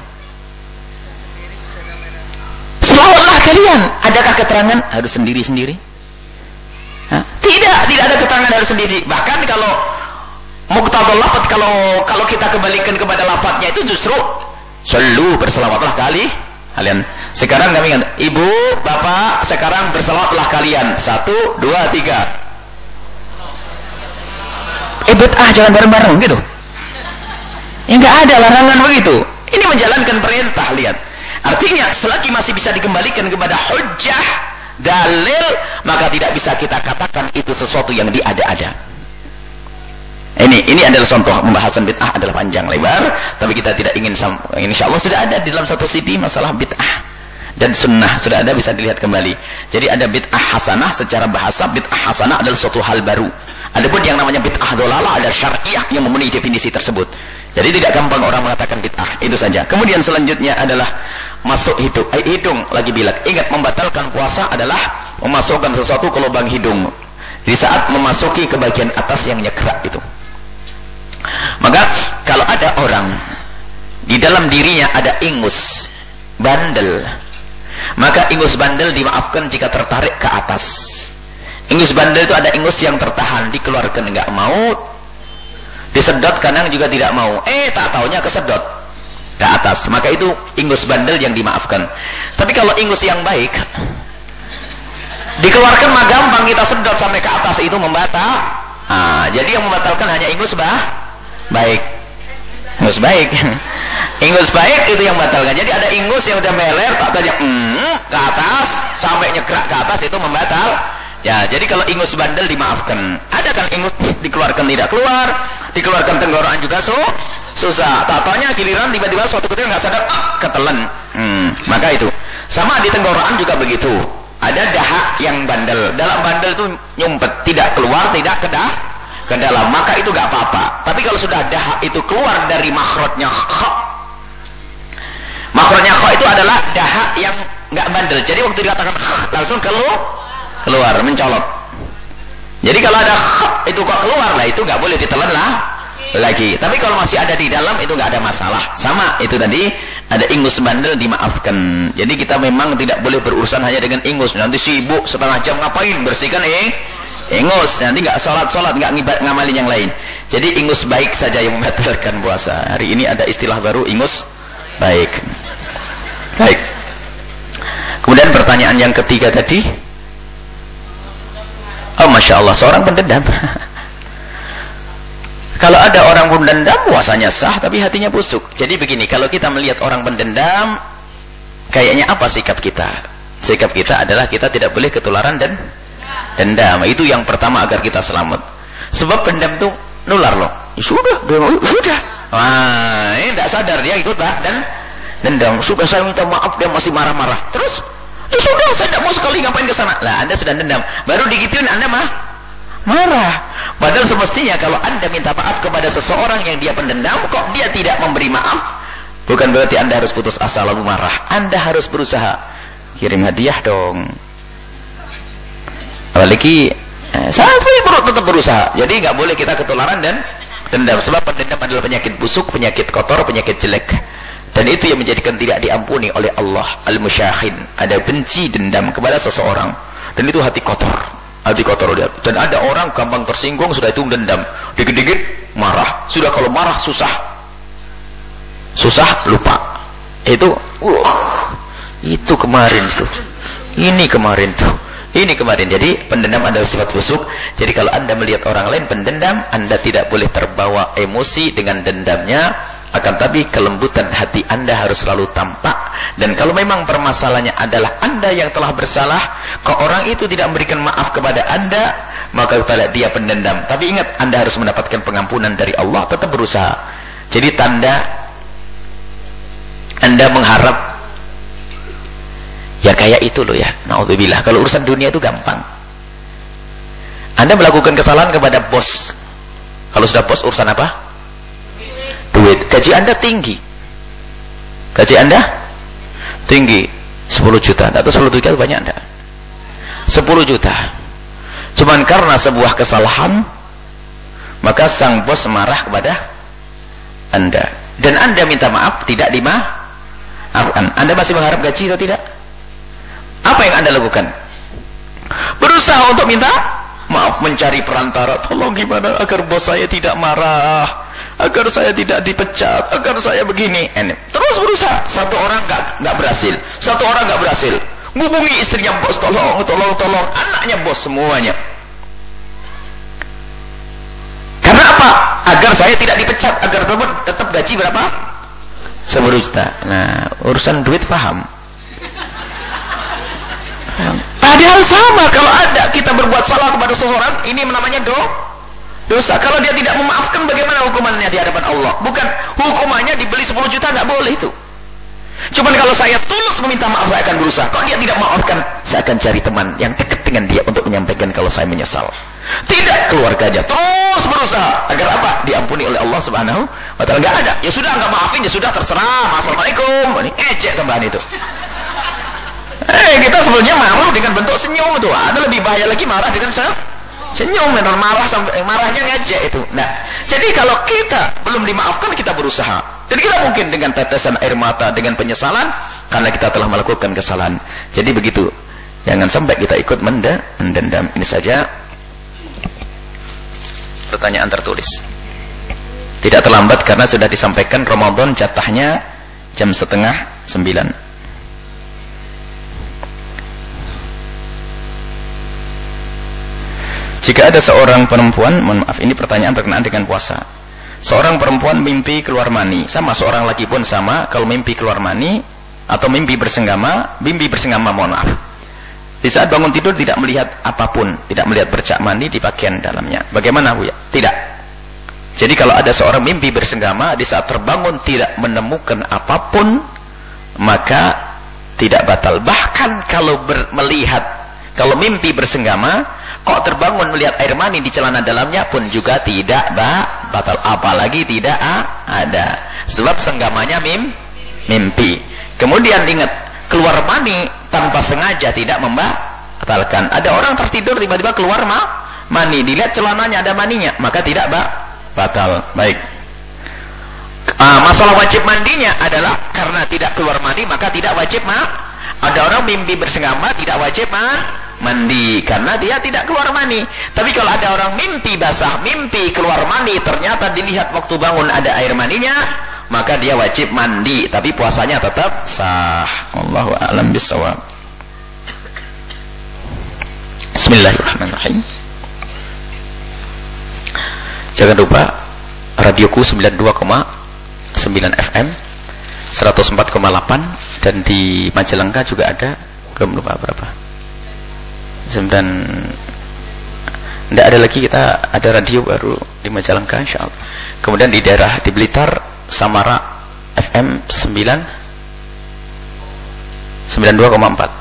Selawatlah kalian. Adakah keterangan harus sendiri-sendiri? Tidak ada keterangan harus sendiri. Bahkan kalau muqtadal lafaz kalau kita kembalikan kepada lafaznya itu justru sallu, berselawatlah kalian. Sekarang kami ingat, ibu, bapak, sekarang berselawatlah kalian. 1, 2, 3. Bid'ah jangan bareng-bareng gitu. Ya enggak ada larangan begitu. Ini menjalankan perintah, lihat. Artinya selagi masih bisa dikembalikan kepada hujjah, dalil, maka tidak bisa kita katakan itu sesuatu yang diada-ada. Ini adalah contoh. Pembahasan bid'ah adalah panjang lebar, tapi kita tidak ingin, insyaallah sudah ada di dalam satu CD masalah bid'ah dan sunnah, sudah ada, bisa dilihat kembali. Jadi ada bid'ah hasanah, secara bahasa bid'ah hasanah adalah suatu hal baru. Adapun yang namanya bid'ah dolalah ada syariah yang memenuhi definisi tersebut. Jadi tidak gampang orang mengatakan bid'ah, itu saja. Kemudian selanjutnya adalah masuk hidung lagi bilak. Ingat, membatalkan puasa adalah memasukkan sesuatu ke lubang hidung di saat memasuki ke bagian atas yang nyekrak itu. Maka kalau ada orang di dalam dirinya ada ingus bandel, maka ingus bandel dimaafkan jika tertarik ke atas. Ingus bandel itu ada ingus yang tertahan, dikeluarkan enggak mau, disedot kanan juga tidak mau, tak taunya kesedot ke atas, maka itu ingus bandel yang dimaafkan. Tapi kalau ingus yang baik dikeluarkan mah gampang, kita sedot sampai ke atas, itu membatal. Jadi yang membatalkan hanya ingus baik. Ingus baik. Ingus baik itu yang batalkan. Jadi ada ingus yang udah meler, tak tanya ke atas sampai nyekrak ke atas, itu membatal. Ya, jadi kalau ingus bandel dimaafkan. Ada kan ingus dikeluarkan tidak keluar, dikeluarkan tenggorokan juga susah. Tatanya giliran tiba-tiba suatu ketika nggak sadar, ketelan. Maka itu sama di tenggorokan juga begitu. Ada dahak yang bandel. Dalam bandel itu nyumpet, tidak keluar, tidak ke dalam, maka itu nggak apa-apa. Tapi kalau sudah dahak itu keluar dari makhrajnya kha, makhrajnya kha itu adalah dahak yang nggak bandel. Jadi waktu dikatakan langsung keluar mencolot. Jadi kalau ada itu kok keluar lah, itu nggak boleh ditelan lagi. Tapi kalau masih ada di dalam itu nggak ada masalah. Sama itu tadi, ada ingus bandel dimaafkan. Jadi kita memang tidak boleh berurusan hanya dengan ingus. Nanti sibuk setengah jam ngapain bersihkan ingus, nanti nggak sholat nggak ngamalin yang lain. Jadi ingus baik saja yang membatalkan puasa. Hari ini ada istilah baru, ingus baik. Kemudian pertanyaan yang ketiga tadi, masya Allah, seorang pendendam. Kalau ada orang pendendam, puasanya sah tapi hatinya busuk. Jadi begini, kalau kita melihat orang pendendam, kayaknya apa sikap kita? Sikap kita adalah kita tidak boleh ketularan dan dendam. Itu yang pertama agar kita selamat. Sebab pendam itu nular loh. Sudah. Ini tidak sadar dia ikut dan dendam. Sudah saya minta maaf, dia masih marah-marah. Terus, sudah saya tidak mau sekali, ngapain ke sana? Lah Anda sudah dendam. Baru digituin Anda marah. Padahal semestinya kalau Anda minta maaf kepada seseorang yang dia pendendam, kok dia tidak memberi maaf, bukan berarti Anda harus putus asa lalu marah. Anda harus berusaha. Kirim hadiah dong. Apalagi saya tetap berusaha. Jadi nggak boleh kita ketularan dan dendam. Sebab pendendam adalah penyakit busuk, penyakit kotor, penyakit jelek. Dan itu yang menjadikan tidak diampuni oleh Allah. Al-Musyakhin, ada benci dendam kepada seseorang, dan itu hati kotor. Lihat. Dan ada orang gampang tersinggung, sudah itu dendam, dikit-dikit marah. Sudah kalau marah susah lupa. Itu kemarin tuh, ini kemarin. Jadi pendendam adalah sifat busuk. Jadi kalau Anda melihat orang lain pendendam, Anda tidak boleh terbawa emosi dengan dendamnya, akan tapi kelembutan hati Anda harus selalu tampak. Dan kalau memang permasalahannya adalah Anda yang telah bersalah, kok orang itu tidak memberikan maaf kepada Anda, maka kita lihat dia pendendam. Tapi ingat, Anda harus mendapatkan pengampunan dari Allah, tetap berusaha. Jadi tanda Anda mengharap ya kayak itu loh ya, naudzubillah. Kalau urusan dunia itu gampang. Anda melakukan kesalahan kepada bos. Kalau sudah bos, urusan apa? Duit. Gaji Anda tinggi. 10 juta. Atau 10 juta itu banyak enggak? 10 juta. Cuman karena sebuah kesalahan, maka sang bos marah kepada Anda. Dan Anda minta maaf, tidak dimaafkan. Anda masih mengharap gaji atau tidak? Apa yang Anda lakukan? Berusaha untuk minta maaf mencari perantara, tolong gimana agar bos saya tidak marah, agar saya tidak dipecat, agar saya begini. Terus berusaha. Satu orang nggak berhasil, satu orang nggak berhasil. Hubungi istrinya, bos tolong, anaknya bos, semuanya. Karena apa? Agar saya tidak dipecat, agar tetap gaji berapa? 10 juta. Nah, urusan duit paham. Padahal sama, kalau ada kita berbuat salah kepada seseorang, ini namanya dosa. Kalau dia tidak memaafkan, bagaimana hukumannya di hadapan Allah? Bukan hukumannya dibeli 10 juta, nggak boleh itu. Cuman kalau saya tulus meminta maaf, saya akan berusaha. Kalau dia tidak memaafkan, saya akan cari teman yang dekat dengan dia untuk menyampaikan kalau saya menyesal. Tidak keluarganya, terus berusaha agar apa? Diampuni oleh Allah Subhanahu wa Ta'ala. Nggak ada, ya sudah, nggak maafin, ya sudah, terserah. Assalamualaikum. Ini ejek tambahan itu. Kita sebelumnya marah dengan bentuk senyum itu. Ada lebih bahaya lagi marah dengan senyum, dan marah sampai marahnya ngejek itu. Nah, jadi kalau kita belum dimaafkan, kita berusaha. Dan kita mungkin dengan tetesan air mata, dengan penyesalan karena kita telah melakukan kesalahan. Jadi begitu. Jangan sampai kita ikut mendendam. Ini saja pertanyaan tertulis. Tidak terlambat karena sudah disampaikan Ramadan jatahnya jam 8:30. Jika ada seorang perempuan, mohon maaf, ini pertanyaan berkenaan dengan puasa. Seorang perempuan mimpi keluar mani, sama seorang laki pun sama, kalau mimpi keluar mani atau mimpi bersenggama, mohon maaf. Di saat bangun tidur tidak melihat apapun, tidak melihat bercak mani di pakaian dalamnya. Bagaimana, Bu ya? Tidak. Jadi kalau ada seorang mimpi bersenggama, di saat terbangun tidak menemukan apapun, maka tidak batal. Bahkan kalau kalau mimpi bersenggama, kok terbangun melihat air mani di celana dalamnya pun juga tidak batal, apalagi tidak ada, sebab senggamanya mimpi. Kemudian ingat, keluar mani tanpa sengaja tidak membatalkan. Ada orang tertidur tiba-tiba keluar mani, dilihat celananya ada maninya, maka tidak batal. Baik. Masalah wajib mandinya adalah karena tidak keluar mani maka tidak wajib Ada orang mimpi bersenggama tidak wajib mandi karena dia tidak keluar mani. Tapi kalau ada orang mimpi basah, mimpi keluar mani, ternyata dilihat waktu bangun ada air maninya, maka dia wajib mandi, tapi puasanya tetap sah. Wallahu a'lam bishawab. Bismillahirrahmanirrahim. Jangan lupa radioku 92,9 FM 104,8 dan di Majalengka juga ada, belum lupa berapa, 9. Tidak ada lagi, kita ada radio baru di Majalengka insyaallah. Kemudian di daerah di Blitar Samara FM 92,4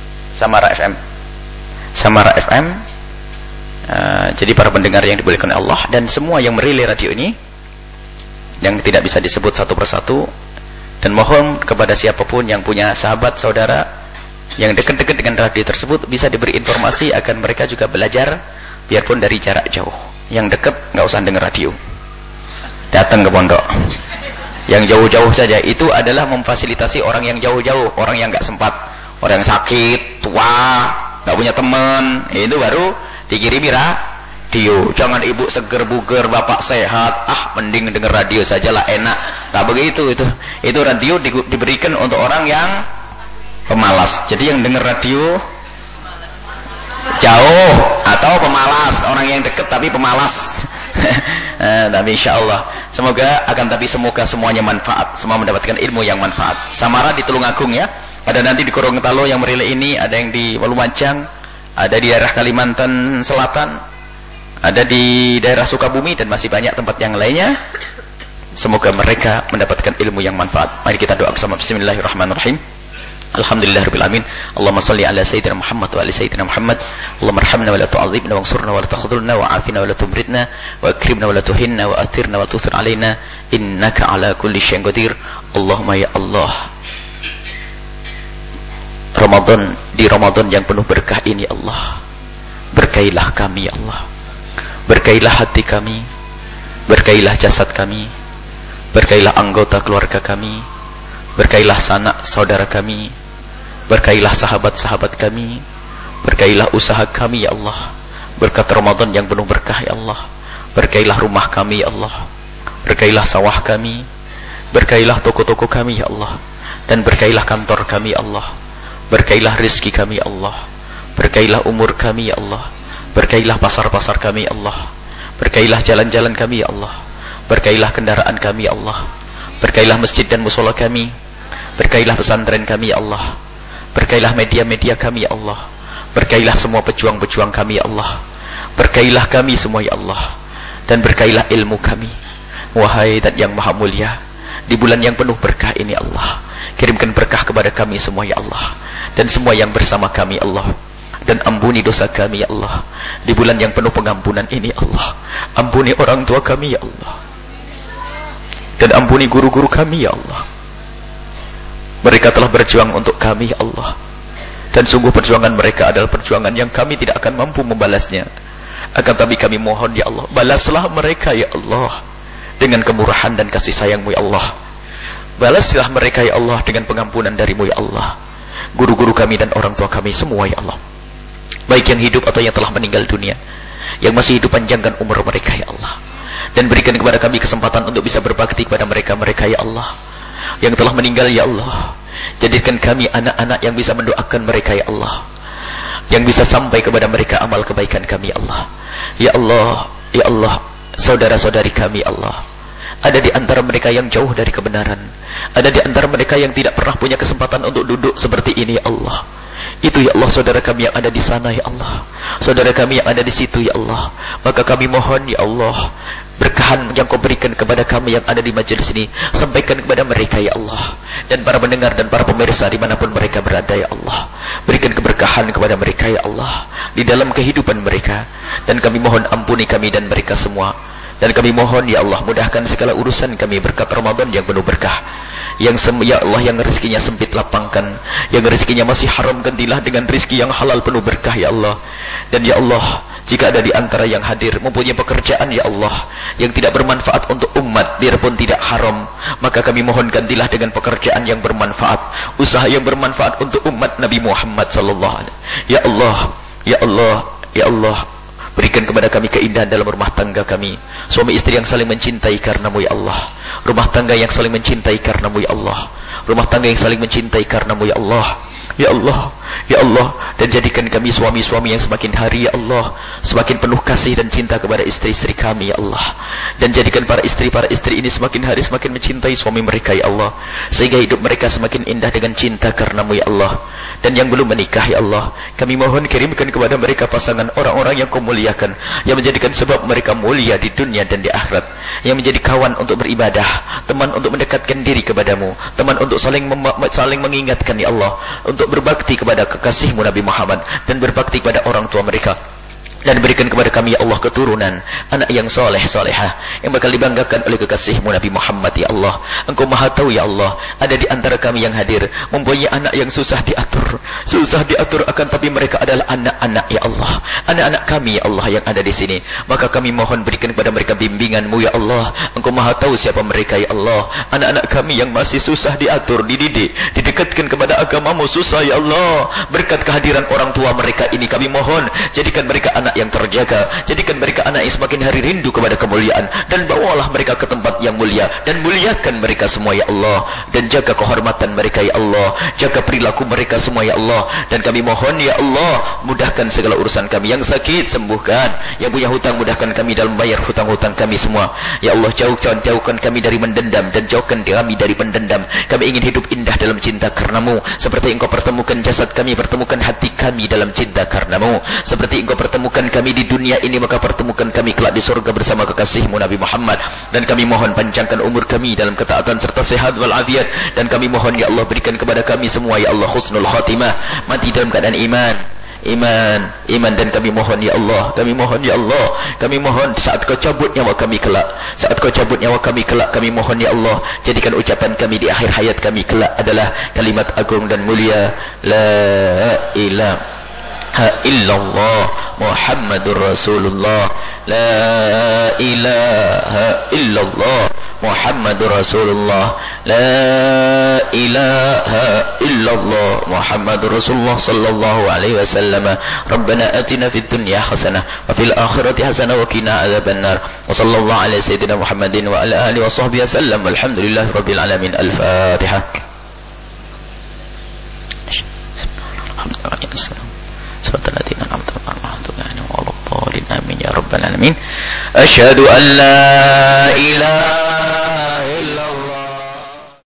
Samara FM. Jadi para pendengar yang dimuliakan Allah dan semua yang merilai radio ini yang tidak bisa disebut satu persatu, dan mohon kepada siapapun yang punya sahabat saudara yang dekat-dekat dengan radio tersebut bisa diberi informasi agar mereka juga belajar biarpun dari jarak jauh. Yang dekat nggak usah dengar radio, datang ke pondok. Yang jauh-jauh saja itu adalah memfasilitasi orang yang jauh-jauh, orang yang nggak sempat, orang yang sakit, tua, nggak punya teman, itu baru dikirimi radio. Jangan ibu seger buger, bapak sehat, mending dengar radio sajalah, enak. Tak begitu, itu radio diberikan untuk orang yang pemalas. Jadi yang dengar radio jauh atau pemalas, orang yang dekat tapi pemalas. Tapi insyaallah semoga semuanya manfaat, semua mendapatkan ilmu yang manfaat. Samara di Tulungagung ya, ada nanti di Gorontalo yang merilai ini, ada yang di Walumancang, ada di daerah Kalimantan Selatan, ada di daerah Sukabumi, dan masih banyak tempat yang lainnya. Semoga mereka mendapatkan ilmu yang manfaat. Mari kita doa bersama. Bismillahirrahmanirrahim. Alhamdulillahirabbil alamin. Allahumma shalli ala sayyidina Muhammad wa ali sayyidina Muhammad. Allahumma arhamna wa la tu'adzibna wansurna wa la takhdhulna wa afina wa la tumritna wa akrimna wa la tuhinna wa athirna wa tusir alaina innaka ala kulli syai'in qadir. Allahumma ya Allah, di Ramadan yang penuh berkah ini Allah, berkailah kami ya Allah, berkailah hati kami, berkailah jasad kami, berkailah anggota keluarga kami, berkailah sanak saudara kami, berkailah sahabat-sahabat kami, berkailah usaha kami ya Allah, berkat Ramadan yang penuh berkah ya Allah. Berkailah rumah kami ya Allah, berkailah sawah kami, berkailah toko-toko kami ya Allah, dan berkailah kantor kami ya Allah, berkailah rezeki kami ya Allah, berkailah umur kami ya Allah, berkailah pasar-pasar kami ya Allah, berkailah jalan-jalan kami ya Allah, berkailah kendaraan kami ya Allah, berkailah masjid dan musola kami, berkailah pesantren kami ya Allah, berkailah media-media kami ya Allah, berkailah semua pejuang-pejuang kami ya Allah, berkailah kami semua ya Allah, dan berkailah ilmu kami. Wahai Zat yang Maha Mulia, di bulan yang penuh berkah ini Allah, kirimkan berkah kepada kami semua ya Allah, dan semua yang bersama kami Allah, dan ampuni dosa kami ya Allah. Di bulan yang penuh pengampunan ini Allah, ampuni orang tua kami ya Allah, dan ampuni guru-guru kami ya Allah. Mereka telah berjuang untuk kami ya Allah, dan sungguh perjuangan mereka adalah perjuangan yang kami tidak akan mampu membalasnya. Akan tapi kami mohon ya Allah, balaslah mereka ya Allah dengan kemurahan dan kasih sayang-Mu ya Allah. Balaslah mereka ya Allah dengan pengampunan dari-Mu ya Allah. Guru-guru kami dan orang tua kami semua ya Allah, baik yang hidup atau yang telah meninggal dunia, yang masih hidup, panjangkan umur mereka ya Allah, dan berikan kepada kami kesempatan untuk bisa berbakti kepada mereka-mereka ya Allah. Yang telah meninggal ya Allah, jadikan kami anak-anak yang bisa mendoakan mereka ya Allah, yang bisa sampai kepada mereka amal kebaikan kami ya Allah. Ya Allah, ya Allah, saudara-saudari kami Allah, ada di antara mereka yang jauh dari kebenaran, ada di antara mereka yang tidak pernah punya kesempatan untuk duduk seperti ini ya Allah. Itu ya Allah saudara kami yang ada di sana ya Allah, saudara kami yang ada di situ ya Allah. Maka kami mohon ya Allah, berkahan yang Kau berikan kepada kami yang ada di majelis ini, sampaikan kepada mereka ya Allah, dan para pendengar dan para pemirsa dimanapun mereka berada ya Allah. Berikan keberkahan kepada mereka ya Allah di dalam kehidupan mereka, dan kami mohon ampuni kami dan mereka semua. Dan kami mohon ya Allah, mudahkan segala urusan kami berkat Ramadan yang penuh berkah. Yang ya Allah, yang rezekinya sempit lapangkan, yang rezekinya masih haram gantilah dengan rezeki yang halal penuh berkah ya Allah. Dan ya Allah, jika ada di antara yang hadir mempunyai pekerjaan ya Allah yang tidak bermanfaat untuk umat, biarpun tidak haram, maka kami mohon gantilah dengan pekerjaan yang bermanfaat, usaha yang bermanfaat untuk umat Nabi Muhammad sallallahu alaihi wasallam. Ya Allah, ya Allah, ya Allah, berikan kepada kami keindahan dalam rumah tangga kami, suami istri yang saling mencintai karena-Mu ya Allah, rumah tangga yang saling mencintai karena-Mu ya Allah, rumah tangga yang saling mencintai karena-Mu ya Allah. Ya Allah, ya Allah, dan jadikan kami suami-suami yang semakin hari ya Allah semakin penuh kasih dan cinta kepada istri-istri kami ya Allah. Dan jadikan para istri ini semakin hari semakin mencintai suami mereka ya Allah, sehingga hidup mereka semakin indah dengan cinta karena-Mu ya Allah. Dan yang belum menikah ya Allah, kami mohon kirimkan kepada mereka pasangan orang-orang yang Kau muliakan, yang menjadikan sebab mereka mulia di dunia dan di akhirat, yang menjadi kawan untuk beribadah, teman untuk mendekatkan diri kepadamu, teman untuk saling mengingatkan ya Allah, untuk berbakti kepada kekasih-Mu Nabi Muhammad, dan berbakti kepada orang tua mereka. Dan berikan kepada kami ya Allah keturunan, anak yang soleh solehah, yang bakal dibanggakan oleh kekasih-Mu Nabi Muhammad ya Allah. Engkau maha tahu ya Allah, ada di antara kami yang hadir mempunyai anak yang susah diatur akan tapi mereka adalah anak-anak ya Allah, anak-anak kami ya Allah yang ada di sini. Maka kami mohon berikan kepada mereka bimbingan-Mu ya Allah. Engkau maha tahu siapa mereka ya Allah, anak-anak kami yang masih susah diatur, dididik, didekatkan kepada agama-Mu, susah ya Allah. Berkat kehadiran orang tua mereka ini kami mohon, jadikan mereka anak yang terjaga, jadikan mereka anak yang semakin hari rindu kepada kemuliaan, dan bawalah mereka ke tempat yang mulia, dan muliakan mereka semua ya Allah, dan jaga kehormatan mereka ya Allah, jaga perilaku mereka semua ya Allah. Dan kami mohon ya Allah, mudahkan segala urusan kami, yang sakit sembuhkan, yang punya hutang mudahkan kami dalam bayar hutang-hutang kami semua ya Allah. Jauhkan kami dari mendendam, dan jauhkan kami dari pendendam. Kami ingin hidup indah dalam cinta karena-Mu, seperti Engkau pertemukan jasad kami, pertemukan hati kami dalam cinta karena-Mu, seperti Engkau pertemukan kami di dunia ini, maka pertemukan kami kelak di surga bersama kekasih-Mu Nabi Muhammad. Dan kami mohon panjangkan umur kami dalam ketaatan serta sehat walafiat. Dan kami mohon ya Allah, berikan kepada kami semua ya Allah husnul khatimah, mati dalam keadaan iman. Dan kami mohon ya Allah, kami mohon saat Kau cabut nyawa kami kelak, kami mohon ya Allah, jadikan ucapan kami di akhir hayat kami kelak adalah kalimat agung dan mulia, la ilaha illallah Muhammadur Rasulullah, la ilaha illallah Muhammadur Rasulullah, la ilaha illallah Muhammadur Rasulullah sallallahu alaihi wasallam. Rabbana atina fid dunya hasanah wa fil akhirati hasanah wa qina adzabannar. Wa sallallahu ala sayyidina Muhammadin wa ala alihi wa sahbihi wasallam. Walhamdulillahi rabbil alamin. Al-Fatihah. Amin ya rabbal alamin. Asyhadu an la ilaha